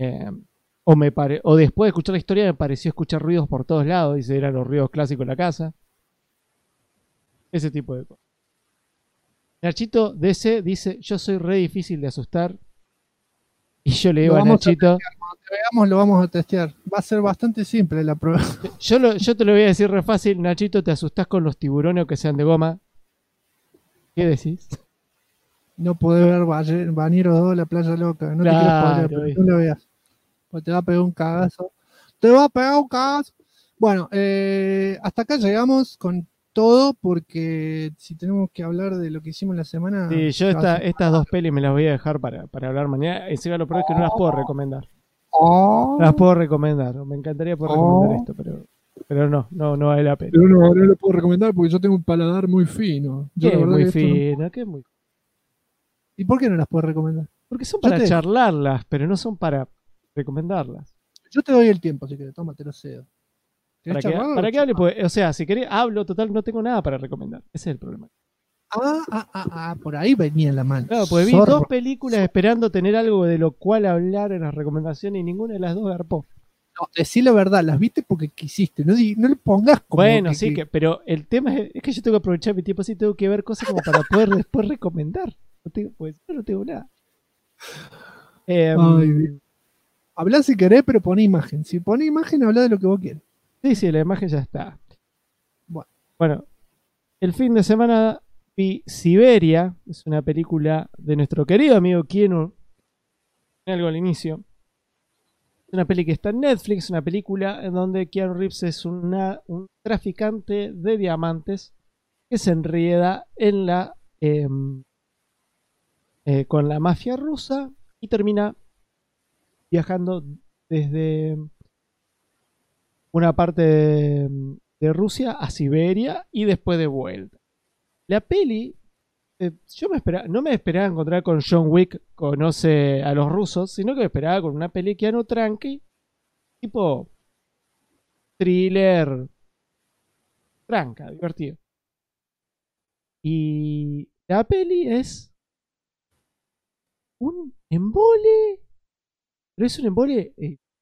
O después de escuchar la historia me pareció escuchar ruidos por todos lados, y eran los ruidos clásicos de la casa. Ese tipo de cosas. Nachito DC dice, yo soy re difícil de asustar. Y yo le digo a Nachito... Cuando te veamos lo vamos a testear. Va a ser bastante simple la prueba. Yo te lo voy a decir re fácil. Nachito, te asustás con los tiburones o que sean de goma. ¿Qué decís? No podés ver Bañero 2, La Playa Loca. No Claro, te quiero spoiler, pero no lo veas. Porque te va a pegar un cagazo. Bueno, hasta acá llegamos con todo, porque si tenemos que hablar de lo que hicimos la semana... Sí, yo estas dos pelis me las voy a dejar para hablar mañana. Encima lo peor es que no las puedo recomendar. No las puedo recomendar. Me encantaría poder recomendar esto, pero no vale la pena. Pero no lo puedo recomendar porque yo tengo un paladar muy fino. ¿Qué es muy fino? ¿Qué es muy... ¿Y por qué no las puedo recomendar? Porque son para charlarlas, pero no son para recomendarlas. Yo te doy el tiempo, si querés, toma, te lo cedo. ¿Para qué hable? Pues, o sea, si querés, hablo, total, no tengo nada para recomendar. Ese es el problema. Por ahí venía la mano. Claro, pues vi dos películas esperando tener algo de lo cual hablar en las recomendaciones y ninguna de las dos garpó. No, decí la verdad, las viste porque quisiste, no le pongas como... Bueno, pero el tema es que yo tengo que aprovechar mi tiempo así, tengo que ver cosas como para poder después recomendar. Pues yo no tengo nada. Hablá si querés, pero poné imagen. Si poné imagen, habla de lo que vos quieras. Sí, la imagen ya está. Bueno, el fin de semana vi Siberia, es una película de nuestro querido amigo Keanu, algo al inicio. Es una peli que está en Netflix, una película en donde Keanu Reeves es un traficante de diamantes que se enrieda en con la mafia rusa y termina viajando desde una parte de Rusia a Siberia y después de vuelta. La peli, yo no me esperaba encontrar con John Wick, conoce a los rusos, sino que me esperaba con una peli que no tranqui, tipo thriller, tranca, divertido. Y la peli es un embole, pero es un embole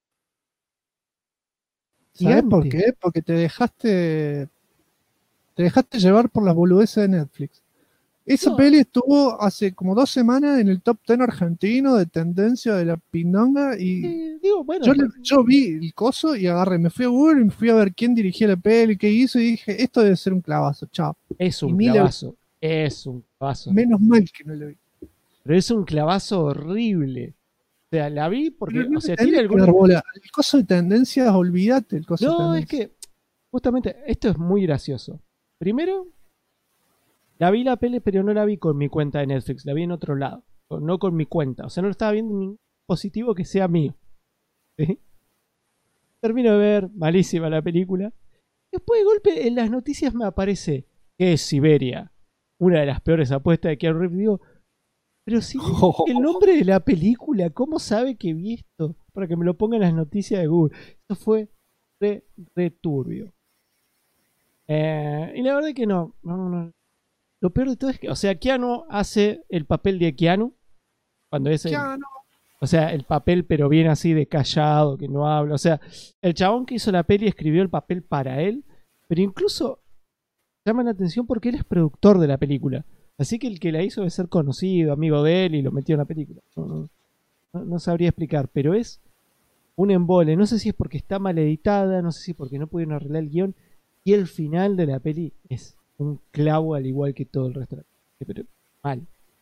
¿sabes por qué? Porque te dejaste llevar por las boludeces de Netflix. Esa peli estuvo hace como 2 semanas en el top 10 argentino de tendencia de la pindonga y yo vi el coso y me fui a Google y me fui a ver quién dirigía la peli, qué hizo y dije, esto debe ser un clavazo, chao. Es un clavazo. Menos mal que no lo vi. Pero es un clavazo horrible. O sea, la vi porque... No, o sea, tiene alguna... El coso de tendencias, olvídate el coso de tendencias. Es que justamente esto es muy gracioso. Primero, la vi la peli, pero no la vi con mi cuenta de Netflix, la vi en otro lado, no con mi cuenta. O sea, no lo estaba viendo en ningún dispositivo que sea mío. ¿Sí? Termino de ver, malísima la película. Después de golpe en las noticias me aparece que es Siberia, una de las peores apuestas de Keanu Reeves. Digo, pero si el nombre de la película, ¿cómo sabe que vi esto? Para que me lo ponga en las noticias de Google. Esto fue re turbio. Y la verdad es que no. Lo peor de todo es que, o sea, Keanu hace el papel de Keanu. Cuando es o sea, el papel pero bien así de callado, que no habla. O sea, el chabón que hizo la peli escribió el papel para él. Pero incluso llama la atención porque él es productor de la película. Así que el que la hizo debe ser conocido, amigo de él y lo metió en la película. No sabría explicar, pero es un embole. No sé si es porque está mal editada, no sé si es porque no pudieron arreglar el guión. Y el final de la peli es un clavo al igual que todo el resto. Pero mal.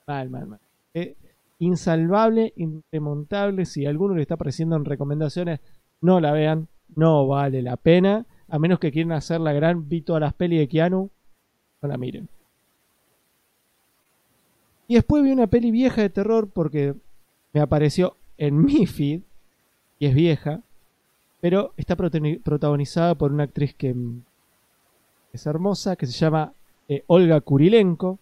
Insalvable, irremontable. Si a alguno le está apareciendo en recomendaciones, no la vean. No vale la pena. A menos que quieran hacer la gran vi todas las pelis de Keanu, no la miren. Y después vi una peli vieja de terror porque me apareció en mi feed, y es vieja, pero está protagonizada por una actriz que es hermosa, que se llama Olga Kurilenko.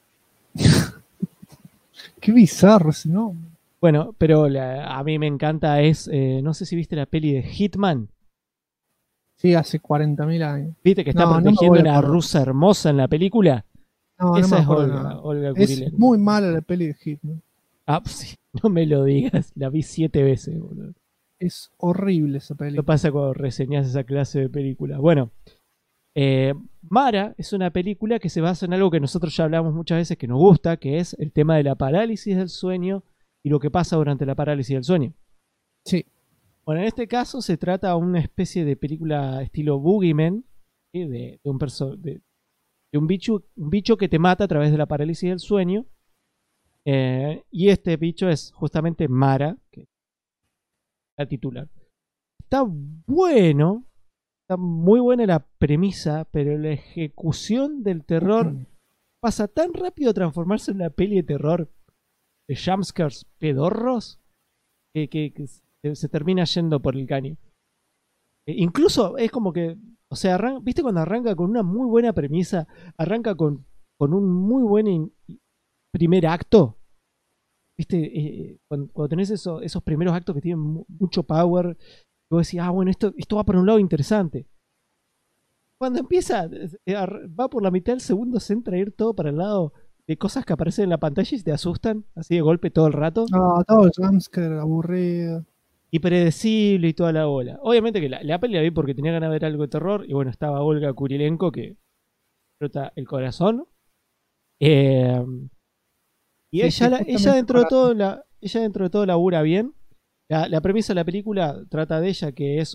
Qué bizarro ese nombre. Bueno, pero a mí me encanta, no sé si viste la peli de Hitman. Sí, hace 40.000 años. ¿Viste que está protegiendo una rusa hermosa en la película? No, Esa no me es acuerdo Olga, nada. Olga Es Kurilenko. muy mala la peli de Hitman. Ah, sí, no me lo digas. La vi 7 veces, boludo. Es horrible esa peli. ¿Qué pasa cuando reseñas esa clase de película? Bueno, Mara es una película que se basa en algo que nosotros ya hablamos muchas veces que nos gusta, que es el tema de la parálisis del sueño y lo que pasa durante la parálisis del sueño. Sí. Bueno, en este caso se trata de una especie de película estilo Boogeyman, ¿sí? de un bicho que te mata a través de la parálisis del sueño. Y este bicho es justamente Mara, que es la titular. Está bueno, está muy buena la premisa, pero la ejecución del terror pasa tan rápido a transformarse en una peli de terror de jumpscares pedorros que se termina yendo por el caño. Incluso es como que, o sea, ¿viste cuando arranca con una muy buena premisa? Arranca con un muy buen primer acto. ¿Viste? Cuando tenés esos primeros actos que tienen mucho power, vos decís, bueno, esto va por un lado interesante. Cuando empieza, va por la mitad del segundo, se entra a ir todo para el lado de cosas que aparecen en la pantalla y te asustan, así de golpe todo el rato. No, todo jumpscare aburrido. Y predecible y toda la bola. Obviamente que la peli la vi porque tenía ganas de ver algo de terror. Y bueno, estaba Olga Kurilenko que explota el corazón. Y ella dentro de todo labura bien. La premisa de la película trata de ella, que es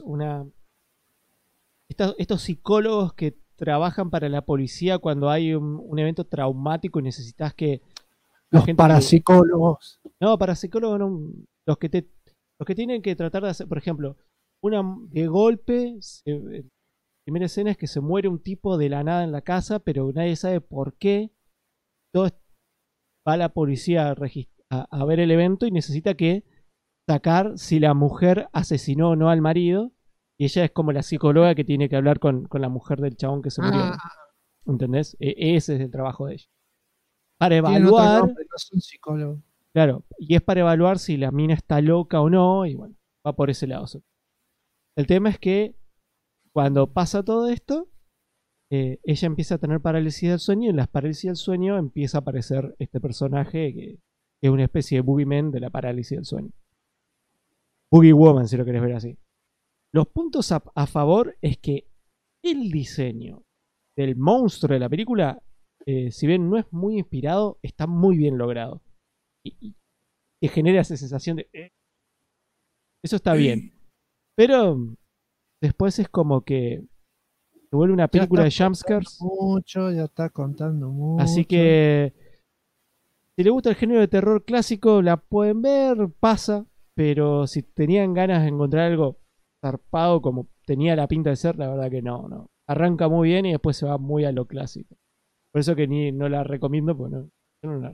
estos psicólogos que trabajan para la policía cuando hay un evento traumático y necesitas que los parapsicólogos. No, parapsicólogos no, los que tienen que tratar de hacer, por ejemplo, de golpe, la primera escena es que se muere un tipo de la nada en la casa, pero nadie sabe por qué. Va la policía a ver el evento y necesita que sacar si la mujer asesinó o no al marido. Y ella es como la psicóloga que tiene que hablar con la mujer del chabón que se murió. ¿Entendés? Ese es el trabajo de ella. Para evaluar. No es un psicólogo. Claro, y es para evaluar si la mina está loca o no. Y bueno, va por ese lado. El tema es que cuando pasa todo esto, ella empieza a tener parálisis del sueño. Y en las parálisis del sueño empieza a aparecer este personaje que es una especie de boogeyman de la parálisis del sueño. Boogie Woman, si lo querés ver así. Los puntos a favor es que el diseño del monstruo de la película, si bien no es muy inspirado, está muy bien logrado. Y te genera esa sensación de... Eso está bien. Pero después es como que se vuelve una película de jumpscares. Ya está contando mucho. Así que si les gusta el género de terror clásico, la pueden ver, pasa. Pero si tenían ganas de encontrar algo zarpado como tenía la pinta de ser, la verdad que no. Arranca muy bien y después se va muy a lo clásico. Por eso que no la recomiendo, porque yo no la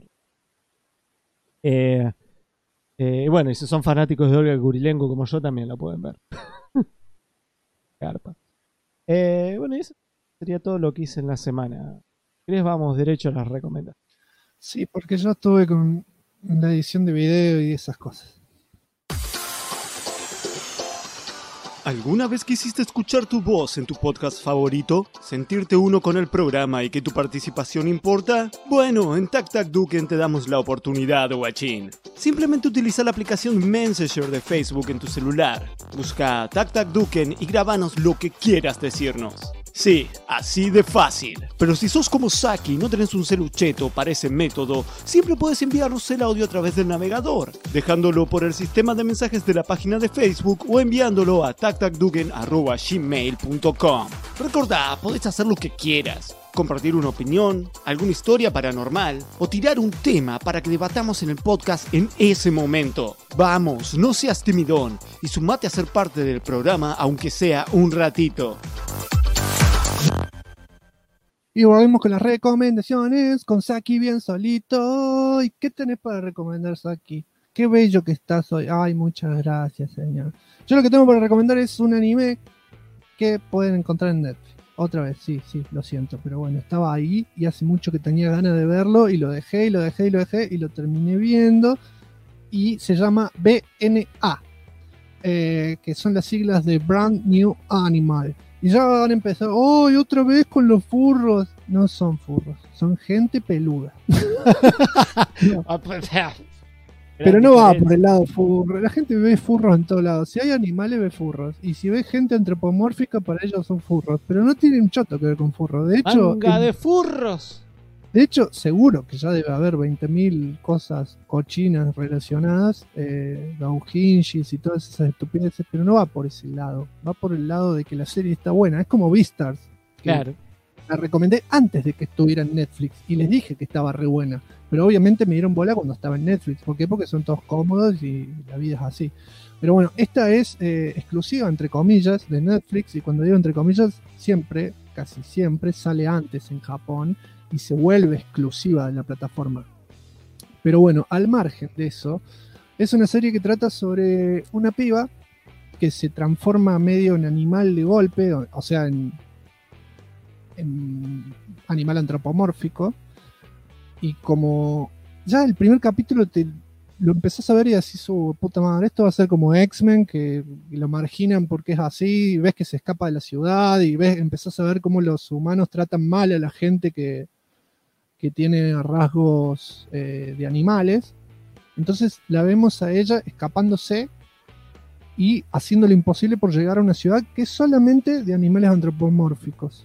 bueno, y si son fanáticos de Olga Kurilenko como yo, también la pueden ver. Carpa. Bueno, y eso sería todo lo que hice en la semana. ¿Querés? Vamos derecho a las recomendaciones. Sí, porque yo estuve con la edición de video y esas cosas. ¿Alguna vez quisiste escuchar tu voz en tu podcast favorito? ¿Sentirte uno con el programa y que tu participación importa? Bueno, en Tac Tac Duken te damos la oportunidad, guachín. Simplemente utiliza la aplicación Messenger de Facebook en tu celular. Busca Tac Tac Duken y grabanos lo que quieras decirnos. Sí, así de fácil. Pero si sos como Saki y no tenés un celucheto para ese método, siempre puedes enviarnos el audio a través del navegador, dejándolo por el sistema de mensajes de la página de Facebook o enviándolo a tactacduken@gmail.com. Recordá, podés hacer lo que quieras. Compartir una opinión, alguna historia paranormal o tirar un tema para que debatamos en el podcast en ese momento. Vamos, no seas timidón y sumate a ser parte del programa aunque sea un ratito. Y volvemos con las recomendaciones, con Saki bien solito. ¿Y qué tenés para recomendar, Saki? Qué bello que estás hoy. Ay, muchas gracias, señor. Yo lo que tengo para recomendar es un anime que pueden encontrar en Netflix. Otra vez, sí, lo siento, pero bueno, estaba ahí y hace mucho que tenía ganas de verlo y lo dejé y lo terminé viendo. Y se llama BNA, que son las siglas de Brand New Animal. Y ya van a empezar, ¡oh! Y otra vez con los furros. No son furros, son gente peluda. No. Pero no va por el lado furro. La gente ve furros en todos lados. Si hay animales, ve furros. Y si ve gente antropomórfica, para ellos son furros. Pero no tienen un choto que ver con furros. De hecho, ¡manga de furros! De hecho, seguro que ya debe haber 20.000 cosas cochinas relacionadas, doujinshis y todas esas estupideces, pero no va por ese lado. Va por el lado de que la serie está buena. Es como Beastars. Claro. La recomendé antes de que estuviera en Netflix y les dije que estaba re buena. Pero obviamente me dieron bola cuando estaba en Netflix. ¿Por qué? Porque son todos cómodos y la vida es así. Pero bueno, esta es exclusiva, entre comillas, de Netflix. Y cuando digo entre comillas, siempre, casi siempre, sale antes en Japón y se vuelve exclusiva de la plataforma. Pero bueno, al margen de eso, es una serie que trata sobre una piba que se transforma medio en animal de golpe, o sea, en animal antropomórfico. Y como ya el primer capítulo lo empezás a ver y decís, su puta madre, esto va a ser como X-Men, que lo marginan porque es así, y ves que se escapa de la ciudad, y empezás a ver cómo los humanos tratan mal a la gente que tiene rasgos de animales. Entonces la vemos a ella escapándose y haciendo lo imposible por llegar a una ciudad que es solamente de animales antropomórficos.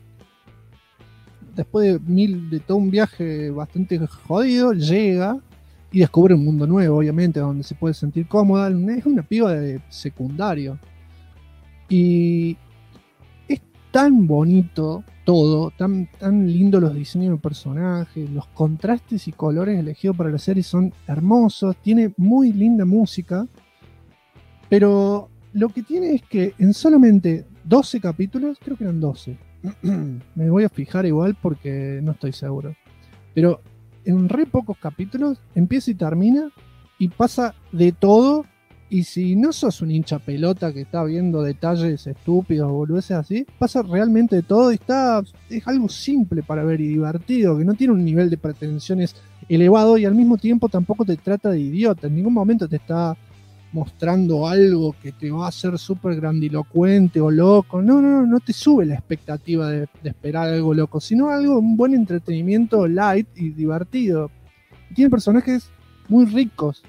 Después de todo un viaje bastante jodido, llega y descubre un mundo nuevo, obviamente, donde se puede sentir cómoda. Es una piba de secundario. Y es tan bonito todo, tan lindo los diseños de personajes, los contrastes y colores elegidos para la serie son hermosos, tiene muy linda música, pero lo que tiene es que en solamente 12 capítulos, creo que eran 12, me voy a fijar igual porque no estoy seguro, pero en re pocos capítulos empieza y termina y pasa de todo. Y si no sos un hincha pelota que está viendo detalles estúpidos o boludeces así, pasa realmente de todo y es algo simple para ver y divertido, que no tiene un nivel de pretensiones elevado y al mismo tiempo tampoco te trata de idiota. En ningún momento te está mostrando algo que te va a hacer súper grandilocuente o loco. No te sube la expectativa de esperar algo loco, sino un buen entretenimiento light y divertido. Tiene personajes muy ricos,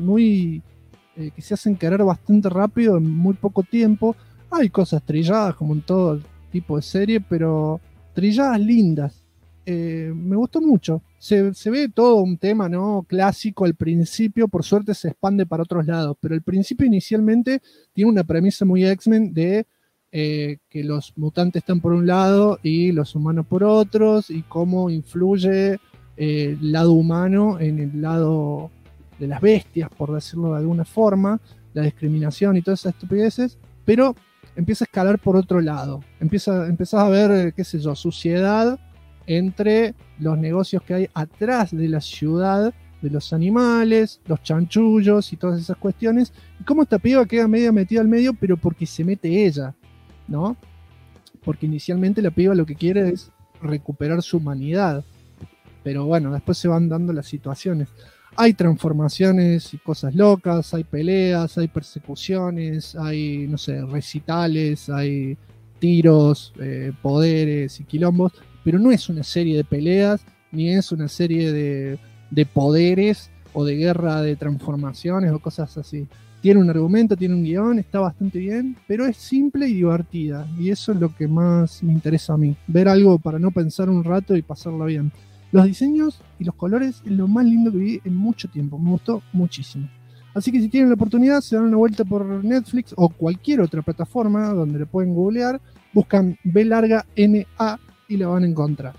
que se hacen querer bastante rápido en muy poco tiempo. Hay cosas trilladas como en todo tipo de serie, pero trilladas lindas. Me gustó mucho. Se ve todo un tema, ¿no?, clásico al principio, por suerte se expande para otros lados, pero al principio inicialmente tiene una premisa muy X-Men de que los mutantes están por un lado y los humanos por otros, y cómo influye el lado humano en el lado de las bestias, por decirlo de alguna forma, la discriminación y todas esas estupideces, pero empieza a escalar por otro lado. Empezás a ver, qué sé yo, suciedad entre los negocios que hay atrás de la ciudad, de los animales, los chanchullos y todas esas cuestiones, y cómo esta piba queda media metida al medio, pero porque se mete ella, ¿no? Porque inicialmente la piba lo que quiere es recuperar su humanidad, pero bueno, después se van dando las situaciones. Hay transformaciones y cosas locas, hay peleas, hay persecuciones, hay, no sé, recitales, hay tiros, poderes y quilombos, pero no es una serie de peleas, ni es una serie de poderes o de guerra de transformaciones o cosas así. Tiene un argumento, tiene un guión, está bastante bien, pero es simple y divertida, y eso es lo que más me interesa a mí, ver algo para no pensar un rato y pasarlo bien. Los diseños y los colores es lo más lindo que vi en mucho tiempo. Me gustó muchísimo. Así que si tienen la oportunidad, se dan una vuelta por Netflix o cualquier otra plataforma donde le pueden googlear. Buscan B-NA y la van a encontrar.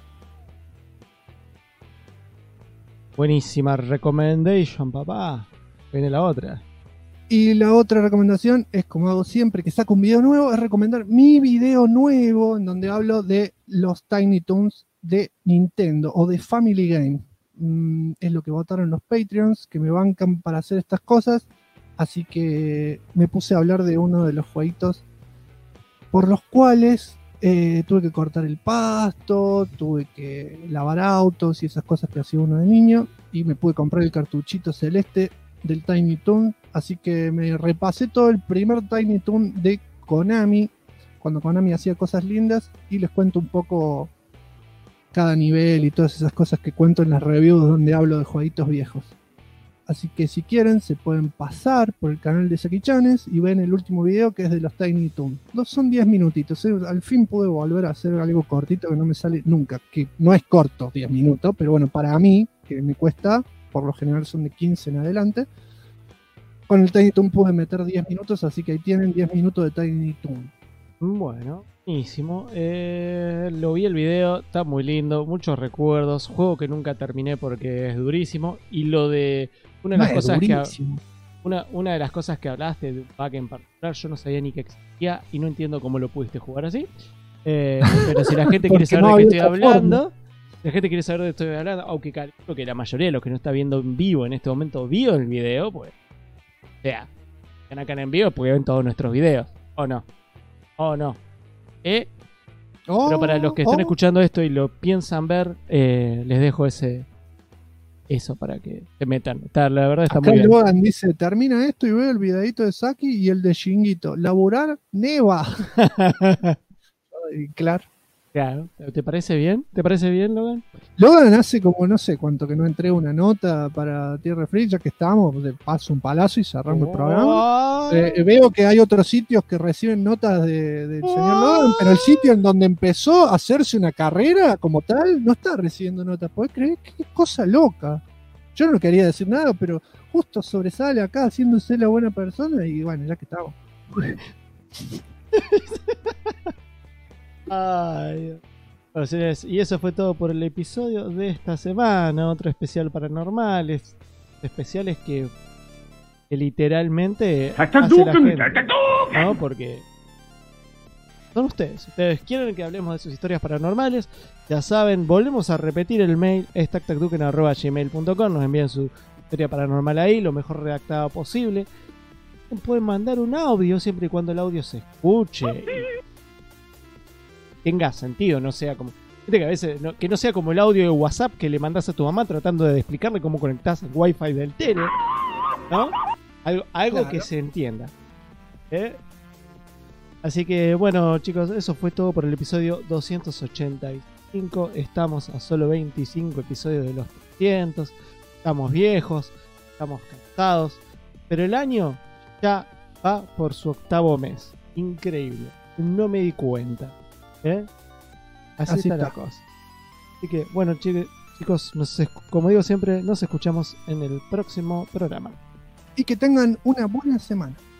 Buenísima recommendation, papá. Viene la otra. Y la otra recomendación es, como hago siempre que saco un video nuevo, es recomendar mi video nuevo en donde hablo de los Tiny Toons de Nintendo o de Family Game. Es lo que votaron los Patreons, que me bancan para hacer estas cosas, así que me puse a hablar de uno de los jueguitos por los cuales tuve que cortar el pasto, tuve que lavar autos y esas cosas que hacía uno de niño, y me pude comprar el cartuchito celeste del Tiny Toon, así que me repasé todo el primer Tiny Toon de Konami, cuando Konami hacía cosas lindas, y les cuento un poco cada nivel y todas esas cosas que cuento en las reviews donde hablo de jueguitos viejos. Así que si quieren se pueden pasar por el canal de Saki-chanes y ven el último video, que es de los Tiny Toons. Son 10 minutitos, al fin pude volver a hacer algo cortito que no me sale nunca, que no es corto 10 minutos, pero bueno, para mí, que me cuesta, por lo general son de 15 en adelante, con el Tiny Toon pude meter 10 minutos, así que ahí tienen 10 minutos de Tiny Toon. Bueno, buenísimo. Lo vi el video, está muy lindo, muchos recuerdos, juego que nunca terminé porque es durísimo. Y lo de una de las cosas que hablaste de un pack en particular, yo no sabía ni que existía y no entiendo cómo lo pudiste jugar así. Pero si la gente quiere saber de qué estoy hablando, aunque calculo que la mayoría de los que no está viendo en vivo en este momento vio el video, pues, o sea, están acá en vivo porque ven todos nuestros videos, ¿o no? Oh, no. Pero para los que están escuchando esto y lo piensan ver, les dejo eso para que se metan. La verdad está acá muy bien. Logan dice, termina esto y veo el videito de Saki y el de Shinguito. Laburar neva. Claro. ¿Te parece bien? ¿Te parece bien, Logan? Logan hace como no sé cuánto que no entrega una nota para Tierra Free, ya que estamos, de paso un palazo y cerramos el programa. Veo que hay otros sitios que reciben notas del señor Logan, pero el sitio en donde empezó a hacerse una carrera como tal no está recibiendo notas. ¿Podés creer? Qué cosa loca. Yo no quería decir nada, pero justo sobresale acá haciéndose la buena persona y bueno, ya que estamos. Ay, bueno, señores, y eso fue todo por el episodio de esta semana. Otro especial paranormales, especiales que literalmente hace la gente, ¿no? Porque son ustedes quieren que hablemos de sus historias paranormales, ya saben, volvemos a repetir el mail, es tactacduken@gmail.com, nos envían su historia paranormal ahí, lo mejor redactado posible. Pueden mandar un audio siempre y cuando el audio se escuche y tenga sentido, no sea como que a veces que no sea como el audio de WhatsApp que le mandás a tu mamá tratando de explicarle cómo conectás el wifi del tele, ¿no? Algo claro, que se entienda. Así que bueno, chicos, eso fue todo por el episodio 285. Estamos a solo 25 episodios de los 300. Estamos viejos, estamos cansados, pero el año ya va por su 8º mes. Increíble, no me di cuenta. Así está la cosa. Así que bueno, chicos, como digo siempre, nos escuchamos en el próximo programa. Y que tengan una buena semana.